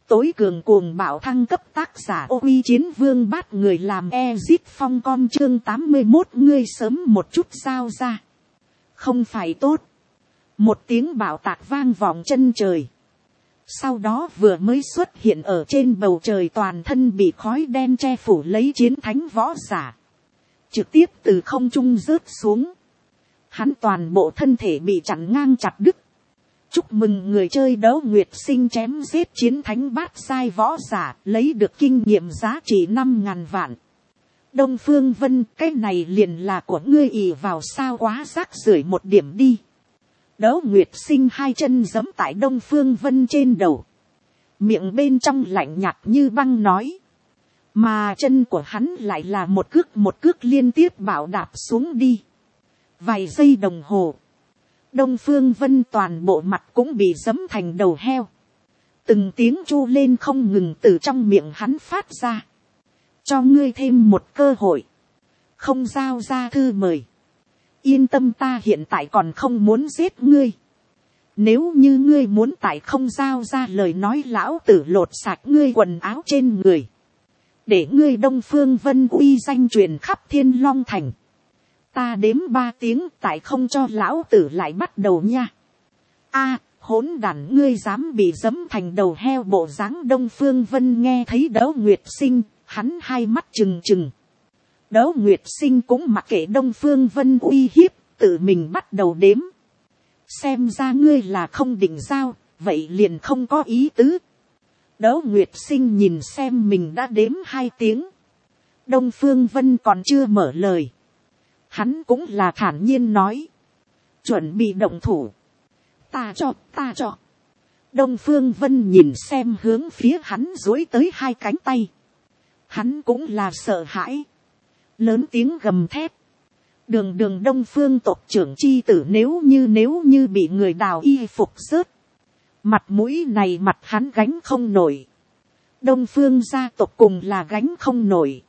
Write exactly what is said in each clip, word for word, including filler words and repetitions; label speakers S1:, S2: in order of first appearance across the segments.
S1: tối cường cuồng bạo thăng cấp, tác giả Ô Uy Chiến Vương Bát Người làm Ezit Phong con, chương tám mươi một ngươi sớm một chút sao ra. Không phải tốt. Một tiếng bạo tạc vang vọng chân trời. Sau đó vừa mới xuất hiện ở trên bầu trời, toàn thân bị khói đen che phủ lấy chiến thánh võ giả. Trực tiếp từ không trung rớt xuống. Hắn toàn bộ thân thể bị chặn ngang chặt đứt. Chúc mừng người chơi Đấu Nguyệt Sinh chém giết chiến thánh bát giai võ giả, lấy được kinh nghiệm giá trị năm ngàn vạn. Đông Phương Vân, cái này liền là của ngươi, ỷ vào sao, quá rác rưởi một điểm đi. Đấu Nguyệt Sinh hai chân giẫm tại Đông Phương Vân trên đầu. Miệng bên trong lạnh nhạt như băng nói. Mà chân của hắn lại là một cước một cước liên tiếp bạo đạp xuống đi. Vài giây đồng hồ. Đông Phương Vân toàn bộ mặt cũng bị giẫm thành đầu heo. Từng tiếng chu lên không ngừng từ trong miệng hắn phát ra. Cho ngươi thêm một cơ hội. Không giao ra thư mời. Yên tâm, ta hiện tại còn không muốn giết ngươi. Nếu như ngươi muốn tại không giao ra lời nói, lão tử lột sạch ngươi quần áo trên người. Để ngươi Đông Phương Vân uy danh truyền khắp Thiên Long Thành. Ta đếm ba tiếng, tại không cho lão tử lại bắt đầu nha. A, hỗn đản, ngươi dám bị giẫm thành đầu heo bộ dáng. Đông Phương Vân nghe thấy Đấu Nguyệt Sinh, hắn hai mắt trừng trừng. Đấu Nguyệt Sinh cũng mặc kệ Đông Phương Vân uy hiếp, tự mình bắt đầu đếm. Xem ra ngươi là không định giao, vậy liền không có ý tứ. Đấu Nguyệt Sinh nhìn xem mình đã đếm hai tiếng. Đông Phương Vân còn chưa mở lời. Hắn cũng là thản nhiên nói. Chuẩn bị động thủ. Ta cho, ta cho. Đông Phương Vân nhìn xem hướng phía hắn duỗi tới hai cánh tay. Hắn cũng là sợ hãi. Lớn tiếng gầm thét. Đường đường Đông Phương tộc trưởng chi tử, nếu như nếu như bị người đào y phục rớt. Mặt mũi này mặt hắn gánh không nổi. Đông Phương gia tộc cùng là gánh không nổi.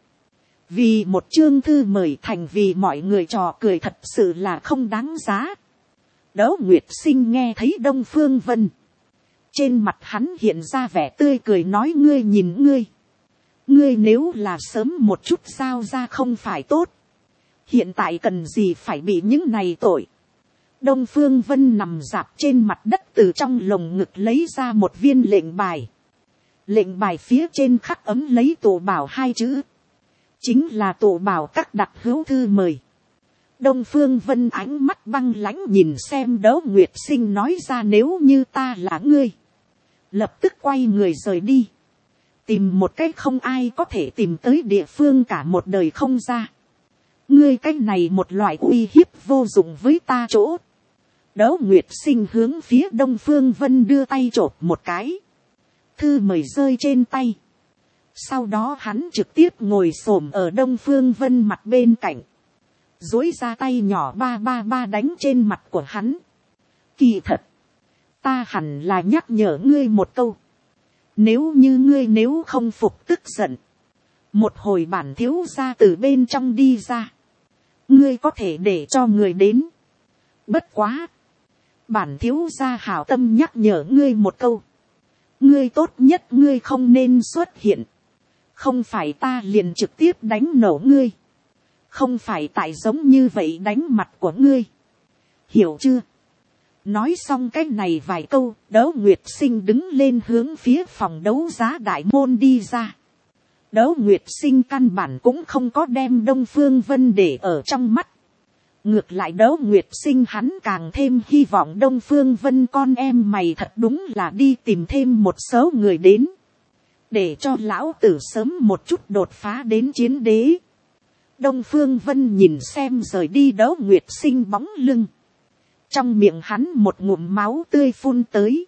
S1: Vì một chương thư mời thành vì mọi người trò cười, thật sự là không đáng giá. Đấu Nguyệt Sinh nghe thấy Đông Phương Vân. Trên mặt hắn hiện ra vẻ tươi cười nói, ngươi nhìn ngươi. Ngươi nếu là sớm một chút sao ra không phải tốt. Hiện tại cần gì phải bị những này tội. Đông Phương Vân nằm dạp trên mặt đất, từ trong lồng ngực lấy ra một viên lệnh bài. Lệnh bài phía trên khắc ấm lấy tổ bảo hai chữ. Chính là tổ bảo các đặc hữu thư mời. Đông Phương Vân ánh mắt băng lãnh nhìn xem Đấu Nguyệt Sinh nói ra, nếu như ta là ngươi. Lập tức quay người rời đi. Tìm một cách không ai có thể tìm tới địa phương cả một đời không ra. Ngươi cách này một loại uy hiếp vô dụng với ta chỗ. Đấu Nguyệt Sinh hướng phía Đông Phương Vân đưa tay chộp một cái. Thư mời rơi trên tay. Sau đó hắn trực tiếp ngồi xổm ở Đông Phương Vân mặt bên cạnh. Duỗi ra tay nhỏ ba ba ba đánh trên mặt của hắn. Kỳ thật. Ta hẳn là nhắc nhở ngươi một câu. Nếu như ngươi nếu không phục tức giận. Một hồi bản thiếu gia từ bên trong đi ra. Ngươi có thể để cho người đến. Bất quá. Bản thiếu gia hảo tâm nhắc nhở ngươi một câu. Ngươi tốt nhất ngươi không nên xuất hiện. Không phải ta liền trực tiếp đánh nổ ngươi. Không phải tại giống như vậy đánh mặt của ngươi. Hiểu chưa? Nói xong cái này vài câu, Đấu Nguyệt Sinh đứng lên hướng phía phòng đấu giá đại môn đi ra. Đấu Nguyệt Sinh căn bản cũng không có đem Đông Phương Vân để ở trong mắt. Ngược lại Đấu Nguyệt Sinh hắn càng thêm hy vọng Đông Phương Vân con em mày thật đúng là đi tìm thêm một số người đến. Để cho lão tử sớm một chút đột phá đến chiến đế. Đông Phương Vân nhìn xem rời đi Đấu Nguyệt Sinh bóng lưng. Trong miệng hắn một ngụm máu tươi phun tới.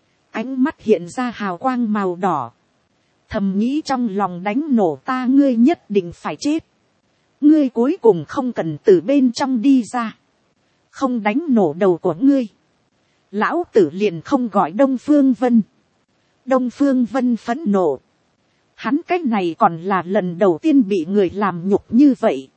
S1: Ánh mắt hiện ra hào quang màu đỏ. Thầm nghĩ trong lòng, đánh nổ ta ngươi nhất định phải chết. Ngươi cuối cùng không cần từ bên trong đi ra. Không đánh nổ đầu của ngươi. Lão tử liền không gọi Đông Phương Vân. Đông Phương Vân phẫn nộ. Hắn cách này còn là lần đầu tiên bị người làm nhục như vậy.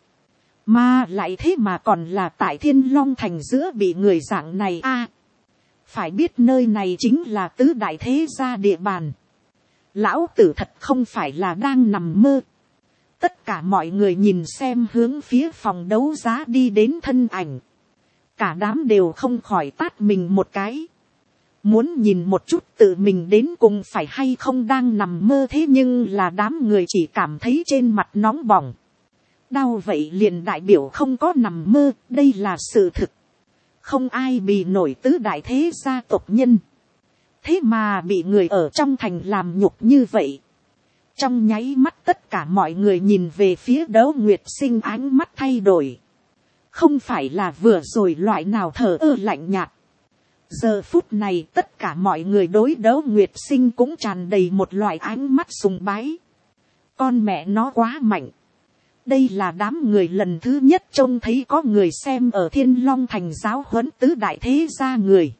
S1: Mà lại thế mà còn là tại Thiên Long Thành giữa bị người dạng này a. À, phải biết nơi này chính là tứ đại thế gia địa bàn. Lão tử thật không phải là đang nằm mơ. Tất cả mọi người nhìn xem hướng phía phòng đấu giá đi đến thân ảnh. Cả đám đều không khỏi tát mình một cái. Muốn nhìn một chút tự mình đến cùng phải hay không đang nằm mơ, thế nhưng là đám người chỉ cảm thấy trên mặt nóng bỏng. Đau vậy liền đại biểu không có nằm mơ, đây là sự thực. Không ai bị nổi tứ đại thế gia tộc nhân. Thế mà bị người ở trong thành làm nhục như vậy. Trong nháy mắt tất cả mọi người nhìn về phía Đỗ Nguyệt Sinh, ánh mắt thay đổi. Không phải là vừa rồi loại nào thờ ơ lạnh nhạt. Giờ phút này tất cả mọi người đối Đỗ Nguyệt Sinh cũng tràn đầy một loại ánh mắt sùng bái. Con mẹ nó quá mạnh. Đây là đám người lần thứ nhất trông thấy có người xem ở Thiên Long Thành giáo huấn tứ đại thế gia người.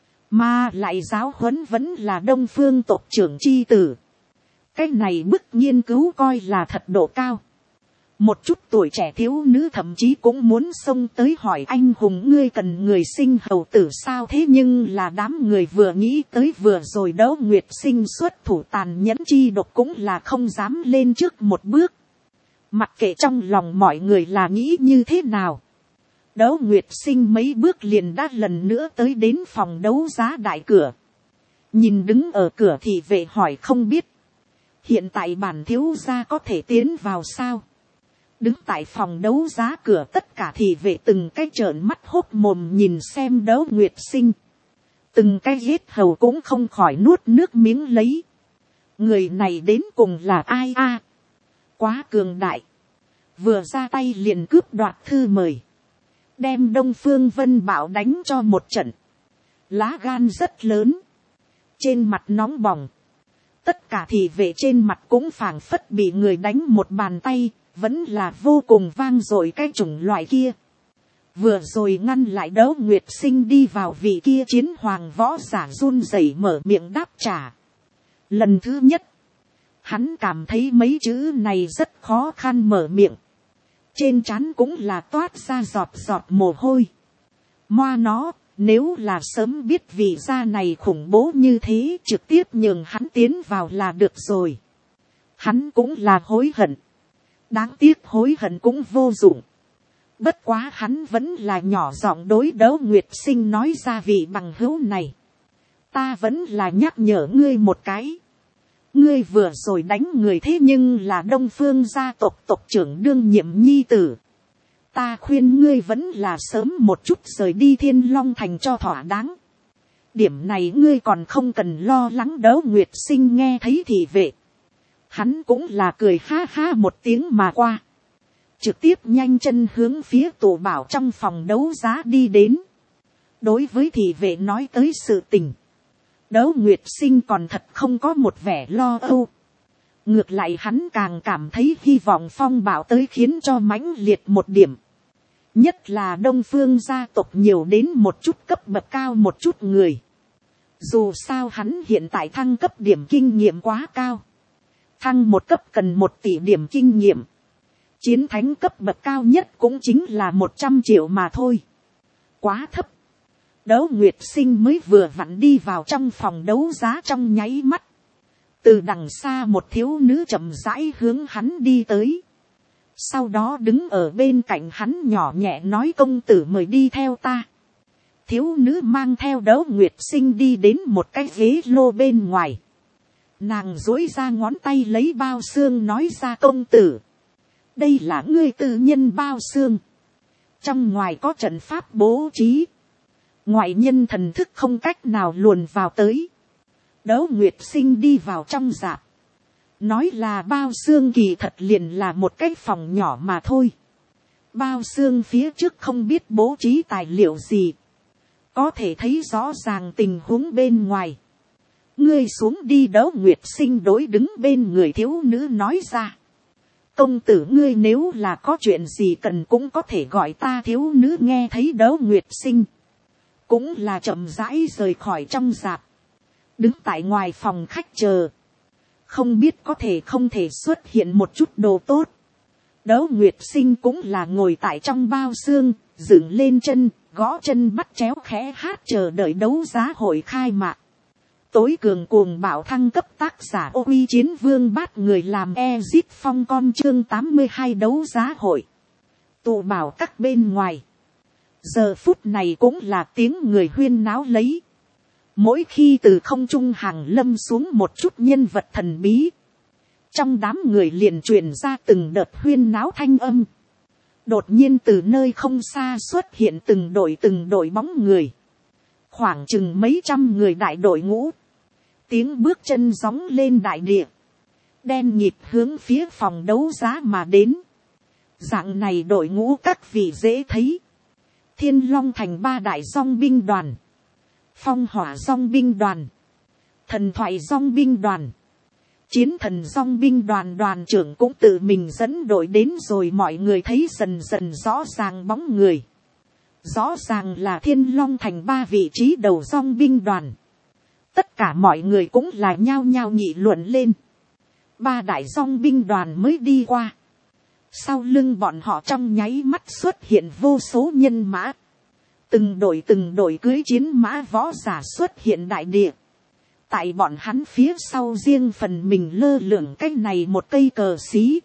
S1: Mà lại giáo huấn vẫn là Đông Phương tộc trưởng chi tử. Cái này bức nghiên cứu coi là thật độ cao. Một chút tuổi trẻ thiếu nữ thậm chí cũng muốn xông tới hỏi anh hùng, ngươi cần người sinh hầu tử sao? Thế nhưng là đám người vừa nghĩ tới vừa rồi Đỗ Nguyệt Sinh xuất thủ tàn nhẫn chi độc cũng là không dám lên trước một bước. Mặc kệ trong lòng mọi người là nghĩ như thế nào. Đỗ Nguyệt Sinh mấy bước liền đã lần nữa tới đến phòng đấu giá đại cửa. Nhìn đứng ở cửa thị vệ hỏi không biết. Hiện tại bản thiếu gia có thể tiến vào sao? Đứng tại phòng đấu giá cửa tất cả thị vệ từng cái trợn mắt hốt mồm nhìn xem Đỗ Nguyệt Sinh. Từng cái hết hầu cũng không khỏi nuốt nước miếng lấy. Người này đến cùng là ai a? À, quá cường đại. Vừa ra tay liền cướp đoạt thư mời. Đem Đông Phương Vân Bảo đánh cho một trận. Lá gan rất lớn. Trên mặt nóng bỏng. Tất cả thị vệ trên mặt cũng phảng phất bị người đánh một bàn tay. Vẫn là vô cùng vang dội cái chủng loại kia. Vừa rồi ngăn lại Đỗ Nguyệt Sinh đi vào vị kia chiến hoàng võ giả run rẩy mở miệng đáp trả. Lần thứ nhất. Hắn cảm thấy mấy chữ này rất khó khăn mở miệng. Trên trán cũng là toát ra giọt giọt mồ hôi. Moa nó, nếu là sớm biết vị gia này khủng bố như thế, trực tiếp nhường hắn tiến vào là được rồi. Hắn cũng là hối hận. Đáng tiếc hối hận cũng vô dụng. Bất quá hắn vẫn là nhỏ giọng đối Đỗ Nguyệt Sinh nói ra vị bằng hữu này. Ta vẫn là nhắc nhở ngươi một cái. Ngươi vừa rồi đánh người thế nhưng là Đông Phương gia tộc tộc trưởng đương nhiệm nhi tử. Ta khuyên ngươi vẫn là sớm một chút rời đi Thiên Long Thành cho thỏa đáng. Điểm này ngươi còn không cần lo lắng. Đỗ Nguyệt Sinh nghe thấy thị vệ. Hắn cũng là cười ha ha một tiếng mà qua. Trực tiếp nhanh chân hướng phía tủ bảo trong phòng đấu giá đi đến. Đối với thị vệ nói tới sự tình. Đỗ Nguyệt Sinh còn thật không có một vẻ lo âu. Ngược lại hắn càng cảm thấy hy vọng phong bảo tới khiến cho mãnh liệt một điểm. Nhất là Đông Phương gia tộc nhiều đến một chút cấp bậc cao một chút người. Dù sao hắn hiện tại thăng cấp điểm kinh nghiệm quá cao. Thăng một cấp cần một tỷ điểm kinh nghiệm. Chiến thánh cấp bậc cao nhất cũng chính là một trăm triệu mà thôi. Quá thấp. Đỗ Nguyệt Sinh mới vừa vặn đi vào trong phòng đấu giá trong nháy mắt. Từ đằng xa một thiếu nữ chậm rãi hướng hắn đi tới. Sau đó đứng ở bên cạnh hắn nhỏ nhẹ nói công tử mời đi theo ta. Thiếu nữ mang theo Đỗ Nguyệt Sinh đi đến một cái ghế lô bên ngoài. Nàng duỗi ra ngón tay lấy bao xương nói ra công tử. Đây là ngươi tư nhân bao xương. Trong ngoài có trận pháp bố trí. Ngoại nhân thần thức không cách nào luồn vào tới. Đỗ Nguyệt Sinh đi vào trong rạp. Nói là bao xương kỳ thật liền là một cái phòng nhỏ mà thôi. Bao xương phía trước không biết bố trí tài liệu gì. Có thể thấy rõ ràng tình huống bên ngoài. Ngươi xuống đi. Đỗ Nguyệt Sinh đối đứng bên người thiếu nữ nói ra. Công tử ngươi nếu là có chuyện gì cần cũng có thể gọi ta. Thiếu nữ nghe thấy Đỗ Nguyệt Sinh. Cũng là chậm rãi rời khỏi trong rạp. Đứng tại ngoài phòng khách chờ. Không biết có thể không thể xuất hiện một chút đồ tốt. Đỗ Nguyệt Sinh cũng là ngồi tại trong bao xương. Dựng lên chân, gõ chân bắt chéo khẽ hát chờ đợi đấu giá hội khai mạc. Tối cường cuồng bạo thăng cấp tác giả ô uy chiến vương bát người làm Exit Phong con chương tám mươi hai đấu giá hội. Tụ bảo các bên ngoài. Giờ phút này cũng là tiếng người huyên náo lấy. Mỗi khi từ không trung hàng lâm xuống một chút nhân vật thần bí. Trong đám người liền truyền ra từng đợt huyên náo thanh âm. Đột nhiên từ nơi không xa xuất hiện từng đội từng đội bóng người. Khoảng chừng mấy trăm người đại đội ngũ. Tiếng bước chân gióng lên đại địa. Đen nhịp hướng phía phòng đấu giá mà đến. Dạng này đội ngũ các vị dễ thấy. Thiên Long Thành ba đại dòng binh đoàn. Phong hỏa dòng binh đoàn. Thần thoại dòng binh đoàn. Chiến thần dòng binh đoàn đoàn trưởng cũng tự mình dẫn đội đến rồi, mọi người thấy dần dần rõ ràng bóng người. Rõ ràng là Thiên Long Thành ba vị trí đầu dòng binh đoàn. Tất cả mọi người cũng là nhao nhao nghị luận lên. Ba đại dòng binh đoàn mới đi qua. Sau lưng bọn họ trong nháy mắt xuất hiện vô số nhân mã. Từng đội từng đội cưới chiến mã võ giả xuất hiện đại địa. Tại bọn hắn phía sau riêng phần mình lơ lửng cái này một cây cờ xí.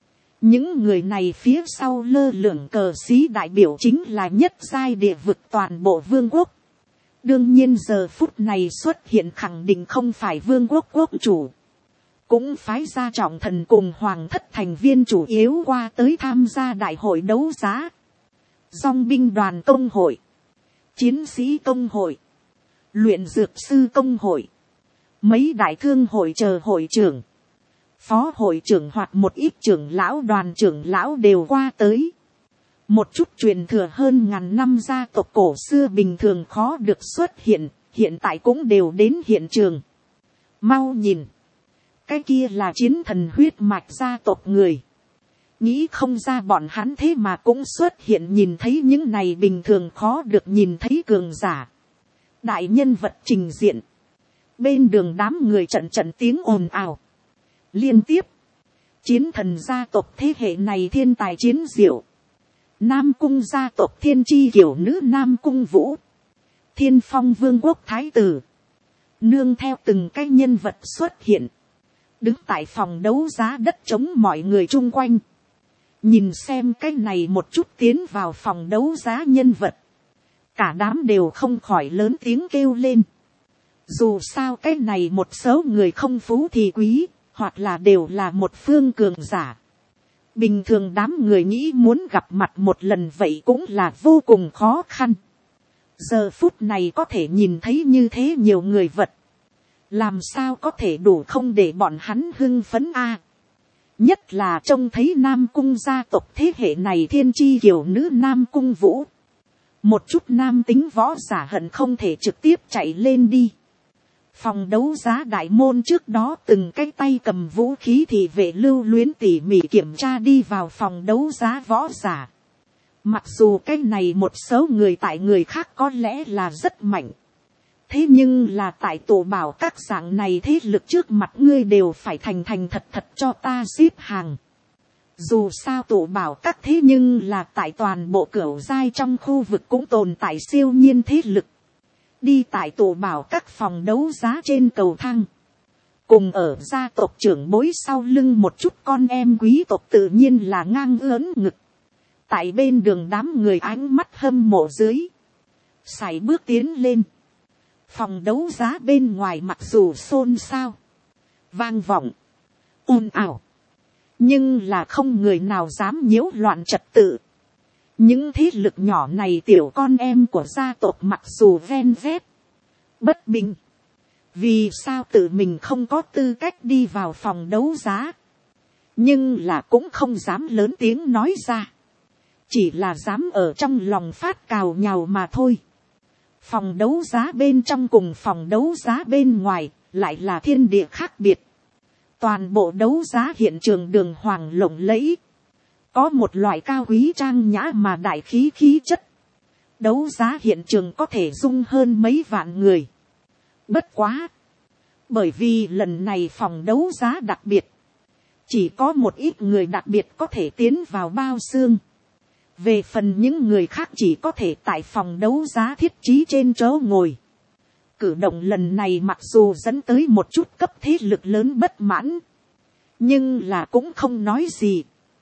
S1: Những người này phía sau lơ lửng cờ xí đại biểu chính là nhất giai địa vực toàn bộ vương quốc. Đương nhiên giờ phút này xuất hiện khẳng định không phải vương quốc quốc chủ. Cũng phái ra trọng thần cùng hoàng thất thành viên chủ yếu qua tới tham gia đại hội đấu giá. Dòng binh đoàn công hội. Chiến sĩ công hội. Luyện dược sư công hội. Mấy đại thương hội chờ hội trưởng. Phó hội trưởng hoặc một ít trưởng lão đoàn trưởng lão đều qua tới. Một chút truyền thừa hơn ngàn năm gia tộc cổ xưa bình thường khó được xuất hiện, hiện tại cũng đều đến hiện trường. Mau nhìn. Cái kia là chiến thần huyết mạch gia tộc người. Nghĩ không ra bọn hắn thế mà cũng xuất hiện, nhìn thấy những này bình thường khó được nhìn thấy cường giả. Đại nhân vật trình diện. Bên đường đám người trận trận tiếng ồn ào. Liên tiếp. Chiến thần gia tộc thế hệ này thiên tài chiến diệu. Nam cung gia tộc thiên chi kiểu nữ Nam cung vũ. Thiên phong vương quốc thái tử. Nương theo từng cái nhân vật xuất hiện. Đứng tại phòng đấu giá đất trống mọi người chung quanh. Nhìn xem cái này một chút tiến vào phòng đấu giá nhân vật. Cả đám đều không khỏi lớn tiếng kêu lên. Dù sao cái này một số người không phú thì quý, hoặc là đều là một phương cường giả. Bình thường đám người nghĩ muốn gặp mặt một lần vậy cũng là vô cùng khó khăn. Giờ phút này có thể nhìn thấy như thế nhiều người vật. Làm sao có thể đủ không để bọn hắn hưng phấn a? Nhất là trông thấy Nam cung gia tộc thế hệ này thiên chi kiểu nữ Nam cung vũ. Một chút nam tính võ giả hận không thể trực tiếp chạy lên đi. Phòng đấu giá đại môn trước đó từng cái tay cầm vũ khí thì vệ lưu luyến tỉ mỉ kiểm tra đi vào phòng đấu giá võ giả. Mặc dù cái này một số người tại người khác có lẽ là rất mạnh. Thế nhưng là tại tổ bảo các dạng này thế lực trước mặt ngươi đều phải thành thành thật thật cho ta xếp hàng. Dù sao tổ bảo các thế nhưng là tại toàn bộ cửu giai trong khu vực cũng tồn tại siêu nhiên thế lực. Đi tại tổ bảo các phòng đấu giá trên cầu thang. Cùng ở gia tộc trưởng bối sau lưng một chút con em quý tộc tự nhiên là ngang ớn ngực. Tại bên đường đám người ánh mắt hâm mộ dưới. Sải bước tiến lên. Phòng đấu giá bên ngoài mặc dù xôn xao. Vang vọng. Ồn ào. Nhưng là không người nào dám nhiễu loạn trật tự. Những thế lực nhỏ này tiểu con em của gia tộc mặc dù ven vét. Bất bình. Vì sao tự mình không có tư cách đi vào phòng đấu giá. Nhưng là cũng không dám lớn tiếng nói ra. Chỉ là dám ở trong lòng phát cào nhào mà thôi. Phòng đấu giá bên trong cùng phòng đấu giá bên ngoài lại là thiên địa khác biệt. Toàn bộ đấu giá hiện trường đường hoàng lộng lẫy. Có một loại cao quý trang nhã mà đại khí khí chất. Đấu giá hiện trường có thể dung hơn mấy vạn người. Bất quá. Bởi vì lần này phòng đấu giá đặc biệt. Chỉ có một ít người đặc biệt có thể tiến vào bao xương. Về phần những người khác chỉ có thể tại phòng đấu giá thiết trí trên chỗ ngồi. Cử động lần này mặc dù dẫn tới một chút cấp thế lực lớn bất mãn, nhưng là cũng không nói gì.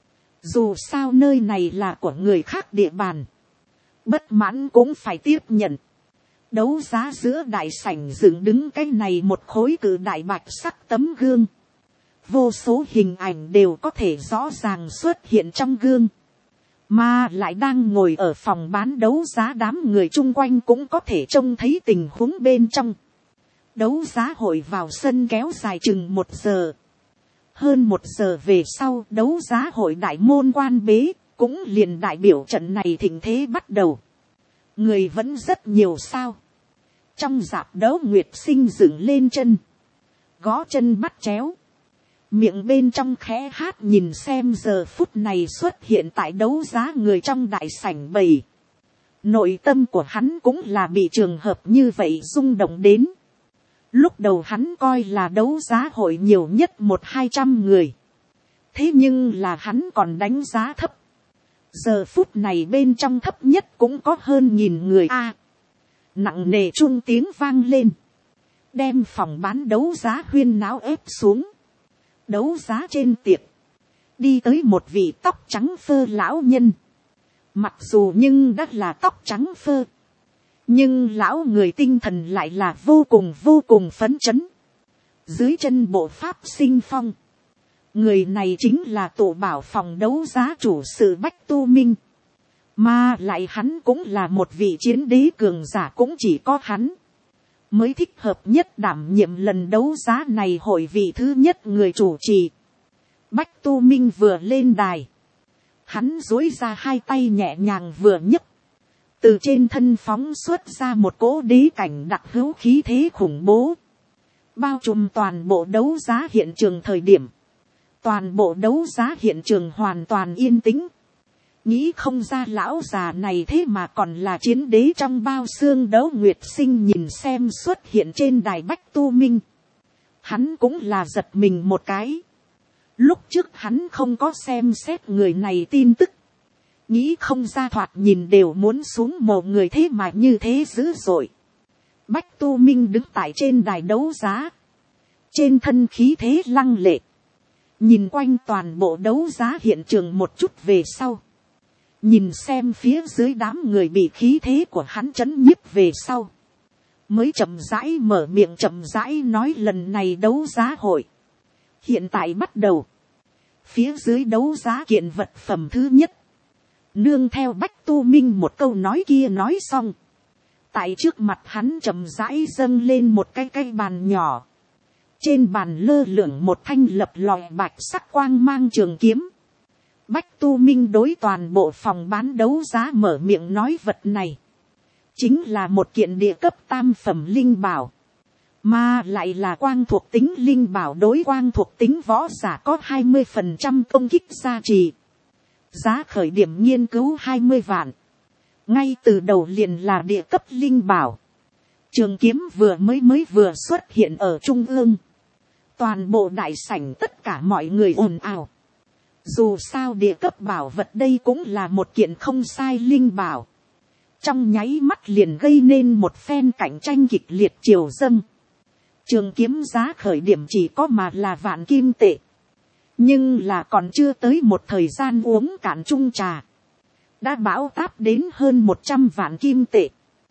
S1: Dù sao nơi này là của người khác địa bàn, bất mãn cũng phải tiếp nhận. Đấu giá giữa đại sảnh dựng đứng cái này một khối cự đại bạch sắc tấm gương. Vô số hình ảnh đều có thể rõ ràng xuất hiện trong gương. Mà lại đang ngồi ở phòng bán đấu giá đám người chung quanh cũng có thể trông thấy tình huống bên trong. Đấu giá hội vào sân kéo dài chừng một giờ. Hơn một giờ về sau đấu giá hội đại môn quan bế, cũng liền đại biểu trận này thịnh thế bắt đầu. Người vẫn rất nhiều sao. Trong dạp đấu Nguyệt Sinh dựng lên chân, gõ chân bắt chéo, miệng bên trong khẽ hát nhìn xem giờ phút này xuất hiện tại đấu giá người trong đại sảnh bầy. Nội tâm của hắn cũng là bị trường hợp như vậy rung động đến. Lúc đầu hắn coi là đấu giá hội nhiều nhất một hai trăm người. Thế nhưng là hắn còn đánh giá thấp. Giờ phút này bên trong thấp nhất cũng có hơn nghìn người a. À, nặng nề chuông tiếng vang lên, đem phòng bán đấu giá huyên náo ép xuống. Đấu giá trên tiệc, đi tới một vị tóc trắng phơ lão nhân. Mặc dù nhưng đã là tóc trắng phơ, nhưng lão người tinh thần lại là vô cùng vô cùng phấn chấn. Dưới chân bộ pháp sinh phong, người này chính là tổ bảo phòng đấu giá chủ sự Bách Tu Minh. Mà lại hắn cũng là một vị chiến đế cường giả, cũng chỉ có hắn mới thích hợp nhất đảm nhiệm lần đấu giá này hội vị thứ nhất người chủ trì. Bách Tu Minh vừa lên đài, hắn duỗi ra hai tay nhẹ nhàng vừa nhấc, từ trên thân phóng xuất ra một cỗ đế cảnh đặc hữu khí thế khủng bố, bao trùm toàn bộ đấu giá hiện trường. Thời điểm toàn bộ đấu giá hiện trường hoàn toàn yên tĩnh. Nghĩ không ra lão già này thế mà còn là chiến đế trong bao xương. Đấu Nguyệt Sinh nhìn xem xuất hiện trên đài Bách Tu Minh, hắn cũng là giật mình một cái. Lúc trước hắn không có xem xét người này tin tức, nghĩ không ra thoạt nhìn đều muốn xuống mồ người thế mà như thế dữ dội. Bách Tu Minh đứng tại trên đài đấu giá, trên thân khí thế lăng lệ, nhìn quanh toàn bộ đấu giá hiện trường một chút về sau, nhìn xem phía dưới đám người bị khí thế của hắn chấn nhiếp về sau, mới chậm rãi mở miệng chậm rãi nói lần này đấu giá hội hiện tại bắt đầu. Phía dưới đấu giá kiện vật phẩm thứ nhất, nương theo Bách Tu Minh một câu nói kia nói xong, tại trước mặt hắn chậm rãi dâng lên một cái cái bàn nhỏ. Trên bàn lơ lửng một thanh lập lòe bạch sắc quang mang trường kiếm. Bách Tu Minh đối toàn bộ phòng bán đấu giá mở miệng nói vật này chính là một kiện địa cấp tam phẩm linh bảo, mà lại là quang thuộc tính linh bảo, đối quang thuộc tính võ giả có hai mươi phần trăm công kích gia trì. Giá khởi điểm nghiên cứu hai mươi vạn, ngay từ đầu liền là địa cấp linh bảo. Trường kiếm vừa mới mới vừa xuất hiện ở trung ương, toàn bộ đại sảnh tất cả mọi người ồn ào. Dù sao địa cấp bảo vật đây cũng là một kiện không sai linh bảo, trong nháy mắt liền gây nên một phen cạnh tranh kịch liệt triều dâng. Trường kiếm giá khởi điểm chỉ có mà là vạn kim tệ, nhưng là còn chưa tới một thời gian uống cạn chung trà, đã bão táp đến hơn một trăm vạn kim tệ,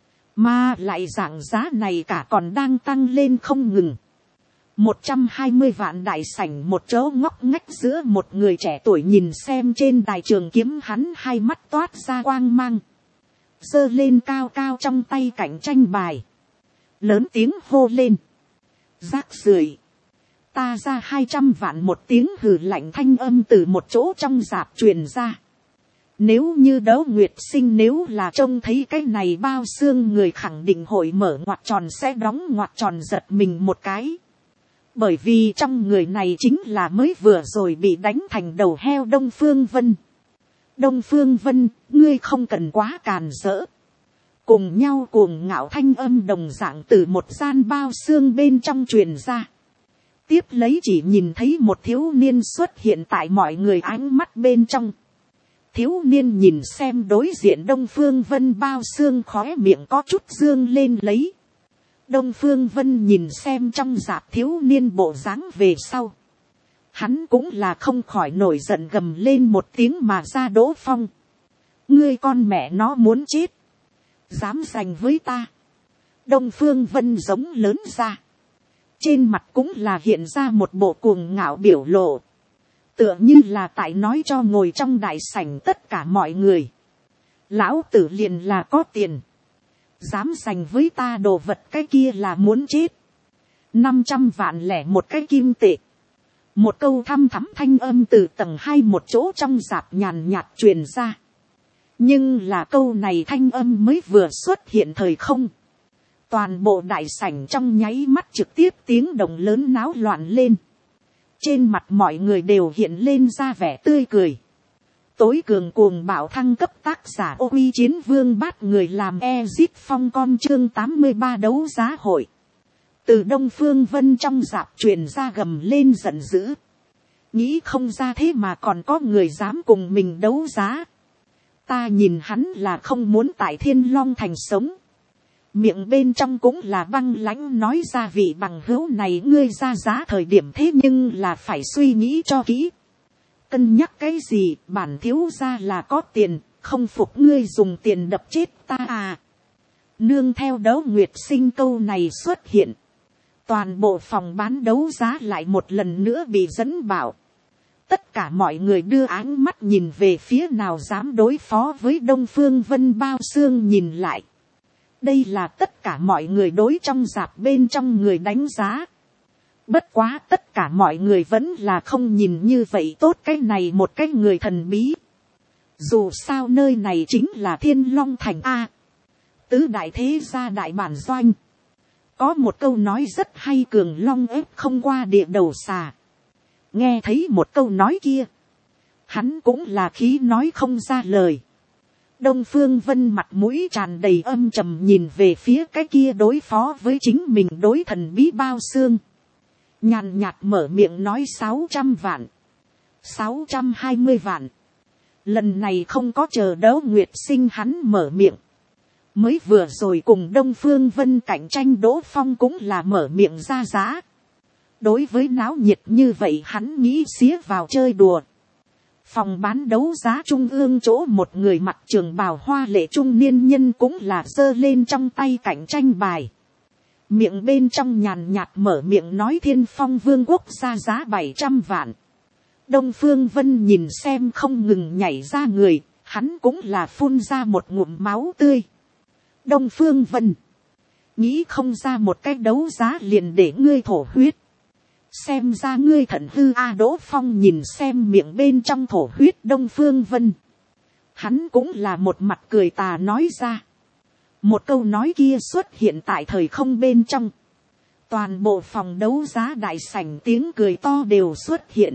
S1: mà lại dạng giá này cả còn đang tăng lên không ngừng. Một trăm hai mươi vạn đại sảnh một chỗ ngóc ngách giữa một người trẻ tuổi nhìn xem trên đài trường kiếm, hắn hai mắt toát ra quang mang, giơ lên cao cao trong tay cạnh tranh bài, lớn tiếng hô lên: rác rưởi, ta ra hai trăm vạn. Một tiếng hừ lạnh thanh âm từ một chỗ trong dạp truyền ra. Nếu như Đấu Nguyệt Sinh nếu là trông thấy cái này bao xương người, khẳng định hội mở ngoặc tròn sẽ đóng ngoặc tròn giật mình một cái. Bởi vì trong người này chính là mới vừa rồi bị đánh thành đầu heo Đông Phương Vân. Đông Phương Vân, ngươi không cần quá càn rỡ. Cùng nhau cuồng ngạo thanh âm đồng dạng từ một gian bao xương bên trong truyền ra. Tiếp lấy chỉ nhìn thấy một thiếu niên xuất hiện tại mọi người ánh mắt bên trong. Thiếu niên nhìn xem đối diện Đông Phương Vân bao xương, khóe miệng có chút dương lên lấy. Đông Phương Vân nhìn xem trong dạp thiếu niên bộ dáng về sau. Hắn cũng là không khỏi nổi giận gầm lên một tiếng mà ra. Đỗ Phong, ngươi con mẹ nó muốn chết, dám giành với ta. Đông Phương Vân giống lớn ra. Trên mặt cũng là hiện ra một bộ cuồng ngạo biểu lộ. Tựa như là tại nói cho ngồi trong đại sảnh tất cả mọi người. Lão tử liền là có tiền, dám giành với ta đồ vật cái kia là muốn chết. Năm trăm vạn lẻ một cái kim tệ. Một câu thăm thắm thanh âm từ tầng hai một chỗ trong dạp nhàn nhạt truyền ra. Nhưng là câu này thanh âm mới vừa xuất hiện thời không. Toàn bộ đại sảnh trong nháy mắt trực tiếp tiếng động lớn náo loạn lên. Trên mặt mọi người đều hiện lên ra vẻ tươi cười. Tối cường cuồng bạo thăng cấp tác giả Ô Uy Chiến Vương bát người làm Exit Phong con chương tám mươi ba đấu giá hội. Từ Đông Phương Vân trong dạp truyền ra gầm lên giận dữ. Nghĩ không ra thế mà còn có người dám cùng mình đấu giá. Ta nhìn hắn là không muốn tại Thiên Long Thành sống. Miệng bên trong cũng là băng lãnh nói ra vị bằng hữu này ngươi ra giá thời điểm thế nhưng là phải suy nghĩ cho kỹ. Cân nhắc cái gì, bản thiếu ra là có tiền, không phục ngươi dùng tiền đập chết ta à. Nương theo Đấu Nguyệt Sinh câu này xuất hiện. Toàn bộ phòng bán đấu giá lại một lần nữa bị dẫn bảo. Tất cả mọi người đưa ánh mắt nhìn về phía nào dám đối phó với Đông Phương Vân bao xương nhìn lại. Đây là tất cả mọi người đối trong dạp bên trong người đánh giá. Bất quá tất cả mọi người vẫn là không nhìn như vậy tốt cái này một cái người thần bí. Dù sao nơi này chính là Thiên Long Thành A. Tứ đại thế gia đại bản doanh. Có một câu nói rất hay cường long ép không qua địa đầu xà. Nghe thấy một câu nói kia. Hắn cũng là khí nói không ra lời. Đông Phương Vân mặt mũi tràn đầy âm trầm nhìn về phía cái kia đối phó với chính mình đối thần bí bao xương. Nhàn nhạt mở miệng nói sáu trăm vạn. sáu trăm hai mươi vạn. Lần này không có chờ Đấu Nguyệt Sinh hắn mở miệng. Mới vừa rồi cùng Đông Phương Vân cạnh tranh Đỗ Phong cũng là mở miệng ra giá. Đối với náo nhiệt như vậy hắn nghĩ xía vào chơi đùa. Phòng bán đấu giá trung ương chỗ một người mặc trường bào hoa lệ trung niên nhân cũng là giơ lên trong tay cạnh tranh bài. Miệng bên trong nhàn nhạt mở miệng nói Thiên Phong Vương quốc ra giá bảy trăm vạn. Đông Phương Vân nhìn xem không ngừng nhảy ra người, hắn cũng là phun ra một ngụm máu tươi. Đông Phương Vân, nghĩ không ra một cái đấu giá liền để ngươi thổ huyết. Xem ra ngươi thận hư a. Đỗ Phong nhìn xem miệng bên trong thổ huyết Đông Phương Vân. Hắn cũng là một mặt cười tà nói ra. Một câu nói kia xuất hiện tại thời không bên trong. Toàn bộ phòng đấu giá đại sảnh tiếng cười to đều xuất hiện.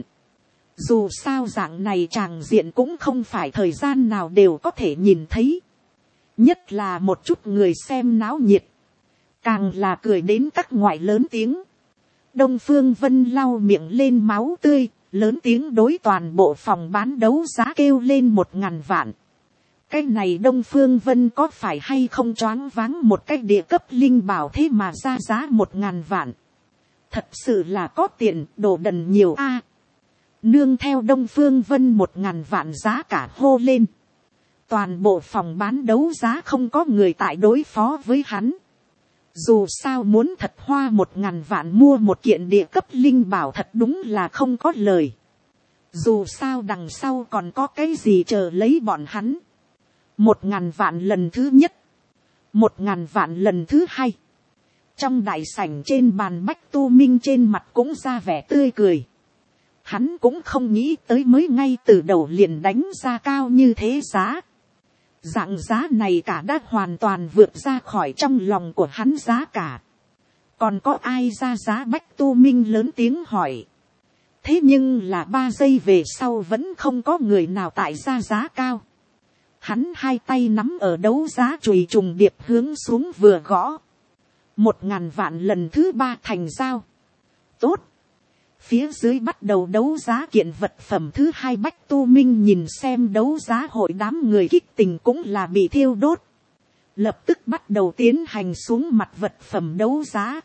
S1: Dù sao dạng này tràng diện cũng không phải thời gian nào đều có thể nhìn thấy. Nhất là một chút người xem náo nhiệt. Càng là cười đến các ngoại lớn tiếng. Đông Phương Vân lau miệng lên máu tươi, lớn tiếng đối toàn bộ phòng bán đấu giá kêu lên một ngàn vạn. Cái này Đông Phương Vân có phải hay không choáng váng một cái địa cấp linh bảo thế mà ra giá một ngàn vạn. Thật sự là có tiền, đồ đần nhiều a. Nương theo Đông Phương Vân một ngàn vạn giá cả hô lên. Toàn bộ phòng bán đấu giá không có người tại đối phó với hắn. Dù sao muốn thật hoa một ngàn vạn mua một kiện địa cấp linh bảo thật đúng là không có lời. Dù sao đằng sau còn có cái gì chờ lấy bọn hắn. Một ngàn vạn lần thứ nhất. Một ngàn vạn lần thứ hai. Trong đại sảnh trên bàn Bách Tu Minh trên mặt cũng ra vẻ tươi cười. Hắn cũng không nghĩ tới mới ngay từ đầu liền đánh ra cao như thế giá. Dạng giá này cả đã hoàn toàn vượt ra khỏi trong lòng của hắn giá cả. Còn có ai ra giá? Bách Tu Minh lớn tiếng hỏi. Thế nhưng là ba giây về sau vẫn không có người nào tại ra giá cao. Hắn hai tay nắm ở đấu giá chùy trùng điệp hướng xuống vừa gõ. Một ngàn vạn lần thứ ba thành giao. Tốt. Phía dưới bắt đầu đấu giá kiện vật phẩm thứ hai. Bách Tu Minh nhìn xem đấu giá hội đám người kích tình cũng là bị thiêu đốt. lập tức bắt đầu tiến hành xuống mặt vật phẩm đấu giá.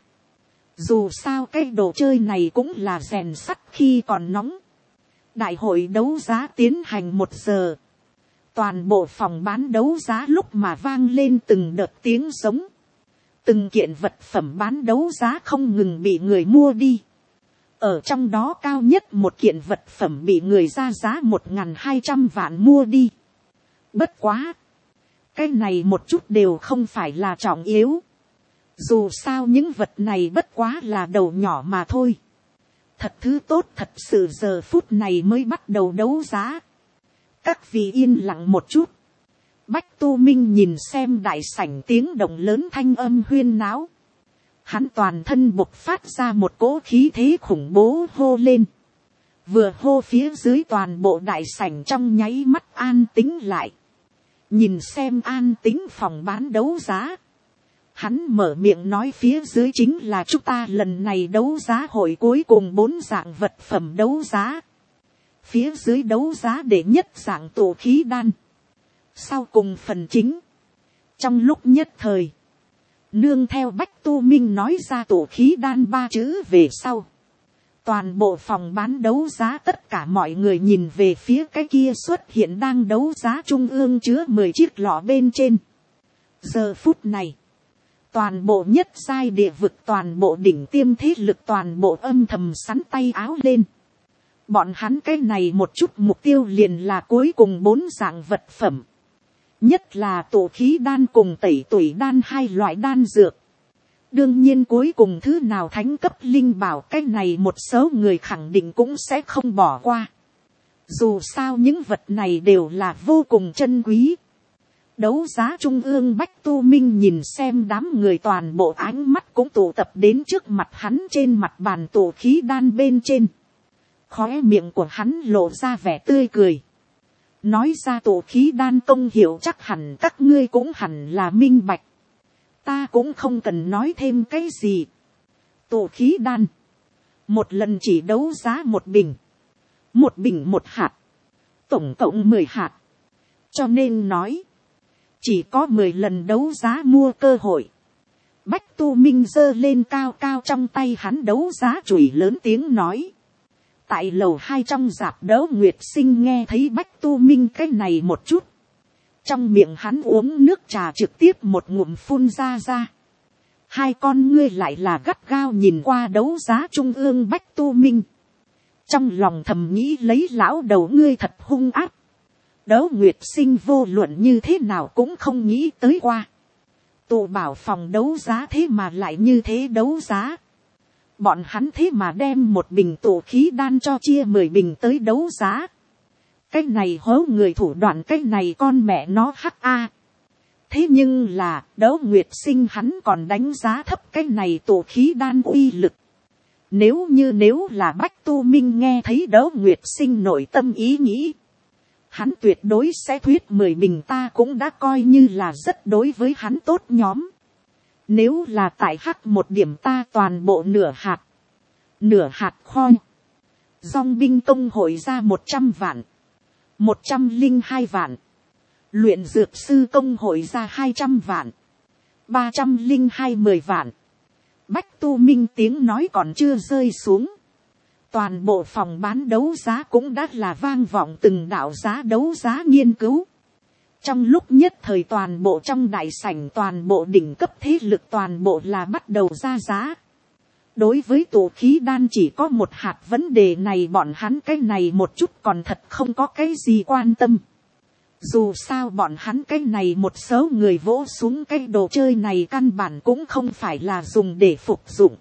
S1: Dù sao cái đồ chơi này cũng là rèn sắt khi còn nóng. Đại hội đấu giá tiến hành một giờ. Toàn bộ phòng bán đấu giá lúc mà vang lên từng đợt tiếng giống. Từng kiện vật phẩm bán đấu giá không ngừng bị người mua đi. Ở trong đó cao nhất một kiện vật phẩm bị người ra giá một nghìn hai trăm vạn mua đi. Bất quá. Cái này một chút đều không phải là trọng yếu. Dù sao những vật này bất quá là đầu nhỏ mà thôi. Thật thứ tốt thật sự giờ phút này mới bắt đầu đấu giá. Các vị yên lặng một chút. Bách Tu Minh nhìn xem đại sảnh tiếng động lớn thanh âm huyên náo. Hắn toàn thân bộc phát ra một cỗ khí thế khủng bố hô lên. Vừa hô phía dưới toàn bộ đại sảnh trong nháy mắt an tĩnh lại. Nhìn xem an tĩnh phòng bán đấu giá. Hắn mở miệng nói phía dưới chính là chúng ta lần này đấu giá hội cuối cùng bốn dạng vật phẩm đấu giá. Phía dưới đấu giá đệ nhất dạng tổ khí đan. Sau cùng phần chính. Trong lúc nhất thời. Nương theo Bách Tu Minh nói ra tổ khí đan ba chữ về sau. Toàn bộ phòng bán đấu giá tất cả mọi người nhìn về phía cái kia xuất hiện đang đấu giá trung ương chứa mười chiếc lọ bên trên. Giờ phút này. Toàn bộ nhất giai địa vực toàn bộ đỉnh tiêm thế lực toàn bộ âm thầm sắn tay áo lên. Bọn hắn cái này một chút mục tiêu liền là cuối cùng bốn dạng vật phẩm. Nhất là tổ khí đan cùng tẩy tủy đan hai loại đan dược. Đương nhiên cuối cùng thứ nào thánh cấp linh bảo cái này một số người khẳng định cũng sẽ không bỏ qua. Dù sao những vật này đều là vô cùng chân quý. Đấu giá trung ương Bách Tu Minh nhìn xem đám người toàn bộ ánh mắt cũng tụ tập đến trước mặt hắn trên mặt bàn tổ khí đan bên trên. Khóe miệng của hắn lộ ra vẻ tươi cười. Nói ra tổ khí đan công hiệu chắc hẳn các ngươi cũng hẳn là minh bạch. Ta cũng không cần nói thêm cái gì. Tổ khí đan. Một lần chỉ đấu giá một bình. Một bình một hạt. Tổng cộng mười hạt. Cho nên nói. Chỉ có mười lần đấu giá mua cơ hội. Bách Tu Minh giơ lên cao cao trong tay hắn đấu giá chùy lớn tiếng nói. Tại lầu hai trong rạp Đấu Nguyệt Sinh nghe thấy Bách Tu Minh cái này một chút. Trong miệng hắn uống nước trà trực tiếp một ngụm phun ra ra. Hai con ngươi lại là gắt gao nhìn qua đấu giá trung ương Bách Tu Minh. Trong lòng thầm nghĩ lấy lão đầu ngươi thật hung ác. Đấu Nguyệt Sinh vô luận như thế nào cũng không nghĩ tới qua. Tụ bảo phòng đấu giá thế mà lại như thế đấu giá. Bọn hắn thế mà đem một bình tổ khí đan cho chia mười bình tới đấu giá. Cái này hố người thủ đoạn cái này con mẹ nó hắc a. Thế nhưng là Đấu Nguyệt Sinh hắn còn đánh giá thấp cái này tổ khí đan uy lực. Nếu như nếu là Bách Tu Minh nghe thấy Đấu Nguyệt Sinh nội tâm ý nghĩ. Hắn tuyệt đối sẽ thuyết mười bình ta cũng đã coi như là rất đối với hắn tốt nhóm. Nếu là tại hắc một điểm ta toàn bộ nửa hạt. Nửa hạt khoi. Dòng binh công hội ra một trăm vạn. Một trăm linh hai vạn. Luyện dược sư công hội ra hai trăm vạn. Ba trăm linh hai mười vạn. Bách Tu Minh tiếng nói còn chưa rơi xuống. Toàn bộ phòng bán đấu giá cũng đã là vang vọng từng đạo giá đấu giá nghiên cứu. Trong lúc nhất thời toàn bộ trong đại sảnh toàn bộ đỉnh cấp thế lực toàn bộ là bắt đầu ra giá. Đối với tổ khí đan chỉ có một hạt vấn đề này bọn hắn cái này một chút còn thật không có cái gì quan tâm. Dù sao bọn hắn cái này một số người vỗ xuống cái đồ chơi này căn bản cũng không phải là dùng để phục dụng.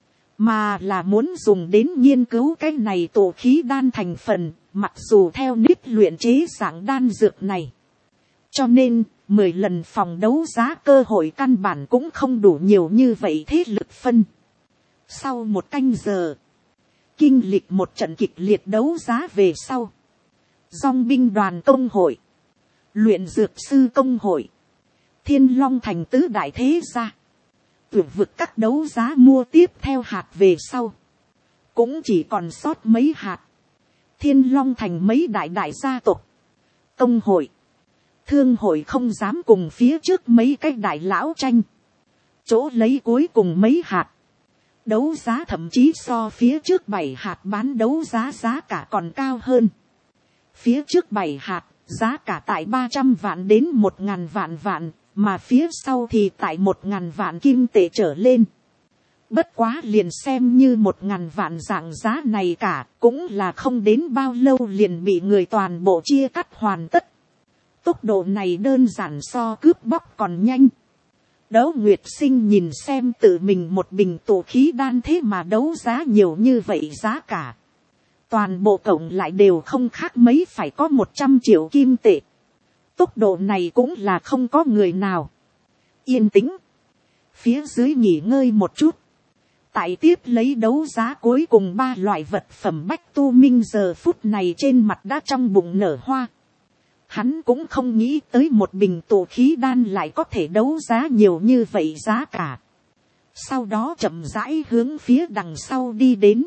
S1: Mà là muốn dùng đến nghiên cứu cái này tổ khí đan thành phần, mặc dù theo nếp luyện chế dạng đan dược này. Cho nên, mười lần phòng đấu giá cơ hội căn bản cũng không đủ nhiều như vậy thế lực phân. Sau một canh giờ, kinh lịch một trận kịch liệt đấu giá về sau. Dòng binh đoàn công hội, luyện dược sư công hội, Thiên Long thành tứ đại thế gia. Tuyển vực các đấu giá mua tiếp theo hạt về sau. Cũng chỉ còn sót mấy hạt. Thiên Long thành mấy đại đại gia tộc, công hội, Thương hội không dám cùng phía trước mấy cái đại lão tranh. Chỗ lấy cuối cùng mấy hạt. Đấu giá thậm chí so phía trước bảy hạt bán đấu giá giá cả còn cao hơn. Phía trước bảy hạt, giá cả tại ba trăm vạn đến một ngàn vạn vạn, mà phía sau thì tại một ngàn vạn kim tệ trở lên. Bất quá liền xem như một ngàn vạn dạng giá này cả, cũng là không đến bao lâu liền bị người toàn bộ chia cắt hoàn tất. Tốc độ này đơn giản so cướp bóc còn nhanh. Đấu Nguyệt Sinh nhìn xem tự mình một bình tụ khí đan thế mà đấu giá nhiều như vậy giá cả. Toàn bộ cộng lại đều không khác mấy phải có một trăm triệu kim tệ. Tốc độ này cũng là không có người nào. Yên tĩnh. Phía dưới nghỉ ngơi một chút. Tại tiếp lấy đấu giá cuối cùng ba loại vật phẩm Bách Tu Minh giờ phút này trên mặt đã trong bụng nở hoa. Hắn cũng không nghĩ tới một bình tụ khí đan lại có thể đấu giá nhiều như vậy giá cả. Sau đó chậm rãi hướng phía đằng sau đi đến.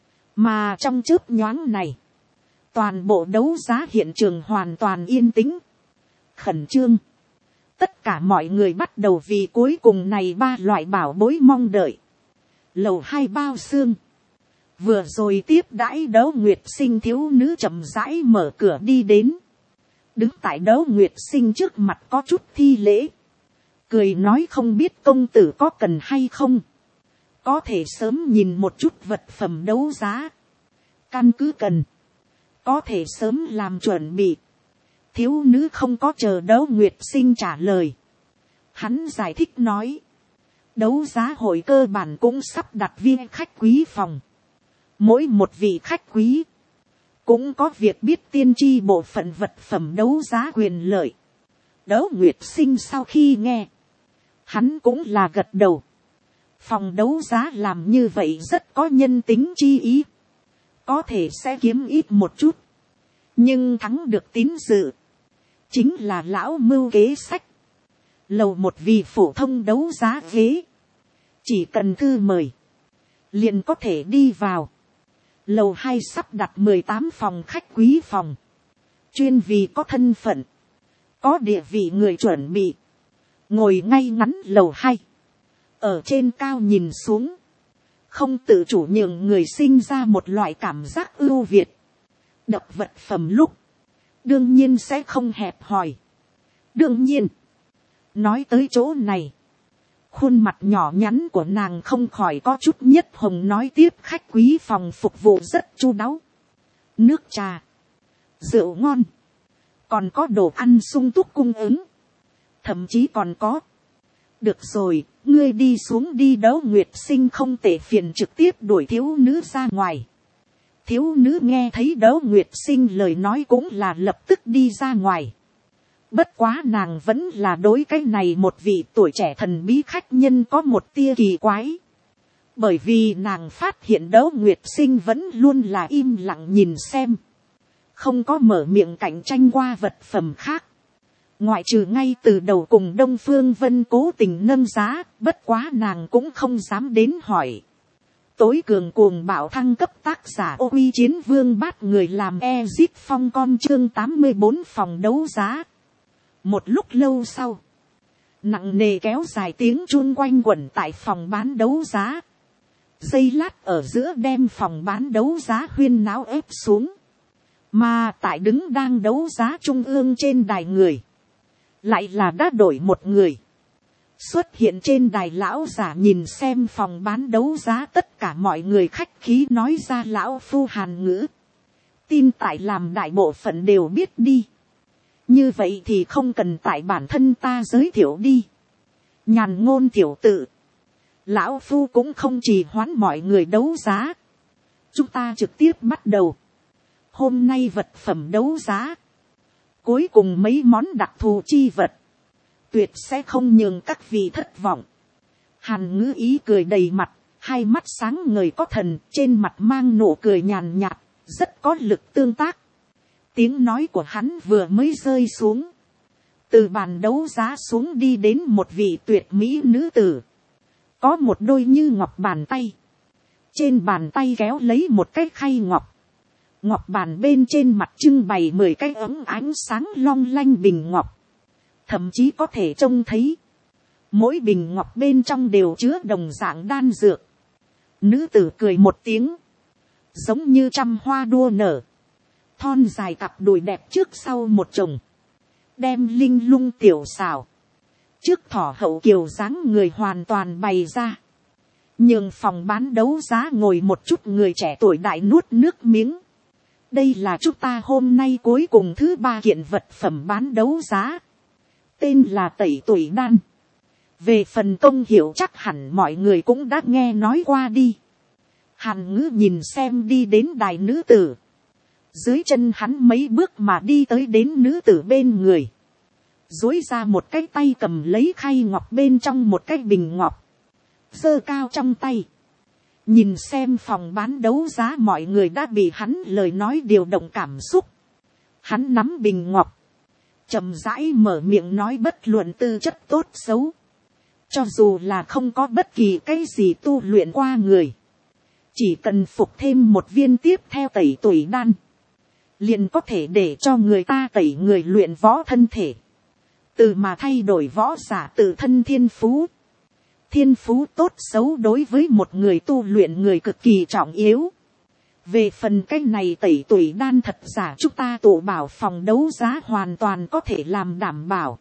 S1: Mà trong chớp nhoáng này, toàn bộ đấu giá hiện trường hoàn toàn yên tĩnh, khẩn trương. Tất cả mọi người bắt đầu vì cuối cùng này ba loại bảo bối mong đợi. Lầu hai bao xương. Vừa rồi tiếp đãi Đấu Nguyệt Sinh thiếu nữ chậm rãi mở cửa đi đến. Đứng tại Đấu Nguyệt Sinh trước mặt có chút thi lễ. Cười nói không biết công tử có cần hay không. Có thể sớm nhìn một chút vật phẩm đấu giá. Căn cứ cần. Có thể sớm làm chuẩn bị. Thiếu nữ không có chờ Đấu Nguyệt Sinh trả lời. Hắn giải thích nói. Đấu giá hội cơ bản cũng sắp đặt viên khách quý phòng. Mỗi một vị khách quý. Cũng có việc biết tiên tri bộ phận vật phẩm đấu giá quyền lợi. Đấu Nguyệt Sinh sau khi nghe. Hắn cũng là gật đầu. Phòng đấu giá làm như vậy rất có nhân tính chi ý. Có thể sẽ kiếm ít một chút. Nhưng thắng được tín dự. Chính là lão mưu kế sách. Lầu một vì phổ thông đấu giá ghế. Chỉ cần thư mời. Liền có thể đi vào. Lầu hai sắp đặt mười tám phòng khách quý phòng. Chuyên vì có thân phận. Có địa vị người chuẩn bị. Ngồi ngay ngắn lầu hai. Ở trên cao nhìn xuống. Không tự chủ nhường người sinh ra một loại cảm giác ưu việt. Đập vật phẩm lúc. Đương nhiên sẽ không hẹp hòi. Đương nhiên. Nói tới chỗ này. Khuôn mặt nhỏ nhắn của nàng không khỏi có chút nhất hồng nói tiếp khách quý phòng phục vụ rất chu đáo. Nước trà. Rượu ngon. Còn có đồ ăn sung túc cung ứng. Thậm chí còn có. Được rồi, ngươi đi xuống đi. Đấu Nguyệt Sinh không tệ phiền trực tiếp đuổi thiếu nữ ra ngoài. Thiếu nữ nghe thấy Đấu Nguyệt Sinh lời nói cũng là lập tức đi ra ngoài. Bất quá nàng vẫn là đối cái này một vị tuổi trẻ thần bí khách nhân có một tia kỳ quái. Bởi vì nàng phát hiện Đấu Nguyệt Sinh vẫn luôn là im lặng nhìn xem. Không có mở miệng cạnh tranh qua vật phẩm khác. Ngoại trừ ngay từ đầu cùng Đông Phương Vân cố tình nâng giá, bất quá nàng cũng không dám đến hỏi. Tối cường cuồng bạo thăng cấp tác giả Ô Uy Chiến Vương bắt người làm Ezit Phong con chương tám mươi bốn phòng đấu giá. Một lúc lâu sau, nặng nề kéo dài tiếng chuông quanh quẩn tại phòng bán đấu giá. Giây lát ở giữa đem phòng bán đấu giá huyên náo ép xuống. Mà tại đứng đang đấu giá trung ương trên đài người. Lại là đã đổi một người. Xuất hiện trên đài lão giả nhìn xem phòng bán đấu giá tất cả mọi người khách khí nói ra lão phu hàn ngữ. Tin tại làm đại bộ phận đều biết đi. Như vậy thì không cần tại bản thân ta giới thiệu đi. Nhàn ngôn tiểu tự. Lão phu cũng không trì hoãn mọi người đấu giá. Chúng ta trực tiếp bắt đầu. Hôm nay vật phẩm đấu giá. Cuối cùng mấy món đặc thù chi vật. Tuyệt sẽ không nhường các vị thất vọng. Hàn ngữ ý cười đầy mặt. Hai mắt sáng ngời có thần. Trên mặt mang nụ cười nhàn nhạt. Rất có lực tương tác. Tiếng nói của hắn vừa mới rơi xuống. Từ bàn đấu giá xuống đi đến một vị tuyệt mỹ nữ tử. Có một đôi như ngọc bàn tay. Trên bàn tay kéo lấy một cái khay ngọc. Ngọc bàn bên trên mặt trưng bày mười cái ấm ánh sáng long lanh bình ngọc. thậm chí có thể trông thấy, mỗi bình ngọc bên trong đều chứa đồng dạng đan dược. Nữ tử cười một tiếng, giống như trăm hoa đua nở, thon dài cặp đùi đẹp trước sau một chồng, đem linh lung tiểu xảo, trước thỏ hậu kiều dáng người hoàn toàn bày ra, nhường phòng bán đấu giá ngồi một chút người trẻ tuổi đại nuốt nước miếng. Đây là chúng ta hôm nay cuối cùng thứ ba kiện vật phẩm bán đấu giá, tên là tẩy tuổi đan. Về phần công hiệu chắc hẳn mọi người cũng đã nghe nói qua đi. Hàn Ngữ nhìn xem đi đến đài nữ tử, dưới chân hắn mấy bước mà đi tới đến nữ tử bên người, duỗi ra một cái tay cầm lấy khay ngọc bên trong một cái bình ngọc, giơ cao trong tay, nhìn xem phòng bán đấu giá mọi người đã bị hắn lời nói điều động cảm xúc. Hắn nắm bình ngọc, chậm rãi mở miệng nói, bất luận tư chất tốt xấu, cho dù là không có bất kỳ cái gì tu luyện qua người, chỉ cần phục thêm một viên tiếp theo tẩy tuổi đan, liền có thể để cho người ta tẩy người luyện võ thân thể, từ mà thay đổi võ giả tự thân thiên phú. Thiên phú tốt xấu đối với một người tu luyện người cực kỳ trọng yếu. Về phần cái này tẩy tuổi đan thật giả, chúng ta tụ bảo phòng đấu giá hoàn toàn có thể làm đảm bảo.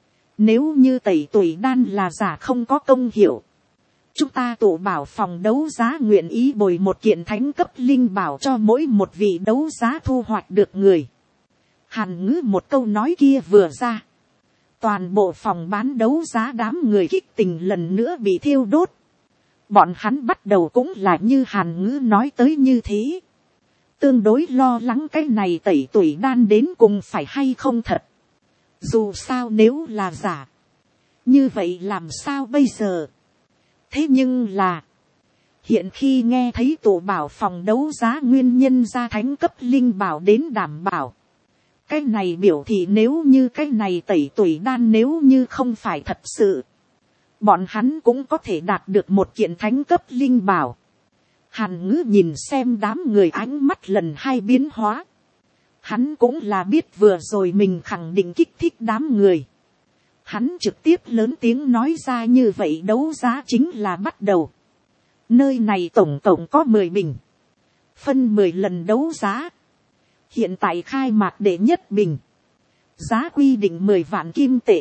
S1: Nếu như tẩy tuổi đan là giả không có công hiệu, chúng ta tụ bảo phòng đấu giá nguyện ý bồi một kiện thánh cấp linh bảo cho mỗi một vị đấu giá thu hoạch được người. Hàn Ngữ một câu nói kia vừa ra, toàn bộ phòng bán đấu giá đám người kích tình lần nữa bị thiêu đốt. Bọn hắn bắt đầu cũng là như Hàn Ngữ nói tới như thế, tương đối lo lắng cái này tẩy tuổi đan đến cùng phải hay không thật. Dù sao nếu là giả, như vậy làm sao bây giờ? Thế nhưng là, hiện khi nghe thấy tụ bảo phòng đấu giá nguyên nhân ra thánh cấp linh bảo đến đảm bảo, cái này biểu thị nếu như cái này tẩy tuổi đan nếu như không phải thật sự, bọn hắn cũng có thể đạt được một kiện thánh cấp linh bảo. Hàn Ngữ nhìn xem đám người ánh mắt lần hai biến hóa. Hắn cũng là biết vừa rồi mình khẳng định kích thích đám người. Hắn trực tiếp lớn tiếng nói ra, như vậy đấu giá chính là bắt đầu. Nơi này tổng cộng có mười bình, phân mười lần đấu giá. Hiện tại khai mạc đệ nhất bình, giá quy định mười vạn kim tệ.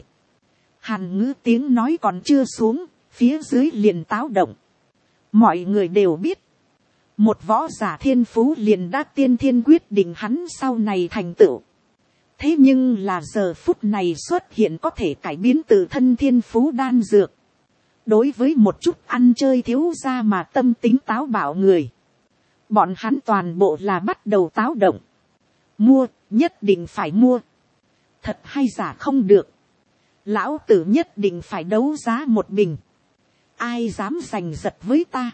S1: Hàn Ngữ tiếng nói còn chưa xuống, phía dưới liền táo động. Mọi người đều biết, một võ giả thiên phú liền đã tiên thiên quyết định hắn sau này thành tựu. Thế nhưng là giờ phút này xuất hiện có thể cải biến tự thân thiên phú đan dược. Đối với một chút ăn chơi thiếu gia mà tâm tính táo bạo người, bọn hắn toàn bộ là bắt đầu táo động. Mua, nhất định phải mua. Thật hay giả không được. Lão tử nhất định phải đấu giá một bình. Ai dám giành giật với ta,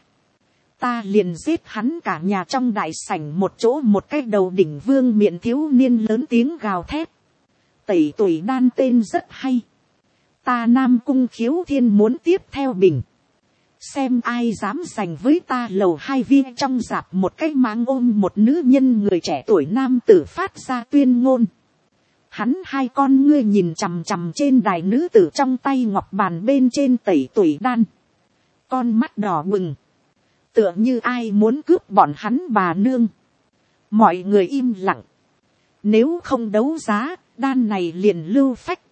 S1: ta liền giết hắn cả nhà. Trong đại sảnh một chỗ, một cái đầu đỉnh vương miện thiếu niên lớn tiếng gào thét. Tẩy tuổi đan tên rất hay, ta Nam Cung Khiếu Thiên muốn tiếp theo bình, xem ai dám giành với ta. Lầu hai viên trong dạp một cái mang ôm một nữ nhân người trẻ tuổi nam tử phát ra tuyên ngôn. Hắn hai con ngươi nhìn chằm chằm trên đài nữ tử trong tay ngọc bàn bên trên tẩy tuổi đan, con mắt đỏ bừng, tựa như ai muốn cướp bọn hắn bà nương. Mọi người im lặng, nếu không đấu giá, đan này liền lưu phách.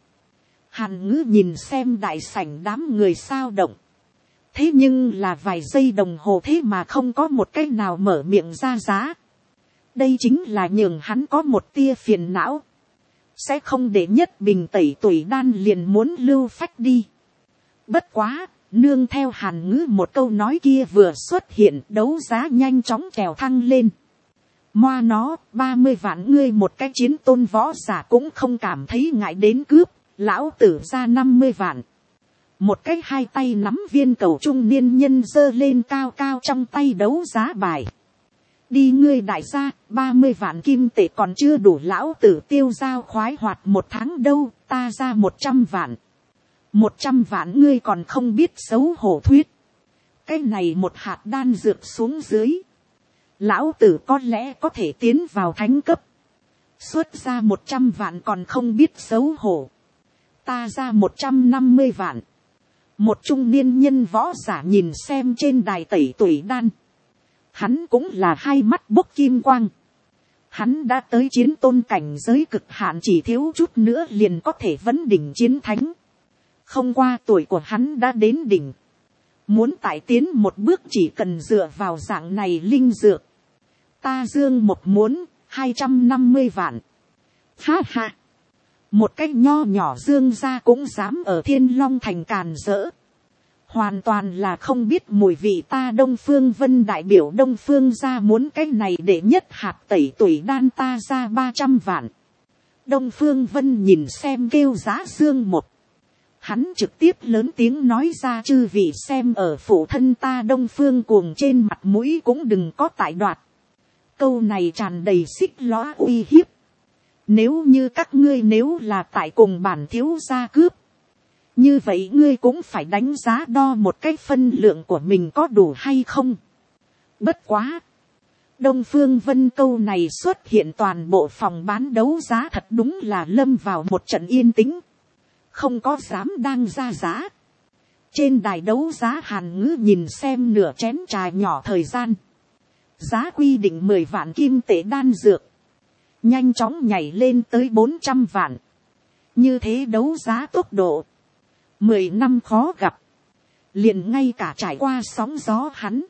S1: Hàn Ngữ nhìn xem đại sảnh đám người sao động, thế nhưng là vài giây đồng hồ thế mà không có một cái nào mở miệng ra giá. Đây chính là nhường hắn có một tia phiền não, sẽ không để nhất bình tẩy tuổi đan liền muốn lưu phách đi. Bất quá, nương theo Hàn Ngữ một câu nói kia vừa xuất hiện, đấu giá nhanh chóng trèo thăng lên. Moa nó, ba mươi vạn ngươi một cái chiến tôn võ giả cũng không cảm thấy ngại đến cướp, lão tử ra năm mươi vạn. Một cái hai tay nắm viên cầu trung niên nhân giơ lên cao cao trong tay đấu giá bài. Đi ngươi đại gia, ba mươi vạn kim tệ còn chưa đủ lão tử tiêu giao khoái hoạt một tháng đâu, ta ra một trăm vạn. Một trăm vạn ngươi còn không biết xấu hổ thuyết. Cái này một hạt đan dược xuống dưới, lão tử có lẽ có thể tiến vào thánh cấp. Xuất ra một trăm vạn còn không biết xấu hổ. Ta ra một trăm năm mươi vạn. Một trung niên nhân võ giả nhìn xem trên đài tẩy tuổi đan. Hắn cũng là hai mắt bốc kim quang. Hắn đã tới chiến tôn cảnh giới cực hạn, chỉ thiếu chút nữa liền có thể vấn đỉnh chiến thánh. Không qua tuổi của hắn đã đến đỉnh. Muốn tải tiến một bước chỉ cần dựa vào dạng này linh dược. Ta Dương một muốn hai trăm năm mươi vạn. Ha ha. Một cái nho nhỏ Dương gia cũng dám ở Thiên Long thành càn rỡ. Hoàn toàn là không biết mùi vị ta Đông Phương Vân đại biểu Đông Phương gia muốn cái này để nhất hạt tẩy tuổi đan ta ra ba trăm vạn. Đông Phương Vân nhìn xem kêu giá Dương một. Hắn trực tiếp lớn tiếng nói ra, chư vị xem ở phụ thân ta Đông Phương Cuồng trên mặt mũi cũng đừng có tại đoạt. Câu này tràn đầy xích lõa uy hiếp. Nếu như các ngươi nếu là tại cùng bản thiếu gia cướp, như vậy ngươi cũng phải đánh giá đo một cái phân lượng của mình có đủ hay không. Bất quá. Đông Phương Vân câu này xuất hiện toàn bộ phòng bán đấu giá thật đúng là lâm vào một trận yên tĩnh. Không có dám đang ra giá. Trên đài đấu giá Hàn Ngữ nhìn xem nửa chén trà nhỏ thời gian. Giá quy định mười vạn kim tệ đan dược. Nhanh chóng nhảy lên tới bốn trăm vạn. Như thế đấu giá tốc độ. Mười năm khó gặp. Liền ngay cả trải qua sóng gió hắn.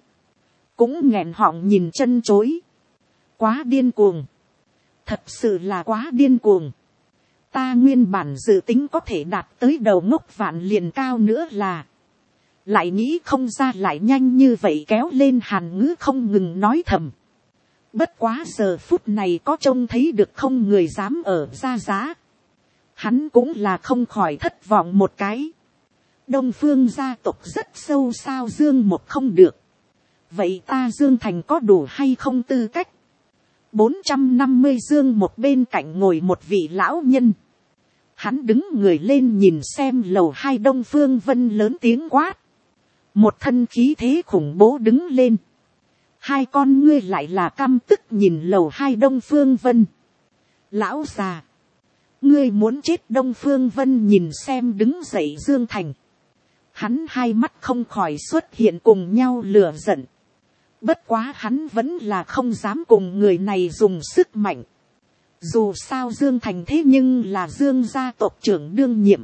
S1: Cũng nghẹn họng nhìn chân chối. Quá điên cuồng. Thật sự là quá điên cuồng. Ta nguyên bản dự tính có thể đạt tới đầu ngốc vạn liền cao nữa là. Lại nghĩ không ra lại nhanh như vậy kéo lên. Hàn Ngữ không ngừng nói thầm. Bất quá giờ phút này có trông thấy được không người dám ở ra giá. Hắn cũng là không khỏi thất vọng một cái. Đông Phương gia tộc rất sâu sao Dương một không được. Vậy ta Dương Thành có đủ hay không tư cách? bốn trăm năm mươi Dương một bên cạnh ngồi một vị lão nhân. Hắn đứng người lên nhìn xem lầu hai Đông Phương Vân lớn tiếng quát. Một thân khí thế khủng bố đứng lên. Hai con ngươi lại là căm tức nhìn lầu hai Đông Phương Vân. Lão già. Ngươi muốn chết. Đông Phương Vân nhìn xem đứng dậy Dương Thành. Hắn hai mắt không khỏi xuất hiện cùng nhau lửa giận. Bất quá hắn vẫn là không dám cùng người này dùng sức mạnh. Dù sao Dương Thành thế nhưng là Dương gia tộc trưởng đương nhiệm.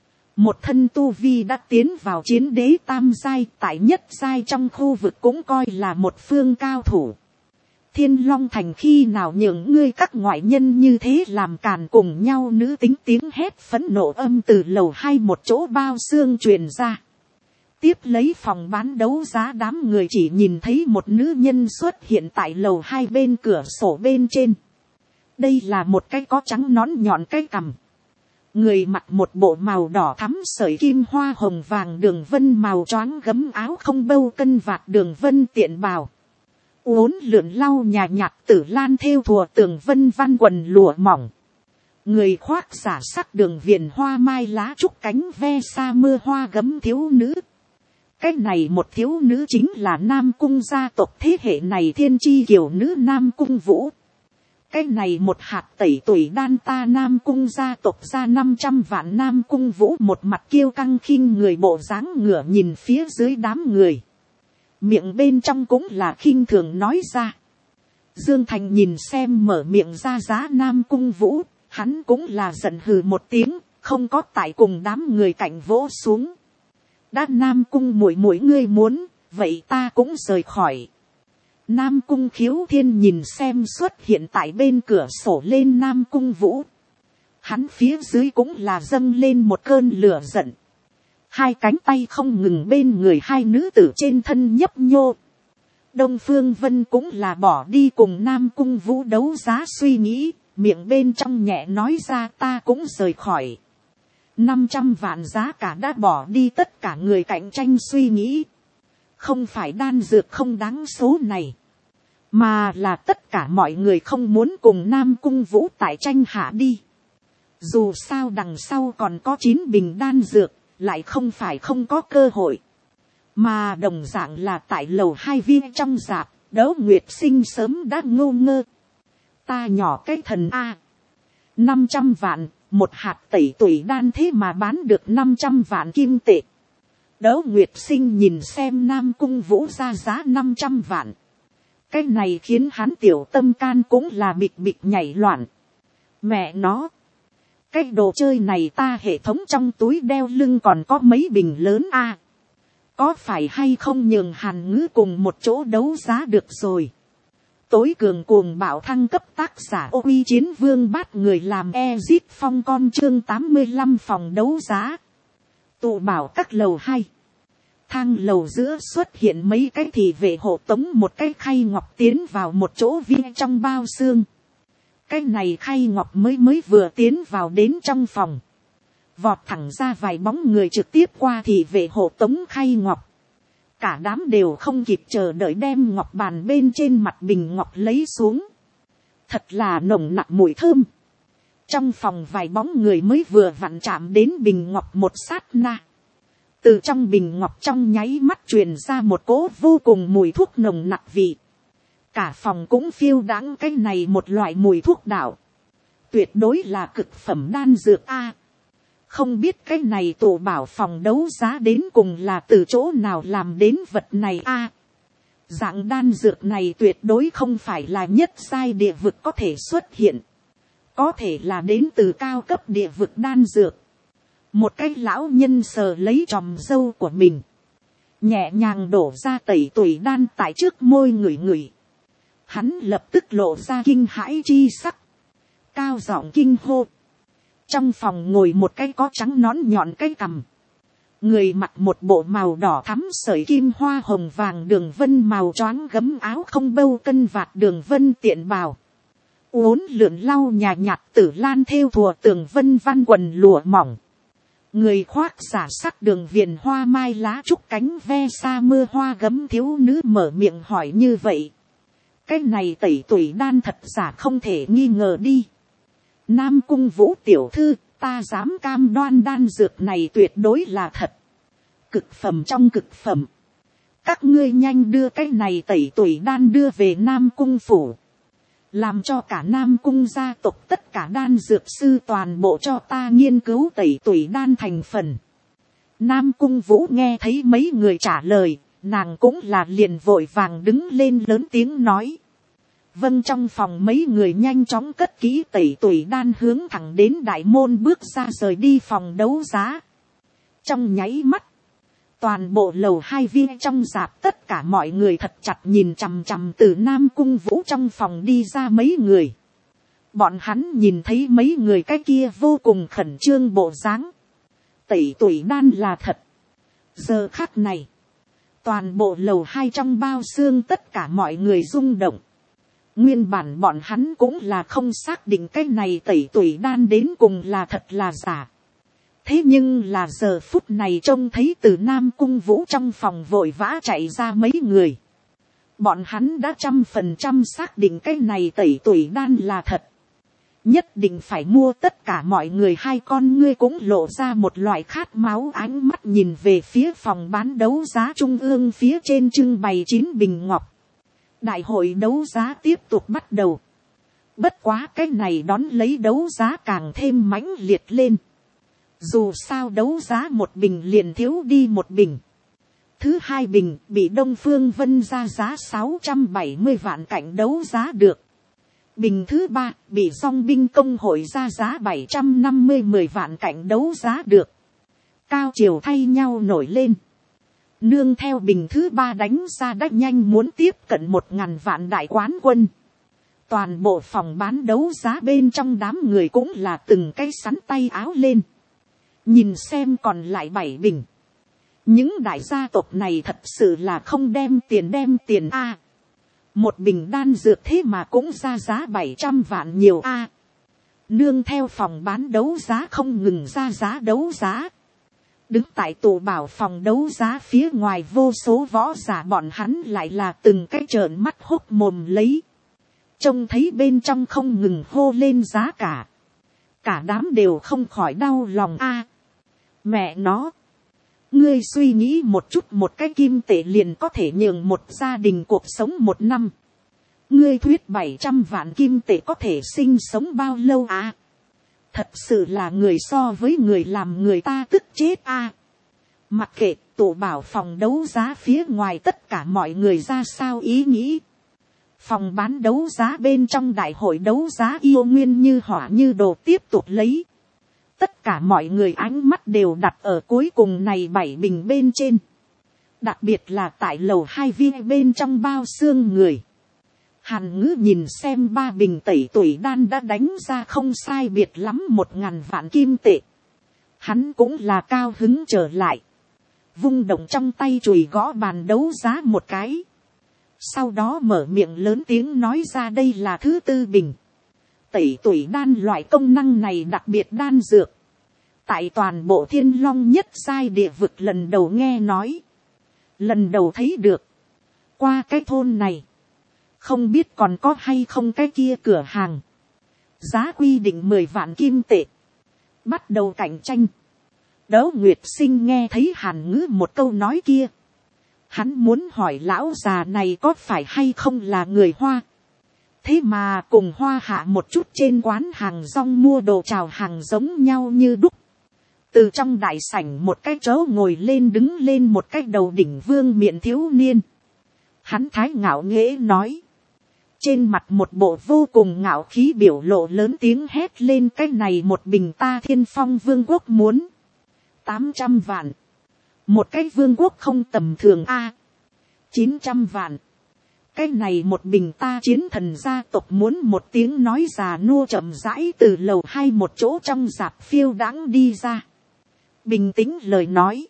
S1: Một thân tu vi đã tiến vào chiến đế tam giai, tại nhất giai trong khu vực cũng coi là một phương cao thủ. Thiên Long thành khi nào những ngươi các ngoại nhân như thế làm càn cùng nhau, nữ tính tiếng hét phẫn nộ âm từ lầu hai một chỗ bao xương truyền ra. Tiếp lấy phòng bán đấu giá đám người chỉ nhìn thấy một nữ nhân xuất hiện tại lầu hai bên cửa sổ bên trên. Đây là một cái có trắng nón nhọn cái cằm. Người mặc một bộ màu đỏ thắm sợi kim hoa hồng vàng đường vân màu choáng gấm áo không bâu cân vạt đường vân tiện bào. Uốn lượn lau nhà nhạt tử lan thêu thùa tường vân văn quần lụa mỏng. Người khoác giả sắc đường viền hoa mai lá trúc cánh ve xa mưa hoa gấm thiếu nữ. Cái này một thiếu nữ chính là Nam Cung gia tộc thế hệ này thiên chi kiều nữ Nam Cung Vũ. Cái này một hạt tẩy tuổi đan ta Nam Cung gia tộc ra năm trăm vạn. Nam Cung Vũ một mặt kiêu căng khinh người bộ dáng ngửa nhìn phía dưới đám người. Miệng bên trong cũng là khinh thường nói ra. Dương Thành nhìn xem mở miệng ra giá Nam Cung Vũ, hắn cũng là giận hừ một tiếng, không có tại cùng đám người cạnh vỗ xuống. Đã Nam Cung muội muội ngươi muốn, vậy ta cũng rời khỏi. Nam Cung Khiếu Thiên nhìn xem xuất hiện tại bên cửa sổ lên Nam Cung Vũ. Hắn phía dưới cũng là dâng lên một cơn lửa giận. Hai cánh tay không ngừng bên người hai nữ tử trên thân nhấp nhô. Đông Phương Vân cũng là bỏ đi cùng Nam Cung Vũ đấu giá suy nghĩ, miệng bên trong nhẹ nói ra ta cũng rời khỏi. năm trăm vạn giá cả đã bỏ đi tất cả người cạnh tranh suy nghĩ. Không phải đan dược không đáng số này. Mà là tất cả mọi người không muốn cùng Nam Cung Vũ tại tranh hạ đi. Dù sao đằng sau còn có chín bình đan dược, lại không phải không có cơ hội. Mà đồng dạng là tại lầu hai viên trong rạp, Đấu Nguyệt Sinh sớm đã ngô ngơ. Ta nhỏ cái thần A. năm trăm vạn, một hạt tẩy tuổi đan thế mà bán được năm trăm vạn kim tệ. Đỗ Nguyệt Sinh nhìn xem Nam Cung Vũ ra giá năm trăm vạn. Cái này khiến hắn tiểu tâm can cũng là bịch bịch nhảy loạn. Mẹ nó. Cái đồ chơi này ta hệ thống trong túi đeo lưng còn có mấy bình lớn a à, có phải hay không nhường Hàn Ngữ cùng một chỗ đấu giá được rồi. Tối cường cuồng bạo thăng cấp tác giả Ô Uy Chiến Vương bắt người làm Ezit Phong con chương tám mươi lăm phòng đấu giá. Tụ bảo các lầu hai. Thang lầu giữa xuất hiện mấy cái thị vệ hộ tống một cái khay ngọc tiến vào một chỗ viên trong bao xương. Cái này khay ngọc mới mới vừa tiến vào đến trong phòng. Vọt thẳng ra vài bóng người trực tiếp qua thị vệ hộ tống khay ngọc. Cả đám đều không kịp chờ đợi đem ngọc bàn bên trên mặt bình ngọc lấy xuống. Thật là nồng nặc mùi thơm. Trong phòng vài bóng người mới vừa vặn chạm đến bình ngọc một sát na. Từ trong bình ngọc trong nháy mắt truyền ra một cỗ vô cùng mùi thuốc nồng nặc vị. Cả phòng cũng phiêu đãng cái này một loại mùi thuốc đạo. Tuyệt đối là cực phẩm đan dược a. Không biết cái này tổ bảo phòng đấu giá đến cùng là từ chỗ nào làm đến vật này a. Dạng đan dược này tuyệt đối không phải là nhất giai địa vực có thể xuất hiện. Có thể là đến từ cao cấp địa vực đan dược. Một cái lão nhân sờ lấy tròm râu của mình. Nhẹ nhàng đổ ra tẩy tuổi đan tại trước môi ngửi ngửi. Hắn lập tức lộ ra kinh hãi chi sắc. Cao giọng kinh hô. Trong phòng ngồi một cái có trắng nón nhọn cái cằm. Người mặc một bộ màu đỏ thắm sợi kim hoa hồng vàng đường vân màu choáng gấm áo không bâu cân vạt đường vân tiện bào. Uốn lượn lau nhà nhạt tử lan thêu thùa tường vân văn quần lụa mỏng. Người khoác giả sắc đường viền hoa mai lá trúc cánh ve xa mưa hoa gấm thiếu nữ mở miệng hỏi như vậy. Cái này tẩy tuổi đan thật giả không thể nghi ngờ đi. Nam Cung Vũ tiểu thư, ta dám cam đoan đan dược này tuyệt đối là thật. Cực phẩm trong cực phẩm. Các ngươi nhanh đưa cái này tẩy tuổi đan đưa về Nam Cung phủ. Làm cho cả Nam Cung gia tộc tất cả đan dược sư toàn bộ cho ta nghiên cứu tẩy tuổi đan thành phần. Nam Cung Vũ nghe thấy mấy người trả lời, nàng cũng là liền vội vàng đứng lên lớn tiếng nói. Vâng, trong phòng mấy người nhanh chóng cất kỹ tẩy tuổi đan hướng thẳng đến đại môn bước ra rời đi phòng đấu giá. Trong nháy mắt, toàn bộ lầu hai viên trong rạp tất cả mọi người thật chặt nhìn chằm chằm từ Nam Cung Vũ trong phòng đi ra mấy người. Bọn hắn nhìn thấy mấy người cái kia vô cùng khẩn trương bộ dáng. Tẩy tuổi đan là thật. Giờ khắc này, toàn bộ lầu hai trong bao xương tất cả mọi người rung động. Nguyên bản bọn hắn cũng là không xác định cái này tẩy tuổi đan đến cùng là thật là giả. Thế nhưng là giờ phút này trông thấy từ Nam Cung Vũ trong phòng vội vã chạy ra mấy người. Bọn hắn đã trăm phần trăm xác định cái này tẩy tuổi đan là thật. Nhất định phải mua tất cả mọi người, hai con ngươi cũng lộ ra một loại khát máu ánh mắt nhìn về phía phòng bán đấu giá trung ương phía trên trưng bày chín bình ngọc. Đại hội đấu giá tiếp tục bắt đầu. Bất quá cái này đón lấy đấu giá càng thêm mãnh liệt lên. Dù sao đấu giá một bình liền thiếu đi một bình. Thứ hai bình bị Đông Phương Vân ra giá sáu trăm bảy mươi vạn cạnh đấu giá được. Bình thứ ba bị Dòng binh công hội ra giá bảy trăm năm mươi mười vạn cạnh đấu giá được. Cao chiều thay nhau nổi lên. Nương theo bình thứ ba đánh ra đã nhanh muốn tiếp cận một ngàn vạn đại quán quân. Toàn bộ phòng bán đấu giá bên trong đám người cũng là từng cái sắn tay áo lên. Nhìn xem còn lại bảy bình. Những đại gia tộc này thật sự là không đem tiền đem tiền a. Một bình đan dược thế mà cũng ra giá bảy trăm vạn nhiều a. Nương theo phòng bán đấu giá không ngừng ra giá đấu giá. Đứng tại tụ bảo phòng đấu giá phía ngoài vô số võ giả bọn hắn lại là từng cái trợn mắt hốc mồm lấy. Trông thấy bên trong không ngừng hô lên giá cả. Cả đám đều không khỏi đau lòng a. Mẹ nó. Ngươi suy nghĩ một chút, một cái kim tệ liền có thể nhường một gia đình cuộc sống một năm. Ngươi thuyết bảy trăm vạn kim tệ có thể sinh sống bao lâu à? Thật sự là người so với người làm người ta tức chết a. Mặc kệ tụ bảo phòng đấu giá phía ngoài tất cả mọi người ra sao ý nghĩ. Phòng bán đấu giá bên trong đại hội đấu giá yêu nguyên như hỏa như đồ tiếp tục lấy. Tất cả mọi người ánh mắt đều đặt ở cuối cùng này bảy bình bên trên. Đặc biệt là tại lầu hai viên bên trong bao xương người. Hàn Ngữ nhìn xem ba bình tẩy tuổi đan đã đánh ra không sai biệt lắm một ngàn vạn kim tệ. Hắn cũng là cao hứng trở lại. Vung động trong tay chùi gõ bàn đấu giá một cái. Sau đó mở miệng lớn tiếng nói ra đây là thứ tư bình. Tẩy tuổi đan loại công năng này đặc biệt đan dược. Tại toàn bộ Thiên Long nhất giai địa vực lần đầu nghe nói. Lần đầu thấy được. Qua cái thôn này. Không biết còn có hay không cái kia cửa hàng. Giá quy định mười vạn kim tệ. Bắt đầu cạnh tranh. Đỗ Nguyệt Sinh nghe thấy Hàn Ngữ một câu nói kia. Hắn muốn hỏi lão già này có phải hay không là người Hoa. Thế mà cùng Hoa hạ một chút trên quán hàng rong mua đồ chào hàng giống nhau như đúc. Từ trong đại sảnh một cái chỗ ngồi lên đứng lên một cái đầu đỉnh vương miện thiếu niên. Hắn thái ngạo nghễ nói. Trên mặt một bộ vô cùng ngạo khí biểu lộ lớn tiếng hét lên cái này một bình ta Thiên Phong vương quốc muốn. tám trăm vạn. Một cái vương quốc không tầm thường a. chín trăm vạn. Cái này một bình ta chiến thần gia tộc muốn một tiếng nói già nua chậm rãi từ lầu hai một chỗ trong dạp phiêu đãng đi ra. Bình tĩnh lời nói.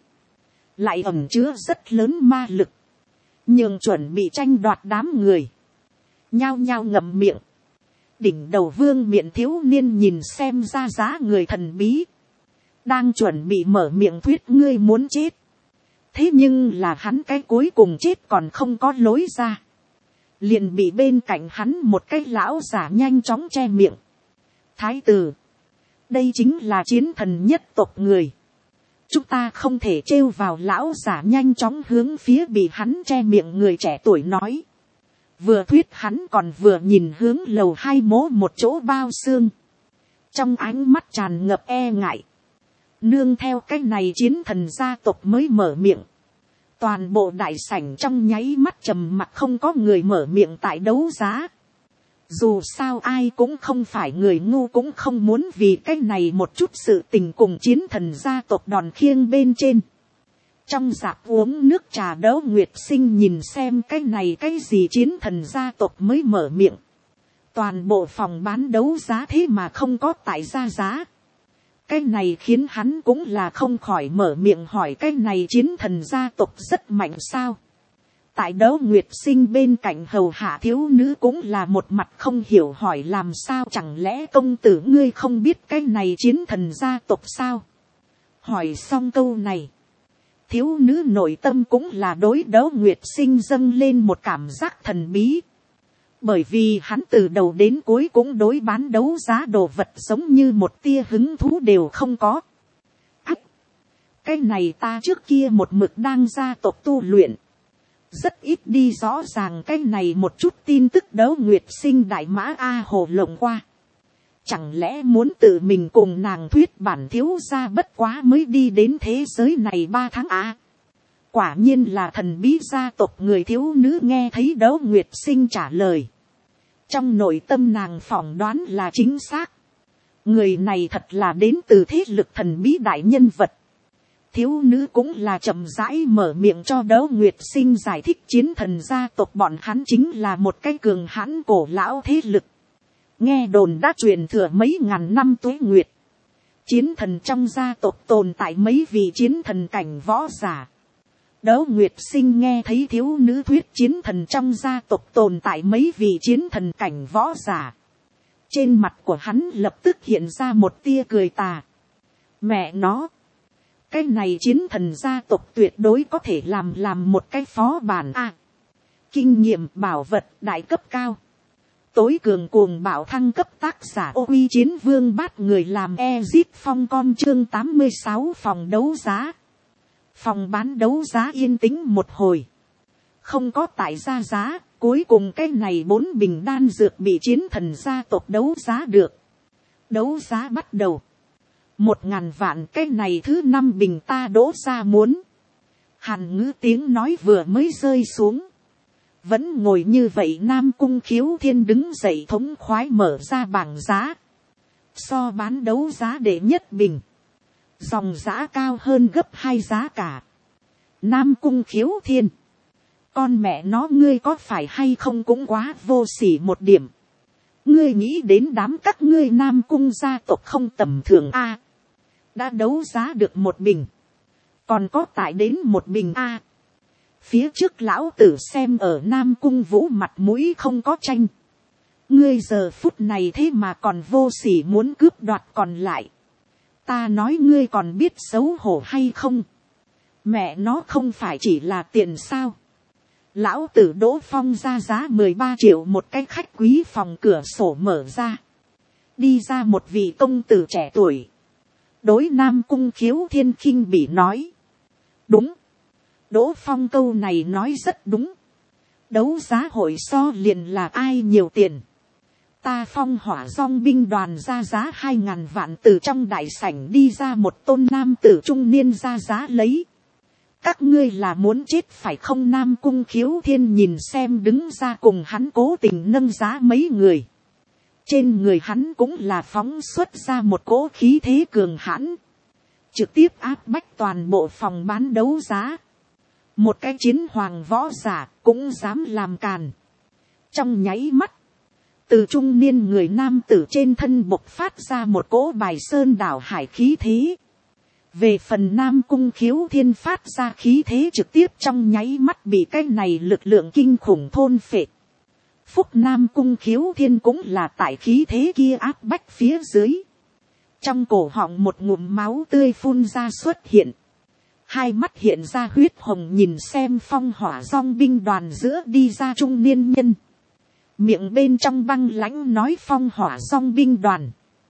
S1: Lại ẩn chứa rất lớn ma lực. Nhưng chuẩn bị tranh đoạt đám người. Nhao nhao ngậm miệng. Đỉnh đầu vương miện thiếu niên nhìn xem ra giá người thần bí. Đang chuẩn bị mở miệng thuyết ngươi muốn chết. Thế nhưng là hắn cái cuối cùng chết còn không có lối ra. Liền bị bên cạnh hắn một cái lão giả nhanh chóng che miệng. Thái tử. Đây chính là chiến thần nhất tộc người. Chúng ta không thể trêu vào lão giả nhanh chóng hướng phía bị hắn che miệng người trẻ tuổi nói. Vừa thuyết hắn còn vừa nhìn hướng lầu hai mố một chỗ bao xương. Trong ánh mắt tràn ngập e ngại. Nương theo cái này chiến thần gia tộc mới mở miệng. Toàn bộ đại sảnh trong nháy mắt trầm mặc không có người mở miệng tại đấu giá. Dù sao ai cũng không phải người ngu cũng không muốn vì cái này một chút sự tình cùng chiến thần gia tộc đòn khiêng bên trên. Trong dạp uống nước trà Đỗ Nguyệt Sinh nhìn xem cái này cái gì chiến thần gia tộc mới mở miệng. Toàn bộ phòng bán đấu giá thế mà không có tại ra giá. Cái này khiến hắn cũng là không khỏi mở miệng hỏi cái này chiến thần gia tộc rất mạnh sao. Tại Đỗ Nguyệt Sinh bên cạnh hầu hạ thiếu nữ cũng là một mặt không hiểu hỏi làm sao chẳng lẽ công tử ngươi không biết cái này chiến thần gia tộc sao. Hỏi xong câu này. Thiếu nữ nội tâm cũng là đối Đỗ Nguyệt Sinh dâng lên một cảm giác thần bí. Bởi vì hắn từ đầu đến cuối cũng đối bán đấu giá đồ vật giống như một tia hứng thú đều không có. Ách! Cái này ta trước kia một mực đang gia tộc tu luyện. Rất ít đi rõ ràng cái này một chút tin tức Đỗ Nguyệt Sinh đại mã A hồ lộng qua. Chẳng lẽ muốn tự mình cùng nàng thuyết bản thiếu gia bất quá mới đi đến thế giới này ba tháng à? Quả nhiên là thần bí gia tộc người thiếu nữ nghe thấy Đỗ Nguyệt Sinh trả lời. Trong nội tâm nàng phỏng đoán là chính xác. Người này thật là đến từ thế lực thần bí đại nhân vật. Thiếu nữ cũng là chậm rãi mở miệng cho Đỗ Nguyệt Sinh giải thích chiến thần gia tộc bọn hắn chính là một cái cường hãn cổ lão thế lực. Nghe đồn đã truyền thừa mấy ngàn năm tuế nguyệt. Chiến thần trong gia tộc tồn tại mấy vị chiến thần cảnh võ giả. Đỗ Nguyệt Sinh nghe thấy thiếu nữ thuyết chiến thần trong gia tộc tồn tại mấy vị chiến thần cảnh võ giả. Trên mặt của hắn lập tức hiện ra một tia cười tà. Mẹ nó. Cái này chiến thần gia tộc tuyệt đối có thể làm làm một cái phó bản a. À, kinh nghiệm bảo vật đại cấp cao. Tối cường cuồng bạo thăng cấp tác giả ô uy chiến vương bát người làm Ezit phong con chương tám mươi sáu phòng đấu giá. Phòng bán đấu giá yên tĩnh một hồi. Không có tại ra giá, cuối cùng cái này bốn bình đan dược bị chiến thần gia tộc đấu giá được. Đấu giá bắt đầu. Một ngàn vạn cái này thứ năm bình ta đỗ ra muốn. Hàn Ngữ tiếng nói vừa mới rơi xuống. Vẫn ngồi như vậy Nam Cung Khiếu Thiên đứng dậy thống khoái mở ra bảng giá. So bán đấu giá đệ nhất bình. Dòng giá cao hơn gấp hai giá cả. Nam Cung Khiếu Thiên. Con mẹ nó ngươi có phải hay không cũng quá vô sỉ một điểm. Ngươi nghĩ đến đám các ngươi Nam Cung gia tộc không tầm thường a? Đã đấu giá được một bình. Còn có tải đến một bình a. Phía trước lão tử xem ở Nam Cung Vũ mặt mũi không có tranh. Ngươi giờ phút này thế mà còn vô sỉ muốn cướp đoạt còn lại. Ta nói ngươi còn biết xấu hổ hay không? Mẹ nó không phải chỉ là tiền sao? Lão tử Đỗ Phong ra giá mười ba triệu một cái khách quý phòng cửa sổ mở ra. Đi ra một vị công tử trẻ tuổi. Đối Nam Cung Khiếu Thiên khinh bỉ nói. Đúng. Đỗ Phong câu này nói rất đúng. Đấu giá hội so liền là ai nhiều tiền. Ta Phong Hỏa Dong binh đoàn ra giá hai ngàn vạn từ trong đại sảnh đi ra một tôn nam tử trung niên ra giá lấy. Các ngươi là muốn chết phải không? Nam Cung Khiếu Thiên nhìn xem đứng ra cùng hắn cố tình nâng giá mấy người. Trên người hắn cũng là phóng xuất ra một cỗ khí thế cường hãn. Trực tiếp áp bách toàn bộ phòng bán đấu giá. Một cái chiến hoàng võ giả cũng dám làm càn. Trong nháy mắt. Từ trung niên người nam tử trên thân bộc phát ra một cỗ bài sơn đảo hải khí thế. Về phần Nam Cung Khiếu Thiên phát ra khí thế trực tiếp trong nháy mắt bị cái này lực lượng kinh khủng thôn phệ. Phúc Nam Cung Khiếu Thiên cũng là tại khí thế kia áp bách phía dưới. Trong cổ họng một ngụm máu tươi phun ra xuất hiện. Hai mắt hiện ra huyết hồng nhìn xem Phong Hỏa Dong binh đoàn giữa đi ra trung niên nhân. Miệng bên trong băng lãnh nói Phong Hỏa Dong binh đoàn.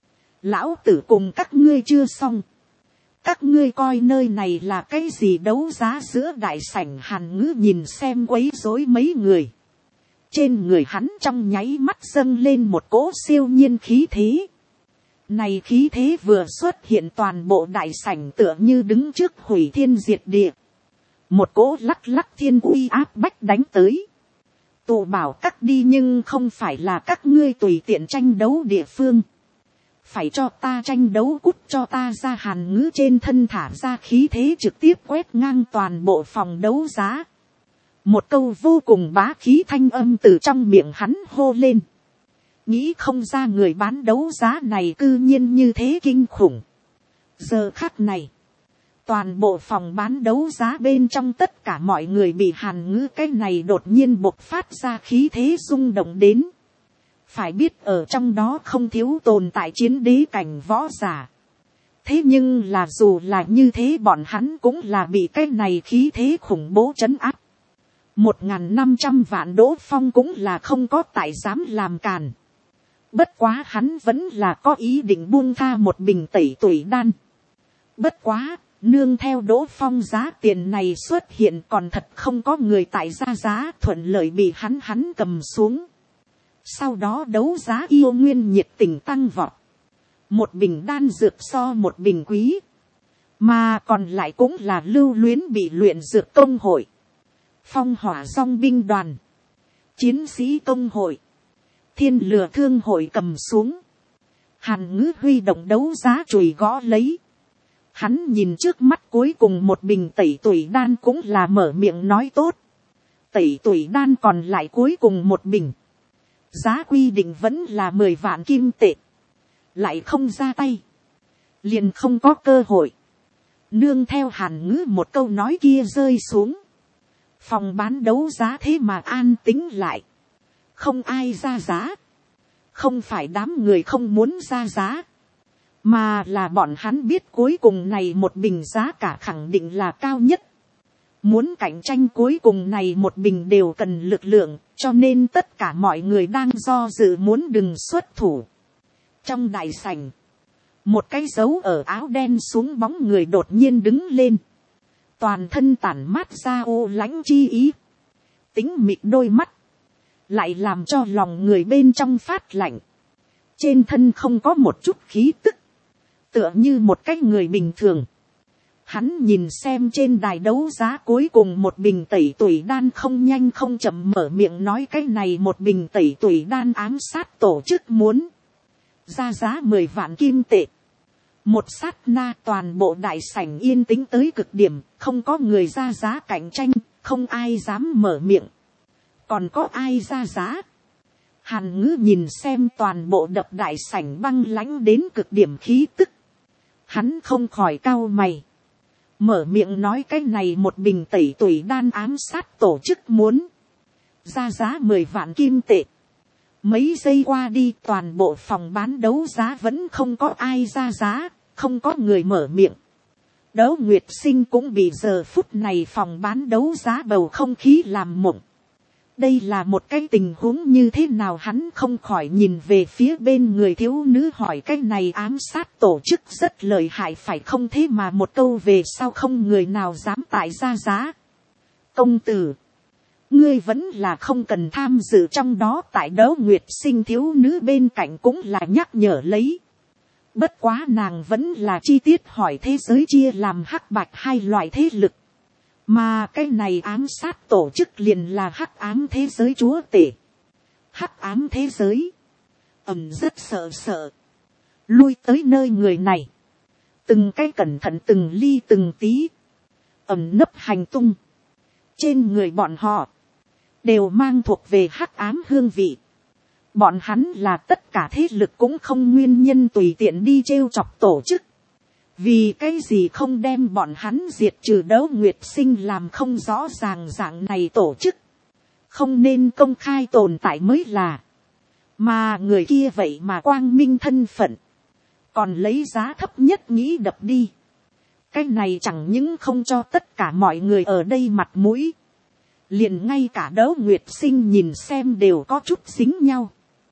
S1: Lão tử cùng các ngươi chưa xong. Các ngươi coi nơi này là cái gì? Đấu giá giữa đại sảnh Hàn Ngữ nhìn xem quấy rối mấy người. Trên người hắn trong nháy mắt dâng lên một cỗ siêu nhiên khí thế. Này khí thế vừa xuất hiện toàn bộ đại sảnh tựa như đứng trước hủy thiên diệt địa. Một cỗ lắc lắc thiên uy áp bách đánh tới. Tụ bảo các đi nhưng không phải là các ngươi tùy tiện tranh đấu địa phương. Phải cho ta tranh đấu, cút cho ta ra. Hàn Ngữ trên thân thả ra khí thế trực tiếp quét ngang toàn bộ phòng đấu giá. Một câu vô cùng bá khí thanh âm từ trong miệng hắn hô lên. Nghĩ không ra người bán đấu giá này cư nhiên như thế kinh khủng. Giờ khắc này, toàn bộ phòng bán đấu giá bên trong tất cả mọi người bị Hàn Ngữ cái này đột nhiên bộc phát ra khí thế rung động đến. Phải biết ở trong đó không thiếu tồn tại chiến đế cảnh võ giả. Thế nhưng là dù là như thế bọn hắn cũng là bị cái này khí thế khủng bố trấn áp. Một ngàn năm trăm vạn Đỗ Phong cũng là không có tại dám làm càn. Bất quá hắn vẫn là có ý định buông tha một bình tẩy tuổi đan. Bất quá, nương theo Đỗ Phong giá tiền này xuất hiện còn thật không có người tại ra giá thuận lợi bị hắn hắn cầm xuống. Sau đó đấu giá yêu nguyên nhiệt tình tăng vọt. Một bình đan dược so một bình quý. Mà còn lại cũng là lưu luyến bị luyện dược công hội. Phong Hỏa Dong binh đoàn. Chiến sĩ công hội. Thiên lừa thương hội cầm xuống. Hàn Ngữ huy động đấu giá chùi gõ lấy. Hắn nhìn trước mắt cuối cùng một bình tẩy tuổi đan cũng là mở miệng nói tốt. Tẩy tuổi đan còn lại cuối cùng một bình. Giá quy định vẫn là mười vạn kim tệ. Lại không ra tay. Liền không có cơ hội. Nương theo Hàn Ngữ một câu nói kia rơi xuống. Phòng bán đấu giá thế mà an tĩnh lại. Không ai ra giá. Không phải đám người không muốn ra giá. Mà là bọn hắn biết cuối cùng này một bình giá cả khẳng định là cao nhất. Muốn cạnh tranh cuối cùng này một bình đều cần lực lượng. Cho nên tất cả mọi người đang do dự muốn đừng xuất thủ. Trong đại sảnh. Một cái dấu ở áo đen xuống bóng người đột nhiên đứng lên. Toàn thân tản mát ra ô lãnh chi ý. Tính mịt đôi mắt. Lại làm cho lòng người bên trong phát lạnh. trên thân không có một chút khí tức, tựa như một cái người bình thường. Hắn nhìn xem trên đài đấu giá cuối cùng một bình tẩy tuổi đan, không nhanh không chậm mở miệng nói cái này một bình tẩy tuổi đan ám sát tổ chức muốn ra giá mười vạn kim tệ. Một sát na toàn bộ đại sảnh yên tĩnh tới cực điểm, không có người ra giá cạnh tranh, không ai dám mở miệng. Còn có ai ra giá? Hàn Ngữ nhìn xem toàn bộ đập đại sảnh băng lãnh đến cực điểm khí tức. Hắn không khỏi cau mày. Mở miệng nói cái này một bình tẩy tuổi đan ám sát tổ chức muốn ra giá mười vạn kim tệ. Mấy giây qua đi, toàn bộ phòng bán đấu giá vẫn không có ai ra giá, không có người mở miệng. Đấu Nguyệt Sinh cũng bị giờ phút này phòng bán đấu giá bầu không khí làm mộng. Đây là một cái tình huống như thế nào, hắn không khỏi nhìn về phía bên người thiếu nữ hỏi cái này ám sát tổ chức rất lợi hại phải không, thế mà một câu về sau không người nào dám tại ra giá. Công tử, ngươi vẫn là không cần tham dự trong đó. Tại Đấu Nguyệt Sinh thiếu nữ bên cạnh cũng là nhắc nhở lấy. Bất quá nàng vẫn là chi tiết hỏi thế giới chia làm hắc bạch hai loại thế lực. Mà cái này ám sát tổ chức liền là hắc ám thế giới chúa tể. Hắc ám thế giới. Ẩm rất sợ sợ. Lui tới nơi người này. Từng cái cẩn thận từng ly từng tí. Ẩm nấp hành tung. Trên người bọn họ. Đều mang thuộc về hắc ám hương vị. Bọn hắn là tất cả thế lực cũng không nguyên nhân tùy tiện đi trêu chọc tổ chức. Vì cái gì không đem bọn hắn diệt trừ. Đấu Nguyệt Sinh làm không rõ ràng dạng này tổ chức. Không nên công khai tồn tại mới là. Mà người kia vậy mà quang minh thân phận. Còn lấy giá thấp nhất nghĩ đập đi. Cái này chẳng những không cho tất cả mọi người ở đây mặt mũi. Liền ngay cả Đấu Nguyệt Sinh nhìn xem đều có chút dính nhau.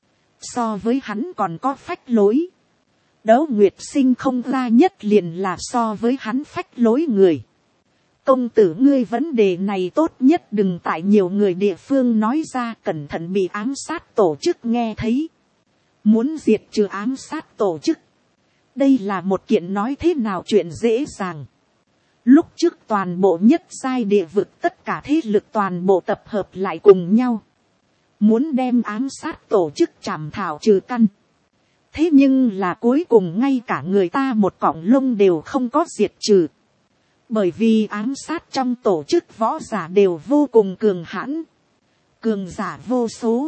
S1: So với hắn còn có phách lối. Đấu Nguyệt Sinh không ra nhất liền là so với hắn phách lối người. Công tử, ngươi vấn đề này tốt nhất đừng tại nhiều người địa phương nói ra, cẩn thận bị ám sát tổ chức nghe thấy. Muốn diệt trừ ám sát tổ chức. Đây là một kiện nói thế nào chuyện dễ dàng. Lúc trước toàn bộ nhất giai địa vực tất cả thế lực toàn bộ tập hợp lại cùng nhau. Muốn đem ám sát tổ chức chảm thảo trừ căn. Thế nhưng là cuối cùng ngay cả người ta một cọng lông đều không có diệt trừ. Bởi vì ám sát trong tổ chức võ giả đều vô cùng cường hãn. Cường giả vô số.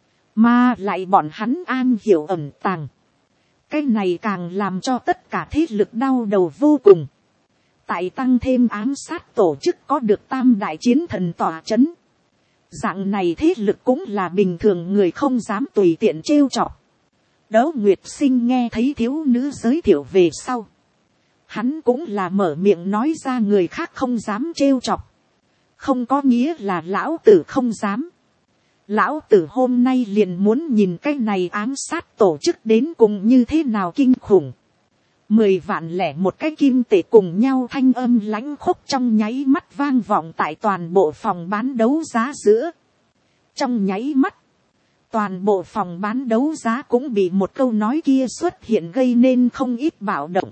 S1: Mà lại bọn hắn an hiểu ẩn tàng. Cái này càng làm cho tất cả thế lực đau đầu vô cùng. Tại tăng thêm ám sát tổ chức có được tam đại chiến thần tỏa chấn. Dạng này thế lực cũng là bình thường người không dám tùy tiện trêu chọc. Đấu Nguyệt Sinh nghe thấy thiếu nữ giới thiệu về sau. Hắn cũng là mở miệng nói ra người khác không dám trêu chọc. Không có nghĩa là lão tử không dám. Lão tử hôm nay liền muốn nhìn cái này ám sát tổ chức đến cùng như thế nào kinh khủng. Mười vạn lẻ một cái kim tệ cùng nhau thanh âm lãnh khốc trong nháy mắt vang vọng tại toàn bộ phòng bán đấu giá giữa. Trong nháy mắt, toàn bộ phòng bán đấu giá cũng bị một câu nói kia xuất hiện gây nên không ít bạo động.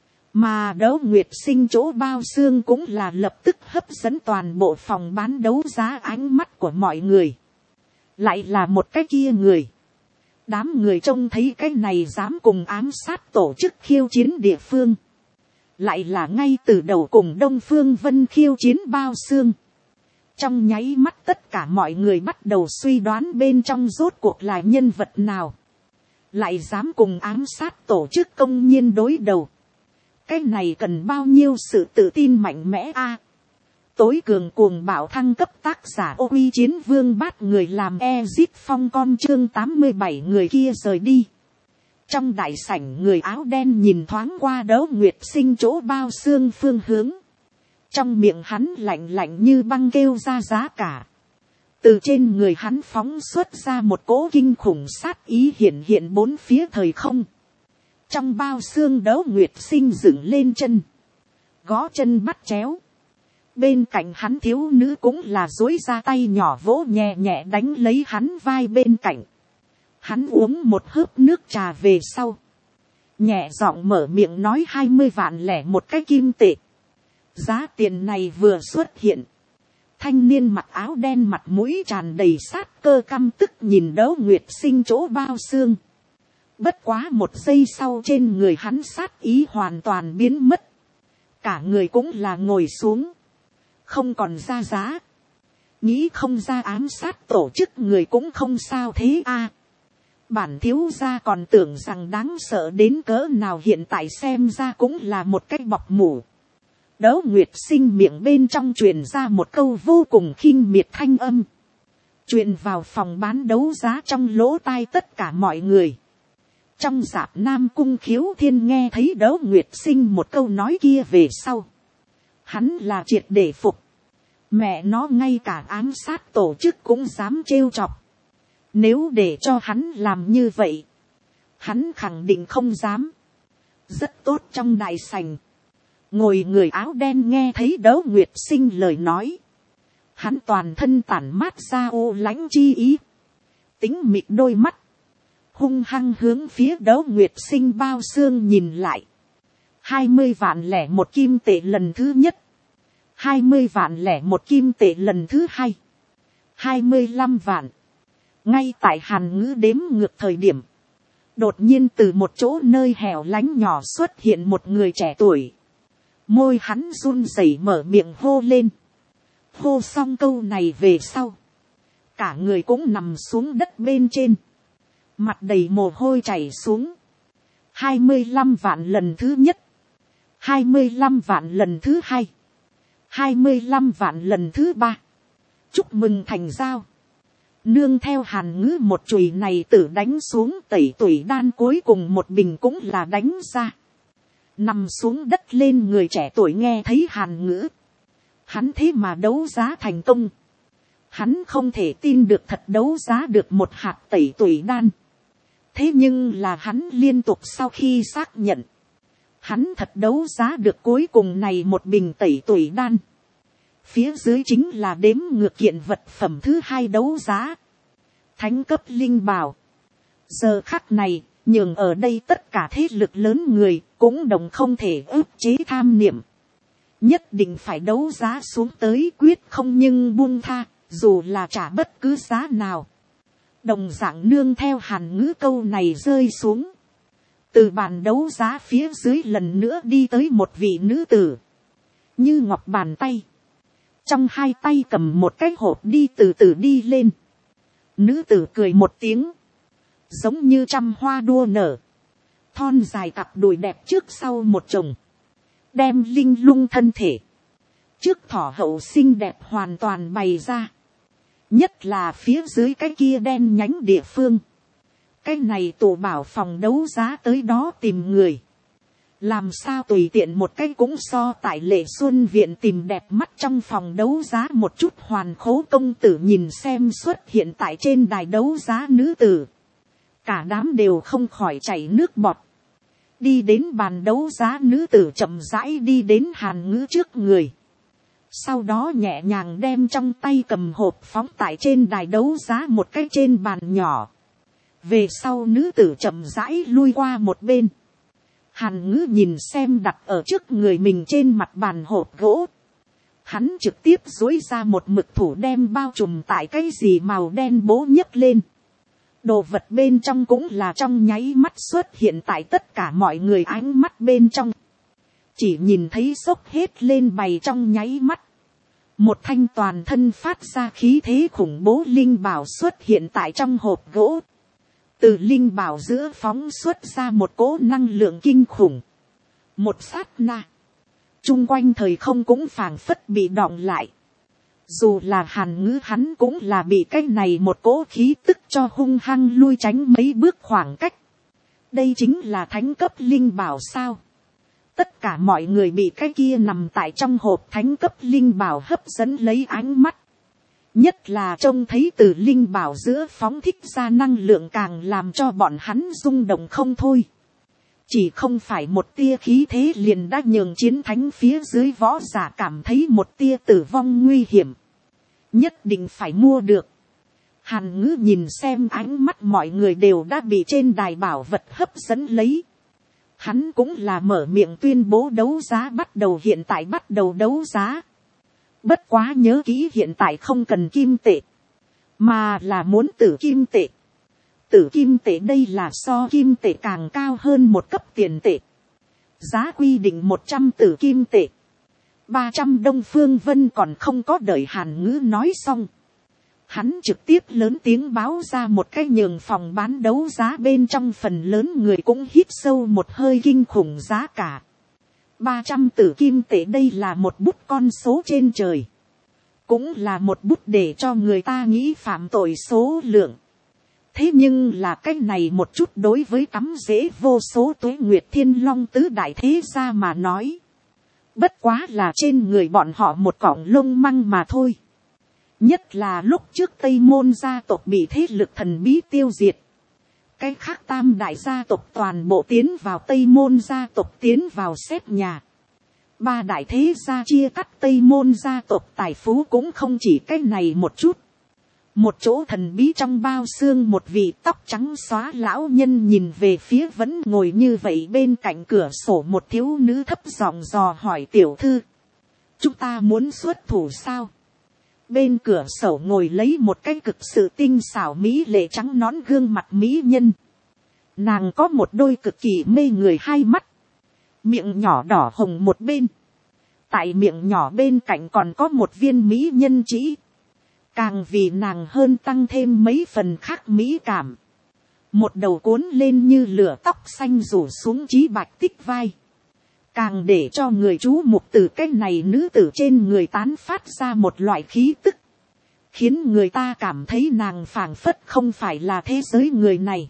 S1: Mà Đấu Nguyệt Sinh chỗ bao xương cũng là lập tức hấp dẫn toàn bộ phòng bán đấu giá ánh mắt của mọi người. Lại là một cái kia người. Đám người trông thấy cái này dám cùng ám sát tổ chức khiêu chiến địa phương. Lại là ngay từ đầu cùng Đông Phương Vân khiêu chiến bao xương. Trong nháy mắt tất cả mọi người bắt đầu suy đoán bên trong rốt cuộc là nhân vật nào. Lại dám cùng ám sát tổ chức công nhiên đối đầu. Cái này cần bao nhiêu sự tự tin mạnh mẽ a. Tối cường cuồng bạo thăng cấp tác giả Ô Uy Chiến Vương Bát người làm Ezit Phong con chương tám mươi bảy người kia rời đi. Trong đại sảnh người áo đen nhìn thoáng qua Đấu Nguyệt Sinh chỗ bao xương phương hướng. Trong miệng hắn lạnh lạnh như băng kêu ra giá cả. Từ trên người hắn phóng xuất ra một cỗ kinh khủng sát ý hiện hiện bốn phía thời không. Trong bao xương Đấu Nguyệt Sinh dựng lên chân. Gõ chân bắt chéo. Bên cạnh hắn thiếu nữ cũng là duỗi ra tay nhỏ vỗ nhẹ nhẹ đánh lấy hắn vai bên cạnh. Hắn uống một hớp nước trà về sau, nhẹ giọng mở miệng nói hai mươi vạn lẻ một cái kim tệ. Giá tiền này vừa xuất hiện, thanh niên mặc áo đen mặt mũi tràn đầy sát cơ căm tức nhìn Đấu Nguyệt Sinh chỗ bao xương. Bất quá một giây sau trên người hắn sát ý hoàn toàn biến mất. Cả người cũng là ngồi xuống, không còn ra giá. Nghĩ không ra ám sát tổ chức người cũng không sao thế a. Bản thiếu gia còn tưởng rằng đáng sợ đến cỡ nào, hiện tại xem ra cũng là một cái bọc mủ. Đấu Nguyệt Sinh miệng bên trong truyền ra một câu vô cùng khinh miệt thanh âm, truyền vào phòng bán đấu giá trong lỗ tai tất cả mọi người. Trong dạp Nam Cung Khiếu Thiên nghe thấy Đấu Nguyệt Sinh một câu nói kia về sau, hắn là triệt để phục. Mẹ nó, ngay cả ám sát tổ chức cũng dám trêu chọc. Nếu để cho hắn làm như vậy, hắn khẳng định không dám. Rất tốt. Trong đại sảnh, ngồi người áo đen nghe thấy Đấu Nguyệt Sinh lời nói, hắn toàn thân tản mát ra ô lãnh chi ý, tính mịt đôi mắt, hung hăng hướng phía Đấu Nguyệt Sinh bao xương nhìn lại. Hai mươi vạn lẻ một kim tệ lần thứ nhất, hai mươi vạn lẻ một kim tệ lần thứ hai, hai mươi lăm vạn. Ngay tại Hàn Ngữ đếm ngược thời điểm, đột nhiên từ một chỗ nơi hẻo lánh nhỏ xuất hiện một người trẻ tuổi. Môi hắn run rẩy mở miệng hô lên. Hô xong câu này về sau, cả người cũng nằm xuống đất bên trên, mặt đầy mồ hôi chảy xuống. Hai mươi lăm vạn lần thứ nhất, hai mươi lăm vạn lần thứ hai, hai mươi lăm vạn lần thứ ba. Chúc mừng thành giao. Nương theo Hàn Ngữ một chùy này tử đánh xuống, tẩy tủy đan cuối cùng một bình cũng là đánh ra. Nằm xuống đất lên người trẻ tuổi nghe thấy Hàn Ngữ, hắn thế mà đấu giá thành công. Hắn không thể tin được thật đấu giá được một hạt tẩy tủy đan. Thế nhưng là hắn liên tục sau khi xác nhận, hắn thật đấu giá được cuối cùng này một bình tẩy tủy đan. Phía dưới chính là đếm ngược kiện vật phẩm thứ hai đấu giá, thánh cấp linh bảo. Giờ khắc này, nhường ở đây tất cả thế lực lớn người cũng đồng không thể ức chế tham niệm, nhất định phải đấu giá xuống tới, quyết không nhưng buông tha, dù là trả bất cứ giá nào. Đồng dạng nương theo Hàn Ngữ câu này rơi xuống, từ bàn đấu giá phía dưới lần nữa đi tới một vị nữ tử, như ngọc bàn tay, trong hai tay cầm một cái hộp đi từ từ đi lên. Nữ tử cười một tiếng, giống như trăm hoa đua nở, thon dài cặp đùi đẹp trước sau một chồng, đem linh lung thân thể, trước thỏ hậu xinh đẹp hoàn toàn bày ra. Nhất là phía dưới cái kia đen nhánh địa phương, cái này tụ bảo phòng đấu giá tới đó tìm người, làm sao tùy tiện một cái cũng so tại Lệ Xuân Viện tìm đẹp mắt. Trong phòng đấu giá một chút hoàn khố công tử nhìn xem xuất hiện tại trên đài đấu giá nữ tử, cả đám đều không khỏi chảy nước bọt. Đi đến bàn đấu giá, nữ tử chậm rãi đi đến Hàn Ngữ trước người, sau đó nhẹ nhàng đem trong tay cầm hộp phóng tại trên đài đấu giá một cái trên bàn nhỏ. Về sau nữ tử chậm rãi lui qua một bên. Hàn Ngữ nhìn xem đặt ở trước người mình trên mặt bàn hộp gỗ, hắn trực tiếp duỗi ra một mực thủ đem bao trùm tại cái gì màu đen bố nhấc lên. Đồ vật bên trong cũng là trong nháy mắt xuất hiện tại tất cả mọi người ánh mắt bên trong. Chỉ nhìn thấy xốc hết lên bày trong nháy mắt, một thanh toàn thân phát ra khí thế khủng bố linh bảo xuất hiện tại trong hộp gỗ. Từ linh bảo giữa phóng xuất ra một cỗ năng lượng kinh khủng. Một sát na, chung quanh thời không cũng phảng phất bị đọng lại. Dù là Hàn Ngữ hắn cũng là bị cái này một cỗ khí tức cho hung hăng lui tránh mấy bước khoảng cách. Đây chính là thánh cấp linh bảo sao? Tất cả mọi người bị cái kia nằm tại trong hộp thánh cấp linh bảo hấp dẫn lấy ánh mắt. Nhất là trông thấy từ linh bảo giữa phóng thích ra năng lượng càng làm cho bọn hắn rung động không thôi. Chỉ không phải một tia khí thế liền đã nhường chiến thánh phía dưới võ giả cảm thấy một tia tử vong nguy hiểm. Nhất định phải mua được. Hàn Ngữ nhìn xem ánh mắt mọi người đều đã bị trên đài bảo vật hấp dẫn lấy. Hắn cũng là mở miệng tuyên bố đấu giá bắt đầu, hiện tại bắt đầu đấu giá. Bất quá nhớ kỹ, hiện tại không cần kim tệ, mà là muốn tử kim tệ. Tử kim tệ đây là so kim tệ càng cao hơn một cấp tiền tệ. Giá quy định một trăm tử kim tệ. ba trăm Đông Phương Vân còn không có đợi Hàn Ngữ nói xong. Hắn trực tiếp lớn tiếng báo ra một cái nhường phòng bán đấu giá bên trong phần lớn người cũng hít sâu một hơi kinh khủng giá cả. ba trăm tử kim tệ đây là một bút con số trên trời. Cũng là một bút để cho người ta nghĩ phạm tội số lượng. Thế nhưng là cái này một chút đối với cắm rễ vô số tuế nguyệt thiên long tứ đại thế gia mà nói. Bất quá là trên người bọn họ một cọng lông măng mà thôi. Nhất là lúc trước Tây Môn gia tộc bị thế lực thần bí tiêu diệt. Cái khác tam đại gia tộc toàn bộ tiến vào Tây Môn gia tộc tiến vào xét nhà. Ba đại thế gia chia cắt Tây Môn gia tộc tài phú cũng không chỉ cái này một chút. Một chỗ thần bí trong bao xương, một vị tóc trắng xóa lão nhân nhìn về phía vẫn ngồi như vậy bên cạnh cửa sổ một thiếu nữ, thấp giọng dò hỏi: tiểu thư, chúng ta muốn xuất thủ sao? Bên cửa sổ ngồi lấy một cái cực sự tinh xảo mỹ lệ trắng nõn gương mặt mỹ nhân. Nàng có một đôi cực kỳ mê người hai mắt, miệng nhỏ đỏ hồng một bên. Tại miệng nhỏ bên cạnh còn có một viên mỹ nhân chỉ, càng vì nàng hơn tăng thêm mấy phần khác mỹ cảm. Một đầu cuốn lên như lửa tóc xanh rủ xuống chí bạch tích vai, càng để cho người chú mục từ cái này nữ tử trên người tán phát ra một loại khí tức, khiến người ta cảm thấy nàng phảng phất không phải là thế giới người này.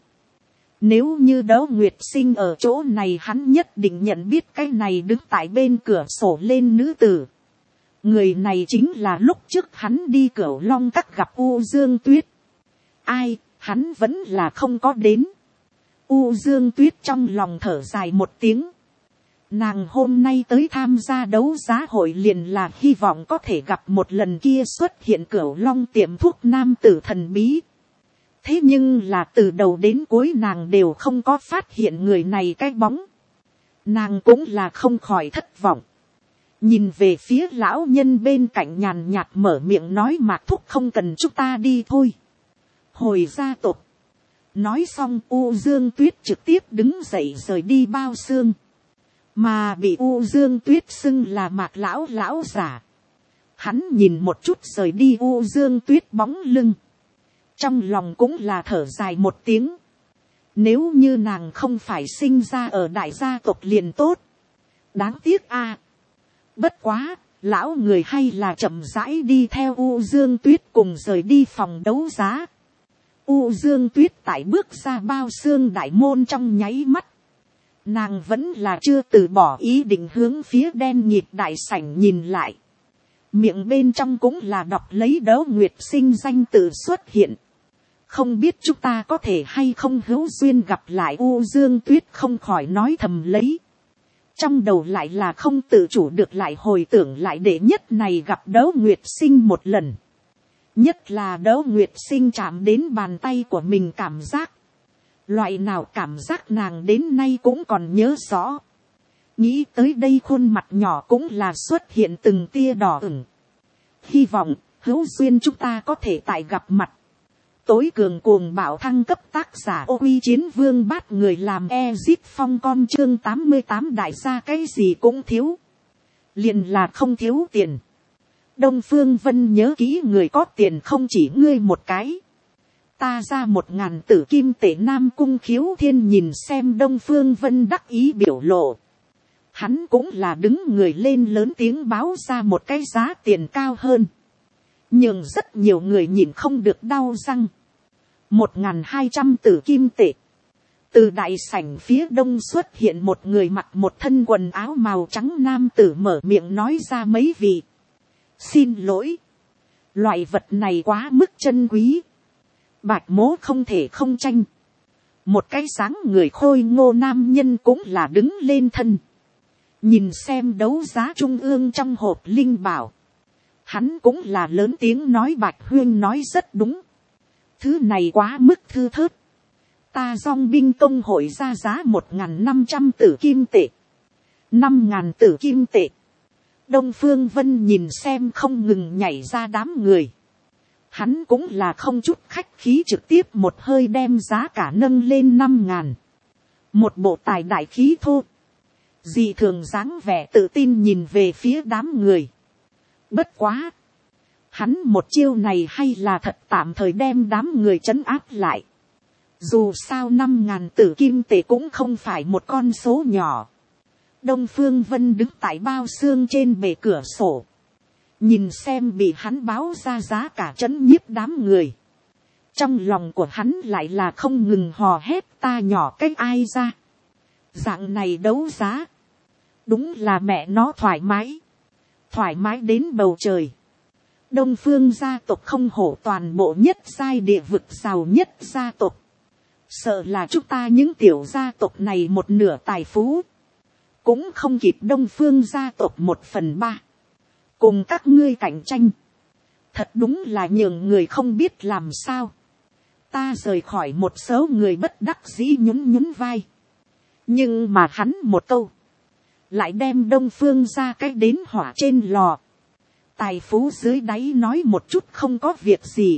S1: Nếu như Đỗ Nguyệt Sinh ở chỗ này, hắn nhất định nhận biết cái này đứng tại bên cửa sổ lên nữ tử. Người này chính là lúc trước hắn đi Cửu Long Các gặp U Dương Tuyết. Ai, hắn vẫn là không có đến. U Dương Tuyết trong lòng thở dài một tiếng. Nàng hôm nay tới tham gia đấu giá hội liền là hy vọng có thể gặp một lần kia xuất hiện Cửu Long tiệm thuốc nam tử thần bí. Thế nhưng là từ đầu đến cuối nàng đều không có phát hiện người này cái bóng. Nàng cũng là không khỏi thất vọng. Nhìn về phía lão nhân bên cạnh, nhàn nhạt mở miệng nói: Mạc thúc, không cần, chúng ta đi thôi. Hồi gia tộc. Nói xong U Dương Tuyết trực tiếp đứng dậy rời đi bao xương. Mà bị U Dương Tuyết xưng là Mạc lão lão giả. Hắn nhìn một chút rời đi U Dương Tuyết bóng lưng, trong lòng cũng là thở dài một tiếng. Nếu như nàng không phải sinh ra ở đại gia tộc liền tốt. Đáng tiếc a. À. Bất quá, lão người hay là chậm rãi đi theo U Dương Tuyết cùng rời đi phòng đấu giá. U Dương Tuyết tại bước ra bao xương đại môn trong nháy mắt, nàng vẫn là chưa từ bỏ ý định hướng phía đen nhịp đại sảnh nhìn lại. Miệng bên trong cũng là đọc lấy Đỗ Nguyệt Sinh danh tự xuất hiện. Không biết chúng ta có thể hay không hữu duyên gặp lại. U Dương Tuyết không khỏi nói thầm lấy. Trong đầu lại là không tự chủ được lại hồi tưởng lại đệ nhất này gặp Đỗ Nguyệt Sinh một lần. Nhất là Đỗ Nguyệt Sinh chạm đến bàn tay của mình cảm giác. Loại nào cảm giác nàng đến nay cũng còn nhớ rõ. Nghĩ tới đây khuôn mặt nhỏ cũng là xuất hiện từng tia đỏ ửng. Hy vọng hữu duyên chúng ta có thể tại gặp mặt. Tối cường cuồng bạo thăng cấp, tác giả Ô Uy Chiến Vương Bát người làm Ezit Phong con, chương tám mươi tám đại gia cái gì cũng thiếu. Liền là không thiếu tiền. Đông Phương Vân nhớ kỹ, người có tiền không chỉ ngươi một cái. Ta ra một ngàn tử kim tệ. Nam Cung Khiếu Thiên nhìn xem Đông Phương Vân đắc ý biểu lộ. Hắn cũng là đứng người lên lớn tiếng báo ra một cái giá tiền cao hơn. Nhưng rất nhiều người nhìn không được đau răng. Một ngàn hai trăm tử kim tệ. Từ đại sảnh phía đông xuất hiện một người mặc một thân quần áo màu trắng nam tử, mở miệng nói ra: mấy vị, xin lỗi, loại vật này quá mức chân quý, bạch mố không thể không tranh. Một cái dáng người khôi ngô nam nhân cũng là đứng lên thân. Nhìn xem đấu giá trung ương trong hộp linh bảo, hắn cũng là lớn tiếng nói: Bạch huyên nói rất đúng. thứ này quá mức thư thớt. Ta dong binh công hội ra giá một ngàn năm trăm tử kim tệ, năm ngàn tử kim tệ. Đông Phương Vân nhìn xem không ngừng nhảy ra đám người. Hắn cũng là không chút khách khí, trực tiếp một hơi đem giá cả nâng lên năm ngàn. Một bộ tài đại khí thô, dị thường dáng vẻ tự tin nhìn về phía đám người. Bất quá, hắn một chiêu này hay là thật tạm thời đem đám người trấn áp lại. Dù sao năm ngàn tử kim tệ cũng không phải một con số nhỏ. Đông Phương Vân đứng tại bao xương trên bề cửa sổ, nhìn xem bị hắn báo ra giá cả trấn nhiếp đám người. Trong lòng của hắn lại là không ngừng hò hét ta nhỏ cái ai ra. Dạng này đấu giá, đúng là mẹ nó thoải mái, thoải mái đến bầu trời. Đông Phương gia tộc không hổ toàn bộ nhất giai địa vực giàu nhất gia tộc. Sợ là chúng ta những tiểu gia tộc này một nửa tài phú cũng không kịp Đông Phương gia tộc một phần ba. Cùng các ngươi cạnh tranh, thật đúng là nhường người không biết làm sao. Ta rời khỏi một số người bất đắc dĩ nhún nhún vai. Nhưng mà hắn một câu, lại đem Đông Phương ra cái đến hỏa trên lò. Tài phú dưới đáy nói một chút không có việc gì.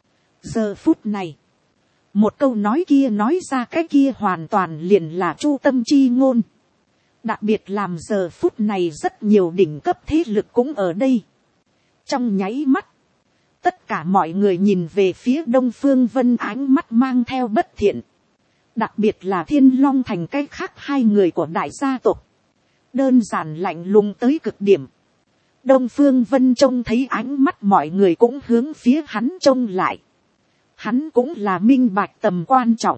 S1: Giờ phút này, một câu nói kia nói ra cái kia hoàn toàn liền là chu tâm chi ngôn. Đặc biệt làm giờ phút này rất nhiều đỉnh cấp thế lực cũng ở đây. Trong nháy mắt, tất cả mọi người nhìn về phía Đông Phương Vân ánh mắt mang theo bất thiện. Đặc biệt là Thiên Long Thành cái khác hai người của đại gia tộc. Đơn giản lạnh lùng tới cực điểm. Đông Phương Vân trông thấy ánh mắt mọi người cũng hướng phía hắn trông lại. Hắn cũng là minh bạch tầm quan trọng.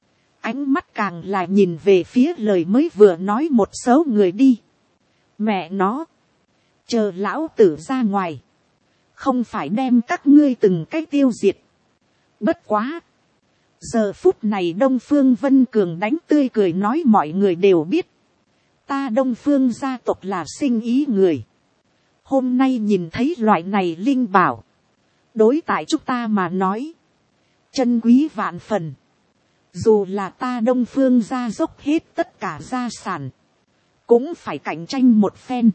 S1: Ánh mắt càng là nhìn về phía lời mới vừa nói một số người đi. Mẹ nó, chờ lão tử ra ngoài, không phải đem các ngươi từng cái tiêu diệt. Bất quá, giờ phút này Đông Phương Vân Cường đánh tươi cười nói mọi người đều biết. Ta Đông Phương gia tộc là sinh ý người. Hôm nay nhìn thấy loại này linh bảo, đối tại chúng ta mà nói, chân quý vạn phần. Dù là ta Đông Phương gia dốc hết tất cả gia sản, cũng phải cạnh tranh một phen.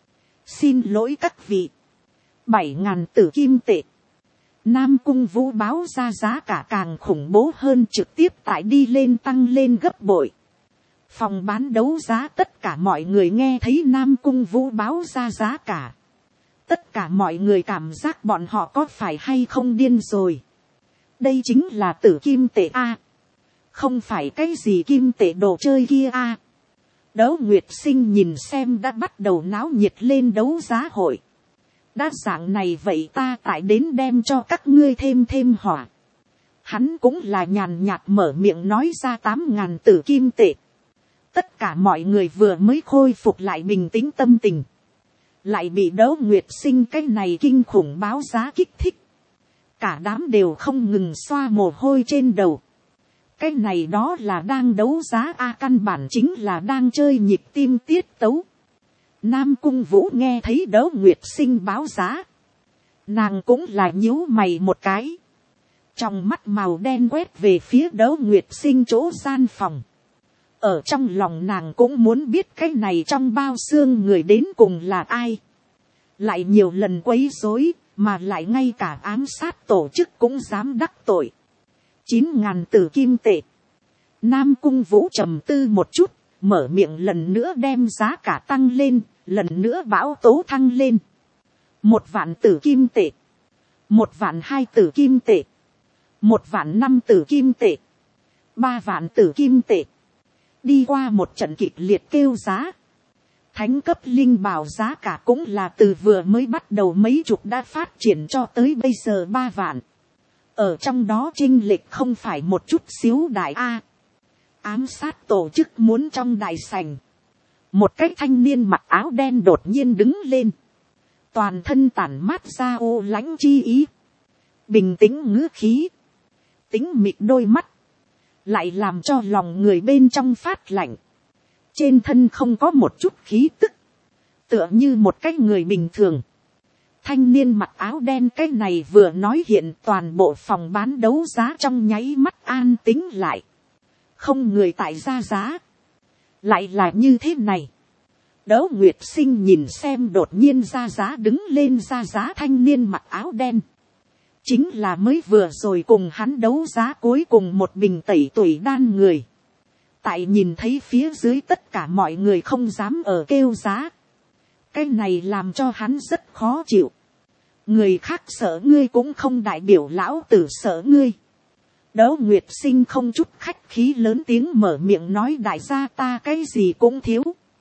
S1: Xin lỗi các vị. Bảy ngàn tử kim tệ. Nam Cung Vũ báo ra giá cả càng khủng bố hơn, trực tiếp tại đi lên tăng lên gấp bội. Phòng bán đấu giá tất cả mọi người nghe thấy Nam Cung Vũ báo ra giá cả. Tất cả mọi người cảm giác bọn họ có phải hay không điên rồi. Đây chính là tử kim tệ A. Không phải cái gì kim tệ đồ chơi kia A. Đấu Nguyệt Sinh nhìn xem đã bắt đầu náo nhiệt lên đấu giá hội. Đã dạng này vậy ta tại đến đem cho các ngươi thêm thêm hỏa. Hắn cũng là nhàn nhạt mở miệng nói ra tám ngàn tử kim tệ. Tất cả mọi người vừa mới khôi phục lại bình tĩnh tâm tình, lại bị Đấu Nguyệt Sinh cái này kinh khủng báo giá kích thích. Cả đám đều không ngừng xoa mồ hôi trên đầu. Cái này đó là đang đấu giá A, căn bản chính là đang chơi nhịp tim tiết tấu. Nam Cung Vũ nghe thấy Đấu Nguyệt Sinh báo giá, nàng cũng là nhíu mày một cái, trong mắt màu đen quét về phía Đấu Nguyệt Sinh chỗ gian phòng. Ở trong lòng nàng cũng muốn biết cái này trong bao xương người đến cùng là ai. Lại nhiều lần quấy rối, mà lại ngay cả ám sát tổ chức cũng dám đắc tội. Chín ngàn tử kim tệ. Nam Cung Vũ trầm tư một chút, mở miệng lần nữa đem giá cả tăng lên, lần nữa bão tố thăng lên. Một vạn tử kim tệ. Một vạn hai tử kim tệ. Một vạn năm tử kim tệ. Ba vạn tử kim tệ. Đi qua một trận kịch liệt kêu giá, thánh cấp linh bảo giá cả cũng là từ vừa mới bắt đầu mấy chục đã phát triển cho tới bây giờ ba vạn. Ở trong đó chênh lệch không phải một chút xíu đại A. Ám sát tổ chức muốn trong đại sảnh. Một cái thanh niên mặc áo đen đột nhiên đứng lên. Toàn thân tản mát ra ô lãnh chi ý. Bình tĩnh ngữ khí. Tính mịt đôi mắt. Lại làm cho lòng người bên trong phát lạnh. Trên thân không có một chút khí tức. Tựa như một cái người bình thường. Thanh niên mặc áo đen cái này vừa nói hiện toàn bộ phòng bán đấu giá trong nháy mắt an tĩnh lại. Không người tại ra giá. Lại là như thế này. Đỗ Nguyệt Sinh nhìn xem đột nhiên ra giá đứng lên ra giá thanh niên mặc áo đen. Chính là mới vừa rồi cùng hắn đấu giá cuối cùng một bình tẩy tuổi đan người. Tại nhìn thấy phía dưới tất cả mọi người không dám ở kêu giá. Cái này làm cho hắn rất khó chịu. Người khác sợ ngươi cũng không đại biểu lão tử sợ ngươi. Đỗ Nguyệt Sinh không chút khách khí lớn tiếng mở miệng nói đại gia ta cái gì cũng thiếu.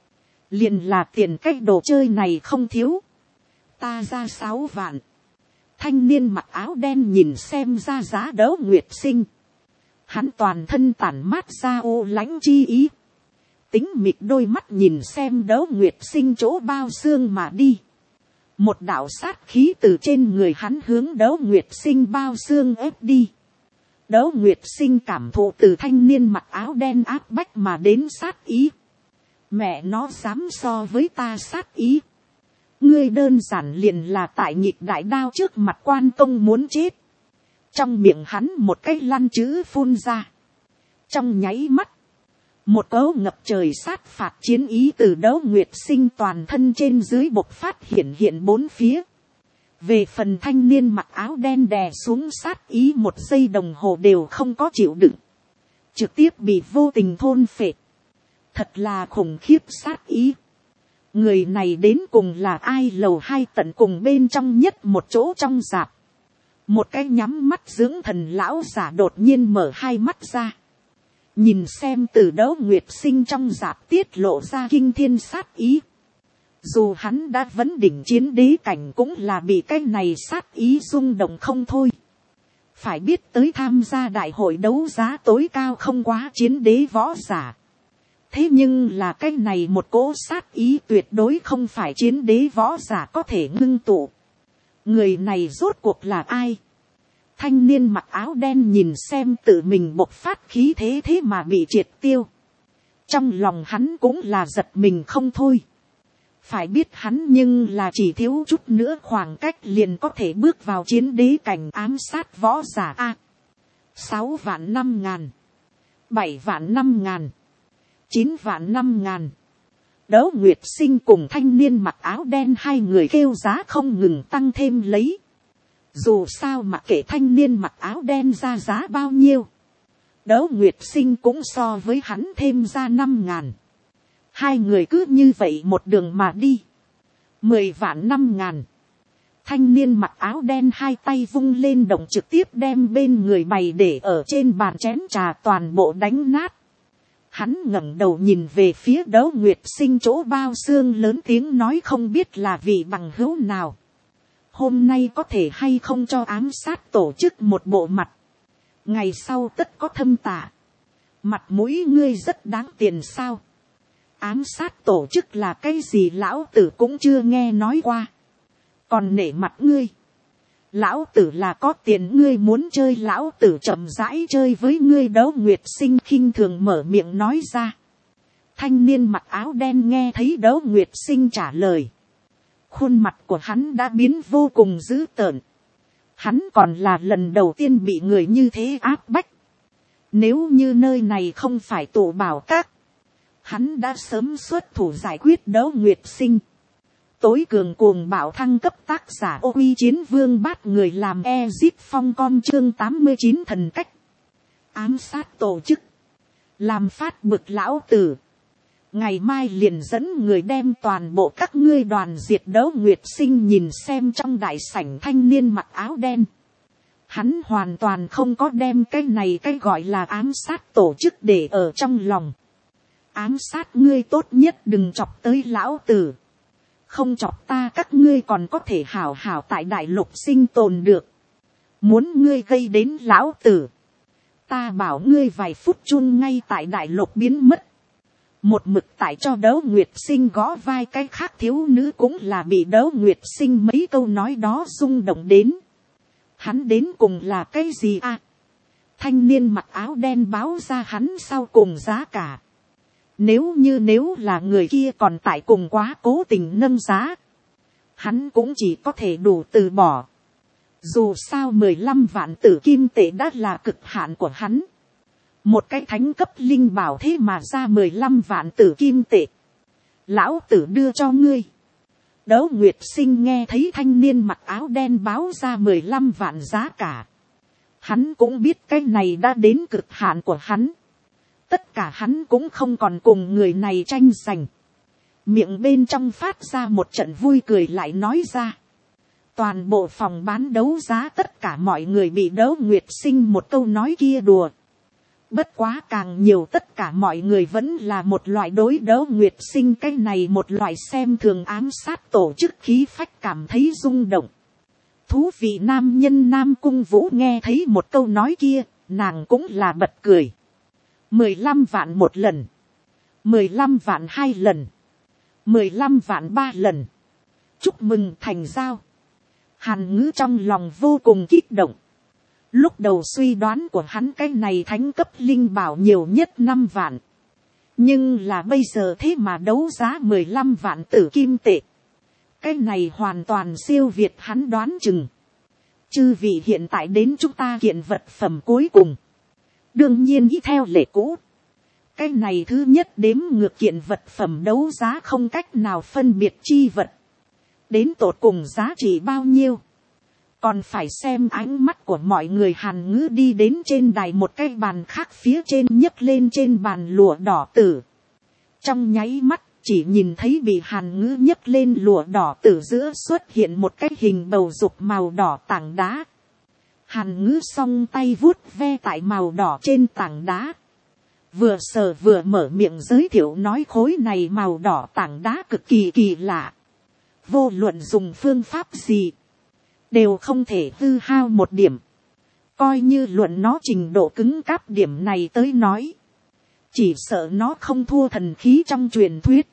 S1: Liền là tiền cái đồ chơi này không thiếu. Ta ra sáu vạn. Thanh niên mặc áo đen nhìn xem ra giá Đỗ Nguyệt Sinh. Hắn toàn thân tản mát ra ô lãnh chi ý. Tính mịt đôi mắt nhìn xem Đỗ Nguyệt Sinh chỗ bao xương mà đi. Một đạo sát khí từ trên người hắn hướng Đỗ Nguyệt Sinh bao xương ép đi. Đỗ Nguyệt Sinh cảm thụ từ thanh niên mặc áo đen áp bách mà đến sát ý. Mẹ nó dám so với ta sát ý. Ngươi đơn giản liền là tại nhịp đại đao trước mặt quan công muốn chết. Trong miệng hắn một cái lăn chữ phun ra. Trong nháy mắt. Một cấu ngập trời sát phạt chiến ý từ Đỗ Nguyệt Sinh toàn thân trên dưới bộc phát hiện hiện bốn phía. Về phần thanh niên mặc áo đen đè xuống sát ý một giây đồng hồ đều không có chịu đựng. Trực tiếp bị vô tình thôn phệ. Thật là khủng khiếp sát ý. Người này đến cùng là ai lầu hai tận cùng bên trong nhất một chỗ trong rạp. Một cái nhắm mắt dưỡng thần lão giả đột nhiên mở hai mắt ra. Nhìn xem từ Đỗ Nguyệt Sinh trong rạp tiết lộ ra kinh thiên sát ý. Dù hắn đã vấn đỉnh chiến đế cảnh cũng là bị cái này sát ý rung động không thôi. Phải biết tới tham gia đại hội đấu giá tối cao không quá chiến đế võ giả. Thế nhưng là cái này một cỗ sát ý tuyệt đối không phải chiến đế võ giả có thể ngưng tụ. Người này rốt cuộc là ai? Thanh niên mặc áo đen nhìn xem tự mình bộc phát khí thế thế mà bị triệt tiêu. Trong lòng hắn cũng là giật mình không thôi. Phải biết hắn nhưng là chỉ thiếu chút nữa khoảng cách liền có thể bước vào chiến đế cảnh ám sát võ giả A. Sáu vạn năm ngàn. Bảy vạn năm ngàn. Chín vạn năm ngàn. Đỗ Nguyệt Sinh cùng thanh niên mặc áo đen hai người kêu giá không ngừng tăng thêm lấy. Dù sao mặc kệ thanh niên mặc áo đen ra giá bao nhiêu. Đỗ Nguyệt Sinh cũng so với hắn thêm ra năm ngàn. Hai người cứ như vậy một đường mà đi. Mười vạn năm ngàn. Thanh niên mặc áo đen hai tay vung lên động trực tiếp đem bên người bày để ở trên bàn chén trà toàn bộ đánh nát. Hắn ngẩng đầu nhìn về phía Đỗ Nguyệt Sinh chỗ bao xương lớn tiếng nói không biết là vị bằng hữu nào. Hôm nay có thể hay không cho ám sát tổ chức một bộ mặt. Ngày sau tất có thâm tả. Mặt mũi ngươi rất đáng tiền sao. Ám sát tổ chức là cái gì lão tử cũng chưa nghe nói qua. Còn nể mặt ngươi. Lão tử là có tiền ngươi muốn chơi lão tử chậm rãi chơi với ngươi. Đỗ Nguyệt Sinh khinh thường mở miệng nói ra. Thanh niên mặc áo đen nghe thấy Đỗ Nguyệt Sinh trả lời. Khuôn mặt của hắn đã biến vô cùng dữ tợn. Hắn còn là lần đầu tiên bị người như thế áp bách. Nếu như nơi này không phải tụ bảo các. Hắn đã sớm xuất thủ giải quyết Đỗ Nguyệt Sinh. Tối cường cuồng bạo thăng cấp tác giả Ô Uy Chiến Vương bát người làm Ezip Phong con chương tám mươi chín thần cách. Ám sát tổ chức. Làm phát bực lão tử. Ngày mai liền dẫn người đem toàn bộ các ngươi đoàn diệt. Đỗ Nguyệt Sinh nhìn xem trong đại sảnh thanh niên mặc áo đen. Hắn hoàn toàn không có đem cái này cái gọi là ám sát tổ chức để ở trong lòng. Ám sát ngươi tốt nhất đừng chọc tới lão tử. Không chọc ta các ngươi còn có thể hảo hảo tại đại lục sinh tồn được. Muốn ngươi gây đến lão tử. Ta bảo ngươi vài phút chun ngay tại đại lục biến mất. Một mực tại cho Đỗ Nguyệt Sinh gõ vai cái khác thiếu nữ cũng là bị Đỗ Nguyệt Sinh mấy câu nói đó rung động đến. Hắn đến cùng là cái gì à? Thanh niên mặc áo đen báo ra hắn sau cùng giá cả. Nếu như nếu là người kia còn tại cùng quá cố tình nâng giá. hắn cũng chỉ có thể đủ từ bỏ. Dù sao mười lăm vạn tử kim tệ đã là cực hạn của hắn. Một cái thánh cấp linh bảo thế mà ra mười lăm vạn tử kim tệ. Lão tử đưa cho ngươi. Đấu Nguyệt Sinh nghe thấy thanh niên mặc áo đen báo ra mười lăm vạn giá cả. Hắn cũng biết cái này đã đến cực hạn của hắn. Tất cả hắn cũng không còn cùng người này tranh giành. Miệng bên trong phát ra một trận vui cười lại nói ra. Toàn bộ phòng bán đấu giá tất cả mọi người bị Đấu Nguyệt Sinh một câu nói kia đùa. Bất quá càng nhiều tất cả mọi người vẫn là một loại đối Đấu Nguyệt Sinh cái này một loại xem thường ám sát tổ chức khí phách cảm thấy rung động. Thú vị nam nhân Nam Cung Vũ nghe thấy một câu nói kia, nàng cũng là bật cười. Mười lăm vạn một lần. Mười lăm vạn hai lần. Mười lăm vạn ba lần. Chúc mừng thành giao. Hàn Ngữ trong lòng vô cùng kích động. Lúc đầu suy đoán của hắn cái này thánh cấp linh bảo nhiều nhất năm vạn. Nhưng là bây giờ thế mà đấu giá mười lăm vạn tử kim tệ. Cái này hoàn toàn siêu việt hắn đoán chừng. Chư vị hiện tại đến chúng ta kiện vật phẩm cuối cùng. Đương nhiên ý theo lệ cũ. Cái này thứ nhất đếm ngược kiện vật phẩm đấu giá không cách nào phân biệt chi vật. Đến tột cùng giá trị bao nhiêu. Còn phải xem ánh mắt của mọi người. Hàn Ngữ đi đến trên đài một cái bàn khác phía trên nhấc lên trên bàn lụa đỏ tử. Trong nháy mắt chỉ nhìn thấy bị Hàn Ngữ nhấc lên lụa đỏ tử giữa xuất hiện một cái hình bầu dục màu đỏ tảng đá. Hàn Ngữ song tay vuốt ve tại màu đỏ trên tảng đá. Vừa sờ vừa mở miệng giới thiệu nói khối này màu đỏ tảng đá cực kỳ kỳ lạ. Vô luận dùng phương pháp gì. Đều không thể hư hao một điểm. Coi như luận nó trình độ cứng cáp điểm này tới nói. Chỉ sợ nó không thua thần khí trong truyền thuyết.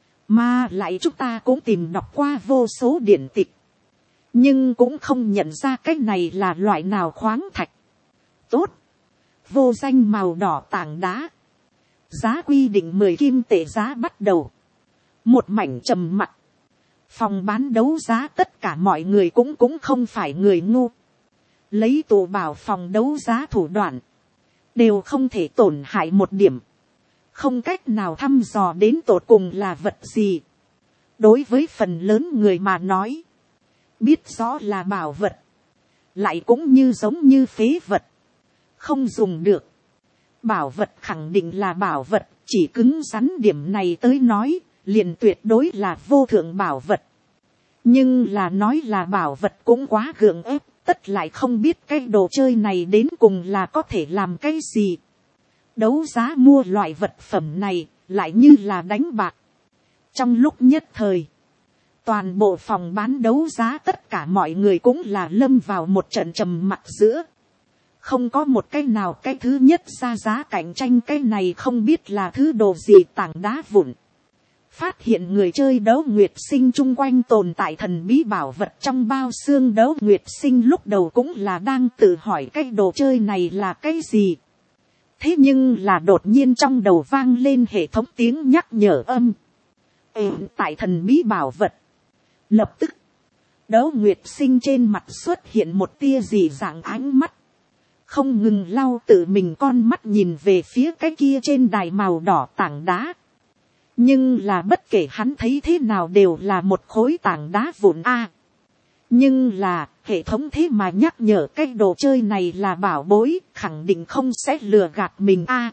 S1: Mà lại chúng ta cũng tìm đọc qua vô số điển tịch. Nhưng cũng không nhận ra cái này là loại nào khoáng thạch. Tốt. Vô danh màu đỏ tảng đá. Giá quy định mười kim tệ giá bắt đầu. Một mảnh trầm mặc. Phòng bán đấu giá tất cả mọi người cũng cũng không phải người ngu. Lấy tụ bảo phòng đấu giá thủ đoạn. Đều không thể tổn hại một điểm. Không cách nào thăm dò đến tột cùng là vật gì. Đối với phần lớn người mà nói. Biết rõ là bảo vật. Lại cũng như giống như phế vật. Không dùng được. Bảo vật khẳng định là bảo vật. Chỉ cứng rắn điểm này tới nói. Liền tuyệt đối là vô thượng bảo vật. Nhưng là nói là bảo vật cũng quá gượng ép. Tất lại không biết cái đồ chơi này đến cùng là có thể làm cái gì. Đấu giá mua loại vật phẩm này lại như là đánh bạc. Trong lúc nhất thời. Toàn bộ phòng bán đấu giá tất cả mọi người cũng là lâm vào một trận trầm mặc giữa. Không có một cái nào cái thứ nhất ra giá cạnh tranh cái này không biết là thứ đồ gì tảng đá vụn. Phát hiện người chơi Đấu Nguyệt Sinh chung quanh tồn tại thần bí bảo vật trong bao xương. Đấu Nguyệt Sinh lúc đầu cũng là đang tự hỏi cái đồ chơi này là cái gì. Thế nhưng là đột nhiên trong đầu vang lên hệ thống tiếng nhắc nhở âm. Ê, tại thần bí bảo vật. Lập tức, Đấu Nguyệt Sinh trên mặt xuất hiện một tia dị dạng ánh mắt. Không ngừng lau tự mình con mắt nhìn về phía cái kia trên đài màu đỏ tảng đá. Nhưng là bất kể hắn thấy thế nào đều là một khối tảng đá vụn a. Nhưng là hệ thống thế mà nhắc nhở cái đồ chơi này là bảo bối, khẳng định không sẽ lừa gạt mình a.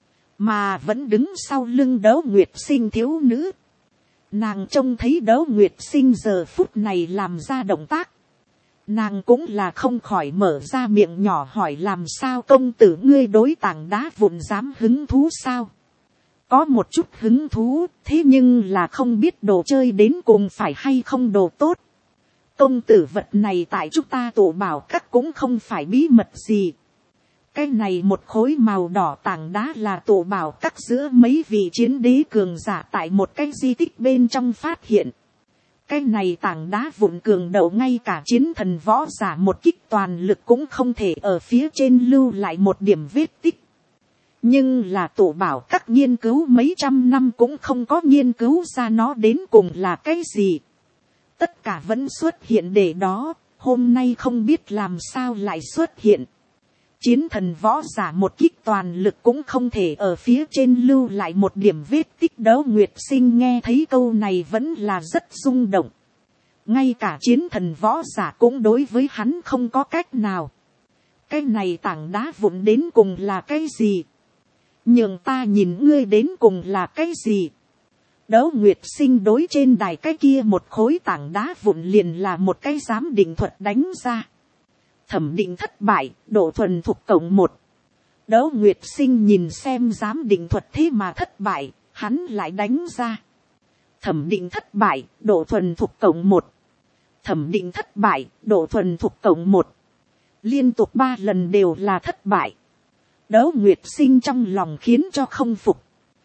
S1: Mà vẫn đứng sau lưng Đấu Nguyệt Sinh thiếu nữ. Nàng trông thấy Đấu Nguyệt Sinh giờ phút này làm ra động tác. Nàng cũng là không khỏi mở ra miệng nhỏ hỏi làm sao công tử ngươi đối tảng đá vụn dám hứng thú sao. Có một chút hứng thú, thế nhưng là không biết đồ chơi đến cùng phải hay không đồ tốt. Công tử vật này tại chúng ta tổ bảo các cũng không phải bí mật gì. Cái này một khối màu đỏ tảng đá là tổ bảo các giữa mấy vị chiến đế cường giả tại một cái di tích bên trong phát hiện. Cái này tảng đá vụn cường đậu ngay cả chiến thần võ giả một kích toàn lực cũng không thể ở phía trên lưu lại một điểm vết tích. Nhưng là tổ bảo các nghiên cứu mấy trăm năm cũng không có nghiên cứu ra nó đến cùng là cái gì. tất cả vẫn xuất hiện để đó, hôm nay không biết làm sao lại xuất hiện. Chiến thần võ giả một kích toàn lực cũng không thể ở phía trên lưu lại một điểm vết tích. Đấu Nguyệt Sinh nghe thấy câu này vẫn là rất rung động. Ngay cả chiến thần võ giả cũng đối với hắn không có cách nào. Cái này tảng đá vụn đến cùng là cái gì? Nhường ta nhìn ngươi đến cùng là cái gì? Đấu Nguyệt Sinh đối trên đài cái kia một khối tảng đá vụn liền là một cái giám định thuật đánh ra. Thẩm định thất bại, độ thuần thục cộng một. Đấu Nguyệt Sinh nhìn xem giám định thuật thế mà thất bại, hắn lại đánh ra. Thẩm định thất bại, độ thuần thục cộng một. Thẩm định thất bại, độ thuần thục cộng một. Liên tục ba lần đều là thất bại. Đấu Nguyệt Sinh trong lòng khiến cho không phục.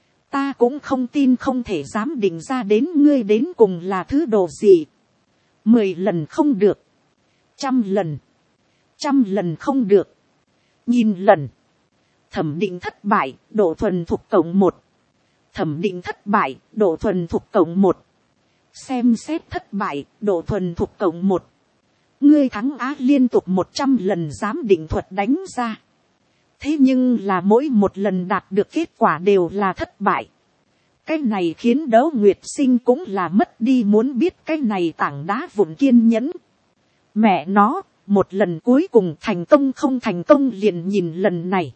S1: Ta cũng không tin không thể dám định ra đến ngươi đến cùng là thứ đồ gì. Mười lần không được. Trăm lần. Trăm lần không được. Nghìn lần. Thẩm định thất bại, độ thuần thục cộng một. Thẩm định thất bại, độ thuần thục cộng một. Xem xét thất bại, độ thuần thục cộng một. Ngươi thắng á liên tục một trăm lần giám định thuật đánh ra. Thế nhưng là mỗi một lần đạt được kết quả đều là thất bại. Cái này khiến Đấu Nguyệt Sinh cũng là mất đi muốn biết cái này tảng đá vụn kiên nhẫn. Mẹ nó, một lần cuối cùng thành công không thành công liền nhìn lần này.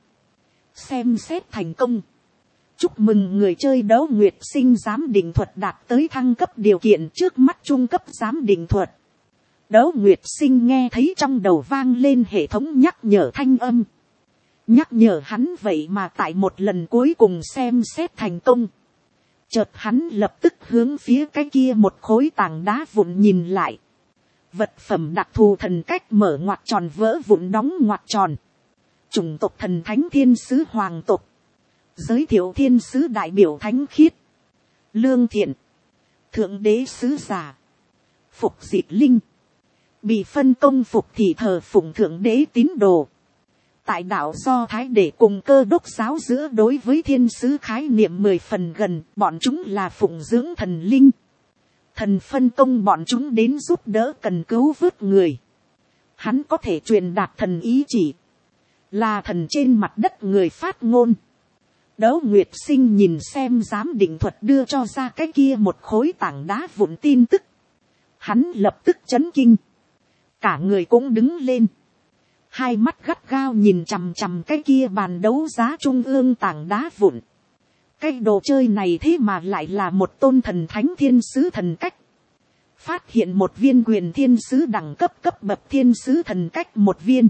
S1: Xem xét thành công. Chúc mừng người chơi Đấu Nguyệt Sinh giám định thuật đạt tới thăng cấp điều kiện trước mắt trung cấp giám định thuật. Đấu Nguyệt Sinh nghe thấy trong đầu vang lên hệ thống nhắc nhở thanh âm. Nhắc nhở hắn vậy mà tại một lần cuối cùng xem xét thành công. Chợt hắn lập tức hướng phía cái kia một khối tảng đá vụn nhìn lại. Vật phẩm đặc thù thần cách mở ngoặc tròn vỡ vụn đóng ngoặc tròn. Chủng tộc thần thánh thiên sứ hoàng tộc. Giới thiệu thiên sứ đại biểu thánh khiết. Lương thiện. Thượng đế sứ giả. Phục dịch linh. Bị phân công phục thì thờ phụng thượng đế tín đồ. Tại đạo Do Thái để cùng Cơ Đốc giáo giữa đối với thiên sứ khái niệm mười phần gần, bọn chúng là phụng dưỡng thần linh. Thần phân công bọn chúng đến giúp đỡ cần cứu vớt người. Hắn có thể truyền đạt thần ý chỉ. Là thần trên mặt đất người phát ngôn. Đấu Nguyệt Sinh nhìn xem giám định thuật đưa cho ra cái kia một khối tảng đá vụn tin tức. Hắn lập tức chấn kinh. Cả người cũng đứng lên. Hai mắt gắt gao nhìn chằm chằm cái kia bàn đấu giá trung ương tảng đá vụn. Cái đồ chơi này thế mà lại là một tôn thần thánh thiên sứ thần cách. Phát hiện một viên quyền thiên sứ đẳng cấp cấp bậc thiên sứ thần cách một viên.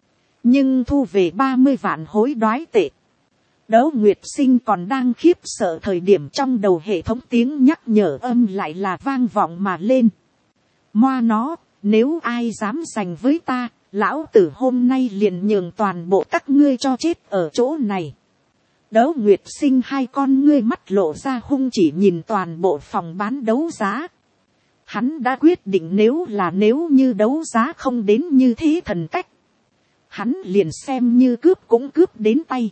S1: Nhưng thu về ba mươi vạn hối đoái tệ. Đấu Nguyệt Sinh còn đang khiếp sợ thời điểm trong đầu hệ thống tiếng nhắc nhở âm lại là vang vọng mà lên. Moa nó, nếu ai dám giành với ta, lão tử hôm nay liền nhường toàn bộ các ngươi cho chết ở chỗ này. Đấu Nguyệt Sinh hai con ngươi mắt lộ ra hung chỉ nhìn toàn bộ phòng bán đấu giá. Hắn đã quyết định nếu là nếu như đấu giá không đến như thế thần cách. Hắn liền xem như cướp cũng cướp đến tay.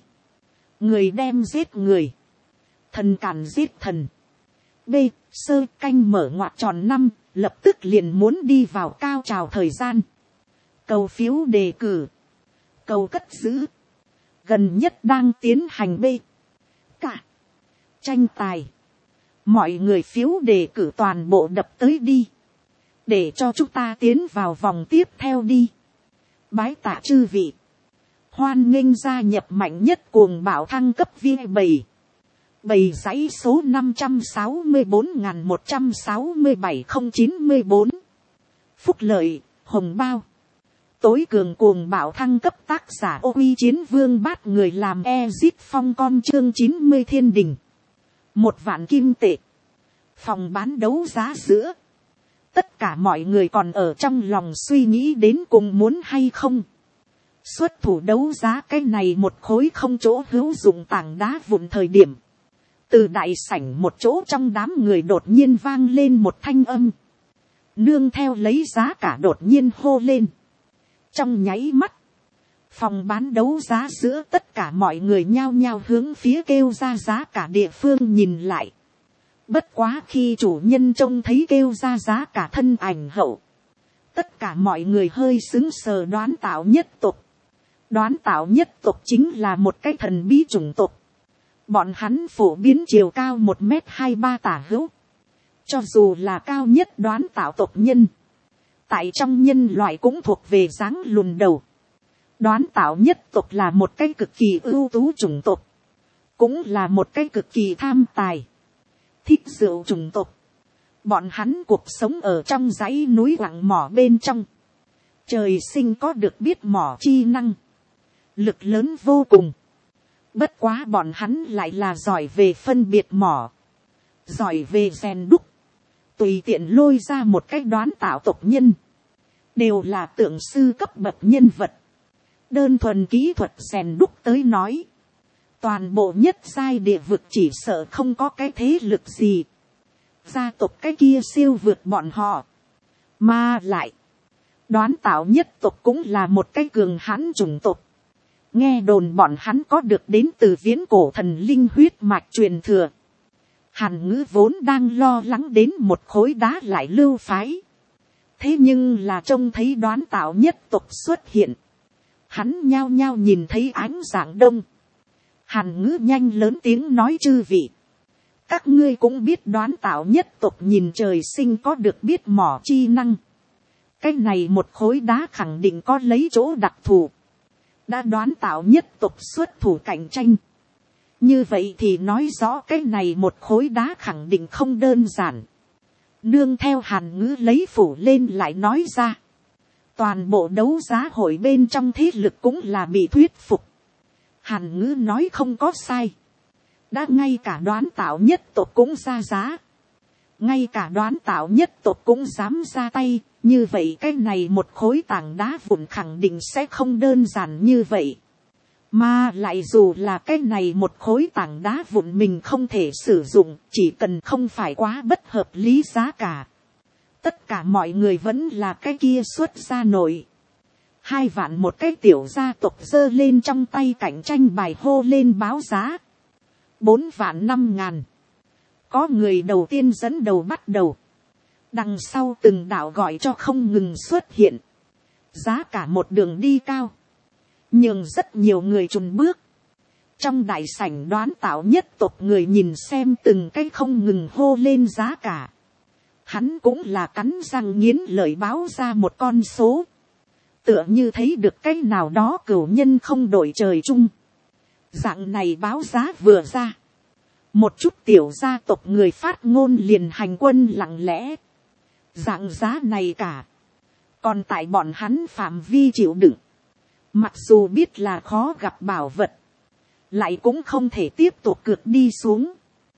S1: Người đem giết người. Thần càn giết thần. B. Sơ canh mở ngoặc tròn năm, lập tức liền muốn đi vào cao trào thời gian. Cầu phiếu đề cử. Cầu cất giữ. Gần nhất đang tiến hành B. Cả. Tranh tài. Mọi người phiếu đề cử toàn bộ đập tới đi. Để cho chúng ta tiến vào vòng tiếp theo đi. Bái tạ chư vị. Hoan nghênh gia nhập mạnh nhất cuồng bạo thăng cấp viên bầy. Bầy dãy số năm trăm sáu mươi bốn nghìn một trăm sáu mươi bảy không chín mươi bốn. Phúc lợi, hồng bao. Tối cường cuồng bạo thăng cấp tác giả Ô Uy Chiến Vương bát người làm Ezit Phong con chương chín mươi thiên đình. Một vạn kim tệ. Phòng bán đấu giá giữa. Tất cả mọi người còn ở trong lòng suy nghĩ đến cùng muốn hay không. Xuất thủ đấu giá cái này một khối không chỗ hữu dụng tảng đá vụn thời điểm. Từ đại sảnh một chỗ trong đám người đột nhiên vang lên một thanh âm. Nương theo lấy giá cả đột nhiên hô lên. Trong nháy mắt. Phòng bán đấu giá giữa tất cả mọi người nhao nhao hướng phía kêu ra giá cả địa phương nhìn lại. Bất quá khi chủ nhân trông thấy kêu ra giá cả thân ảnh hậu, tất cả mọi người hơi xứng sờ. Đoán tạo nhất tộc, đoán tạo nhất tộc chính là một cái thần bí chủng tộc. Bọn hắn phổ biến chiều cao một mét hai ba tả hữu. Cho dù là cao nhất đoán tạo tộc nhân, tại trong nhân loại cũng thuộc về dáng lùn đầu. Đoán tạo nhất tộc là một cái cực kỳ ưu tú chủng tộc, cũng là một cái cực kỳ tham tài, thích rượu chủng tộc. Bọn hắn cuộc sống ở trong dãy núi quặng mỏ bên trong, trời sinh có được biết mỏ chi năng, lực lớn vô cùng. Bất quá bọn hắn lại là giỏi về phân biệt mỏ, giỏi về rèn đúc, tùy tiện lôi ra một cái đoán tạo tộc nhân, đều là tượng sư cấp bậc nhân vật. Đơn thuần kỹ thuật rèn đúc tới nói, toàn bộ nhất giai địa vực chỉ sợ không có cái thế lực gì, gia tộc cái kia siêu vượt bọn họ. Mà lại, đoán tạo nhất tộc cũng là một cái cường hãn chủng tộc. Nghe đồn bọn hắn có được đến từ viễn cổ thần linh huyết mạch truyền thừa. Hàn Ngữ vốn đang lo lắng đến một khối đá lại lưu phái. Thế nhưng là trông thấy đoán tạo nhất tộc xuất hiện, hắn nhao nhao nhìn thấy ánh dạng đông. Hàn Ngữ nhanh lớn tiếng nói: chư vị, các ngươi cũng biết đoán tạo nhất tộc nhìn trời sinh có được biết mỏ chi năng. Cái này một khối đá khẳng định có lấy chỗ đặc thù. Đã đoán tạo nhất tộc xuất thủ cạnh tranh, như vậy thì nói rõ cái này một khối đá khẳng định không đơn giản. Nương theo Hàn Ngữ lấy phủ lên lại nói ra, toàn bộ đấu giá hội bên trong thế lực cũng là bị thuyết phục. Hàn Ngữ nói không có sai, đã ngay cả đoán tạo nhất tộc cũng ra giá, ngay cả đoán tạo nhất tộc cũng dám ra tay, như vậy cái này một khối tảng đá vụn khẳng định sẽ không đơn giản như vậy. Mà lại dù là cái này một khối tảng đá vụn mình không thể sử dụng, chỉ cần không phải quá bất hợp lý giá cả, tất cả mọi người vẫn là cái kia xuất ra nổi. Hai vạn một cái tiểu gia tộc giơ lên trong tay cạnh tranh bài hô lên báo giá. Bốn vạn năm ngàn. Có người đầu tiên dẫn đầu bắt đầu. Đằng sau từng đạo gọi cho không ngừng xuất hiện. Giá cả một đường đi cao, nhưng rất nhiều người chùn bước. Trong đại sảnh đoán tạo nhất tộc người nhìn xem từng cái không ngừng hô lên giá cả. Hắn cũng là cắn răng nghiến lợi báo ra một con số. Tựa như thấy được cái nào đó cửu nhân không đổi trời chung. Dạng này báo giá vừa ra, một chút tiểu gia tộc người phát ngôn liền hành quân lặng lẽ. Dạng giá này cả, còn tại bọn hắn phạm vi chịu đựng. Mặc dù biết là khó gặp bảo vật, lại cũng không thể tiếp tục cược đi xuống.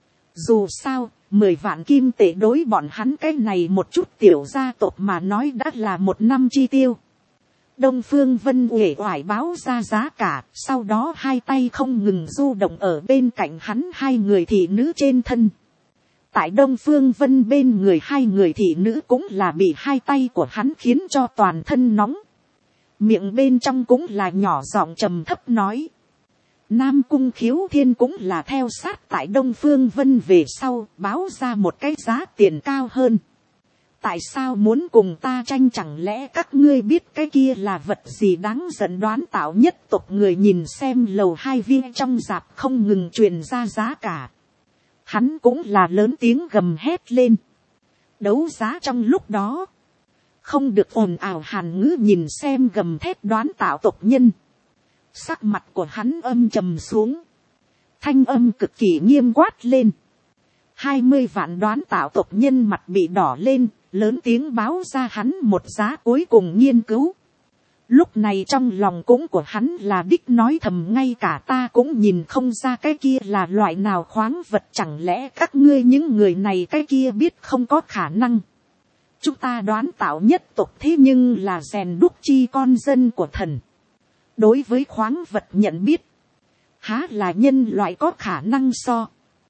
S1: Dù sao, mười vạn kim tệ đối bọn hắn cái này một chút tiểu gia tộc mà nói đã là một năm chi tiêu. Đông Phương Vân uể oải báo ra giá cả, sau đó hai tay không ngừng du động ở bên cạnh hắn hai người thị nữ trên thân. Tại Đông Phương Vân bên người hai người thị nữ cũng là bị hai tay của hắn khiến cho toàn thân nóng. Miệng bên trong cũng là nhỏ giọng trầm thấp nói. Nam Cung Khiếu Thiên cũng là theo sát tại Đông Phương Vân về sau, báo ra một cái giá tiền cao hơn. Tại sao muốn cùng ta tranh, chẳng lẽ các ngươi biết cái kia là vật gì đáng giận? Đoán tạo nhất tộc người nhìn xem lầu hai viên trong dạp không ngừng truyền ra giá cả. Hắn cũng là lớn tiếng gầm hét lên. Đấu giá trong lúc đó, không được ồn ào. Hàn Ngữ nhìn xem gầm thét đoán tạo tộc nhân, sắc mặt của hắn âm trầm xuống, thanh âm cực kỳ nghiêm quát lên. Hai mươi vạn đoán tạo tộc nhân mặt bị đỏ lên, lớn tiếng báo ra hắn một giá cuối cùng nghiên cứu. Lúc này trong lòng cũng của hắn là đích nói thầm, ngay cả ta cũng nhìn không ra cái kia là loại nào khoáng vật, chẳng lẽ các ngươi những người này cái kia biết không có khả năng. Chúng ta đoán tạo nhất tộc thế nhưng là rèn đúc chi con dân của thần. Đối với khoáng vật nhận biết, há là nhân loại có khả năng so.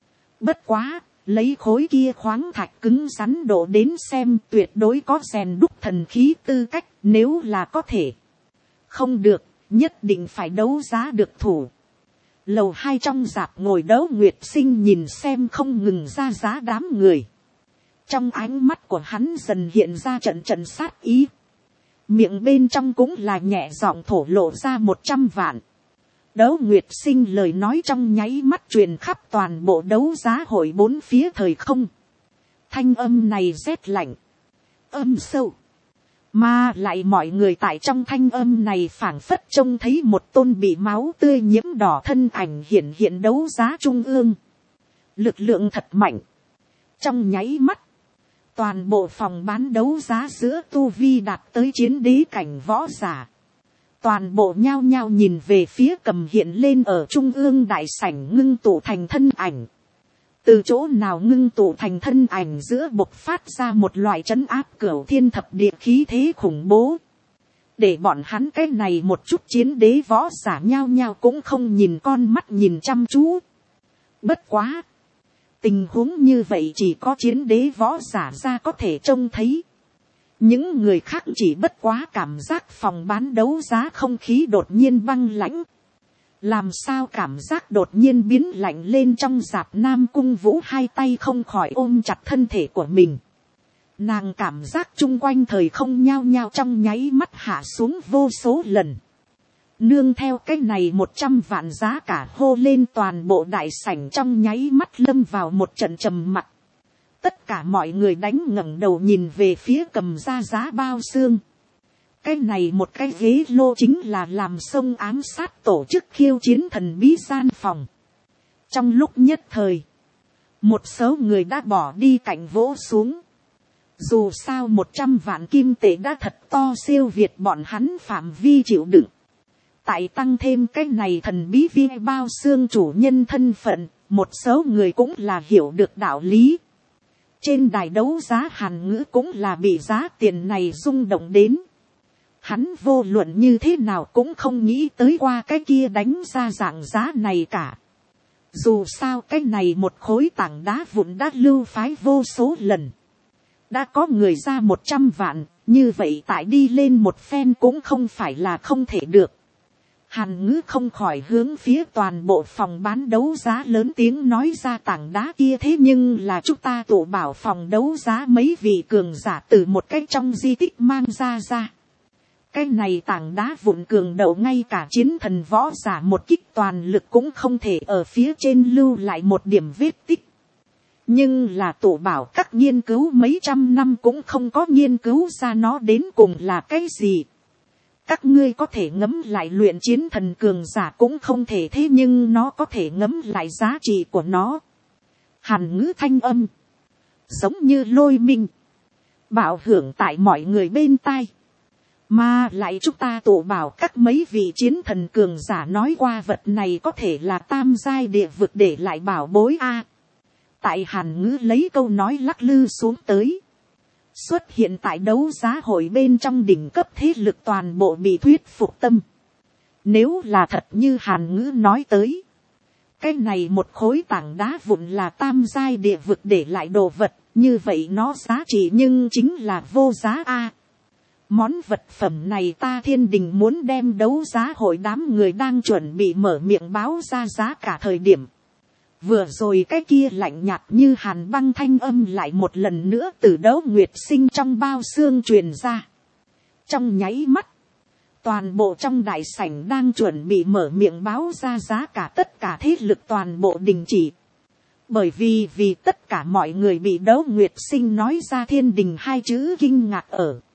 S1: Bất quá, lấy khối kia khoáng thạch cứng rắn độ đến xem, tuyệt đối có rèn đúc thần khí tư cách, nếu là có thể. Không được, nhất định phải đấu giá được thủ. Lầu hai trong dạp ngồi Đấu Nguyệt Sinh nhìn xem không ngừng ra giá đám người. Trong ánh mắt của hắn dần hiện ra trận trận sát ý. Miệng bên trong cũng là nhẹ giọng thổ lộ ra một trăm vạn. Đấu Nguyệt Sinh lời nói trong nháy mắt truyền khắp toàn bộ đấu giá hội bốn phía thời không. Thanh âm này rét lạnh, âm sâu. Mà lại mọi người tại trong thanh âm này phảng phất trông thấy một tôn bị máu tươi nhiễm đỏ thân ảnh hiện hiện đấu giá trung ương. Lực lượng thật mạnh. Trong nháy mắt, toàn bộ phòng bán đấu giá giữa tu vi đạt tới chiến đế cảnh võ giả. Toàn bộ nhao nhao nhìn về phía cầm hiện lên ở trung ương đại sảnh ngưng tụ thành thân ảnh. Từ chỗ nào ngưng tụ thành thân ảnh giữa bộc phát ra một loại trấn áp cửu thiên thập địa khí thế khủng bố. Để bọn hắn cái này một chút chiến đế võ giả nhao nhao cũng không nhìn con mắt nhìn chăm chú. Bất quá. Tình huống như vậy chỉ có chiến đế võ giả ra có thể trông thấy. Những người khác chỉ bất quá cảm giác phòng bán đấu giá không khí đột nhiên băng lãnh. Làm sao cảm giác đột nhiên biến lạnh lên trong dạp Nam Cung Vũ hai tay không khỏi ôm chặt thân thể của mình. Nàng cảm giác chung quanh thời không nhao nhao trong nháy mắt hạ xuống vô số lần. Nương theo cái này một trăm vạn giá cả hô lên toàn bộ đại sảnh trong nháy mắt lâm vào một trận trầm mặc. Tất cả mọi người đánh ngẩng đầu nhìn về phía cầm ra giá bao xương. Cái này một cái ghế lô chính là làm sông ám sát tổ chức khiêu chiến thần bí gian phòng. Trong lúc nhất thời, một số người đã bỏ đi cạnh vỗ xuống. Dù sao một trăm vạn kim tệ đã thật to siêu việt bọn hắn phạm vi chịu đựng. Tại tăng thêm cái này thần bí vi bao xương chủ nhân thân phận, một số người cũng là hiểu được đạo lý. Trên đài đấu giá Hàn Ngữ cũng là bị giá tiền này rung động đến. Hắn vô luận như thế nào cũng không nghĩ tới qua cái kia đánh ra dạng giá này cả. Dù sao cái này một khối tảng đá vụn đã lưu phái vô số lần. Đã có người ra một trăm vạn, như vậy tại đi lên một phen cũng không phải là không thể được. Hàn Ngữ không khỏi hướng phía toàn bộ phòng bán đấu giá lớn tiếng nói ra tảng đá kia thế nhưng là chúng ta tụ bảo phòng đấu giá mấy vị cường giả từ một cách trong di tích mang ra ra. Cái này tảng đá vụn cường đậu ngay cả chiến thần võ giả một kích toàn lực cũng không thể ở phía trên lưu lại một điểm vết tích. Nhưng là tụ bảo các nghiên cứu mấy trăm năm cũng không có nghiên cứu ra nó đến cùng là cái gì. Các ngươi có thể ngấm lại luyện chiến thần cường giả cũng không thể thế nhưng nó có thể ngấm lại giá trị của nó. Hàn Ngữ thanh âm. Giống như lôi minh. Bạo hưởng tại mọi người bên tai. Mà lại chúng ta tụ bảo các mấy vị chiến thần cường giả nói qua vật này có thể là tam giai địa vực để lại bảo bối a. Tại Hàn Ngữ lấy câu nói lắc lư xuống tới. Xuất hiện tại đấu giá hội bên trong đỉnh cấp thế lực toàn bộ bị thuyết phục tâm. Nếu là thật như Hàn Ngữ nói tới. Cái này một khối tảng đá vụn là tam giai địa vực để lại đồ vật. Như vậy nó giá trị nhưng chính là vô giá a. Món vật phẩm này ta Thiên Đình muốn đem đấu giá hội đám người đang chuẩn bị mở miệng báo ra giá cả thời điểm. Vừa rồi cái kia lạnh nhạt như hàn băng thanh âm lại một lần nữa từ Đấu Nguyệt Sinh trong bao xương truyền ra. Trong nháy mắt, toàn bộ trong đại sảnh đang chuẩn bị mở miệng báo ra giá cả tất cả thế lực toàn bộ đình chỉ. Bởi vì vì tất cả mọi người bị Đấu Nguyệt Sinh nói ra Thiên Đình hai chữ kinh ngạc ở.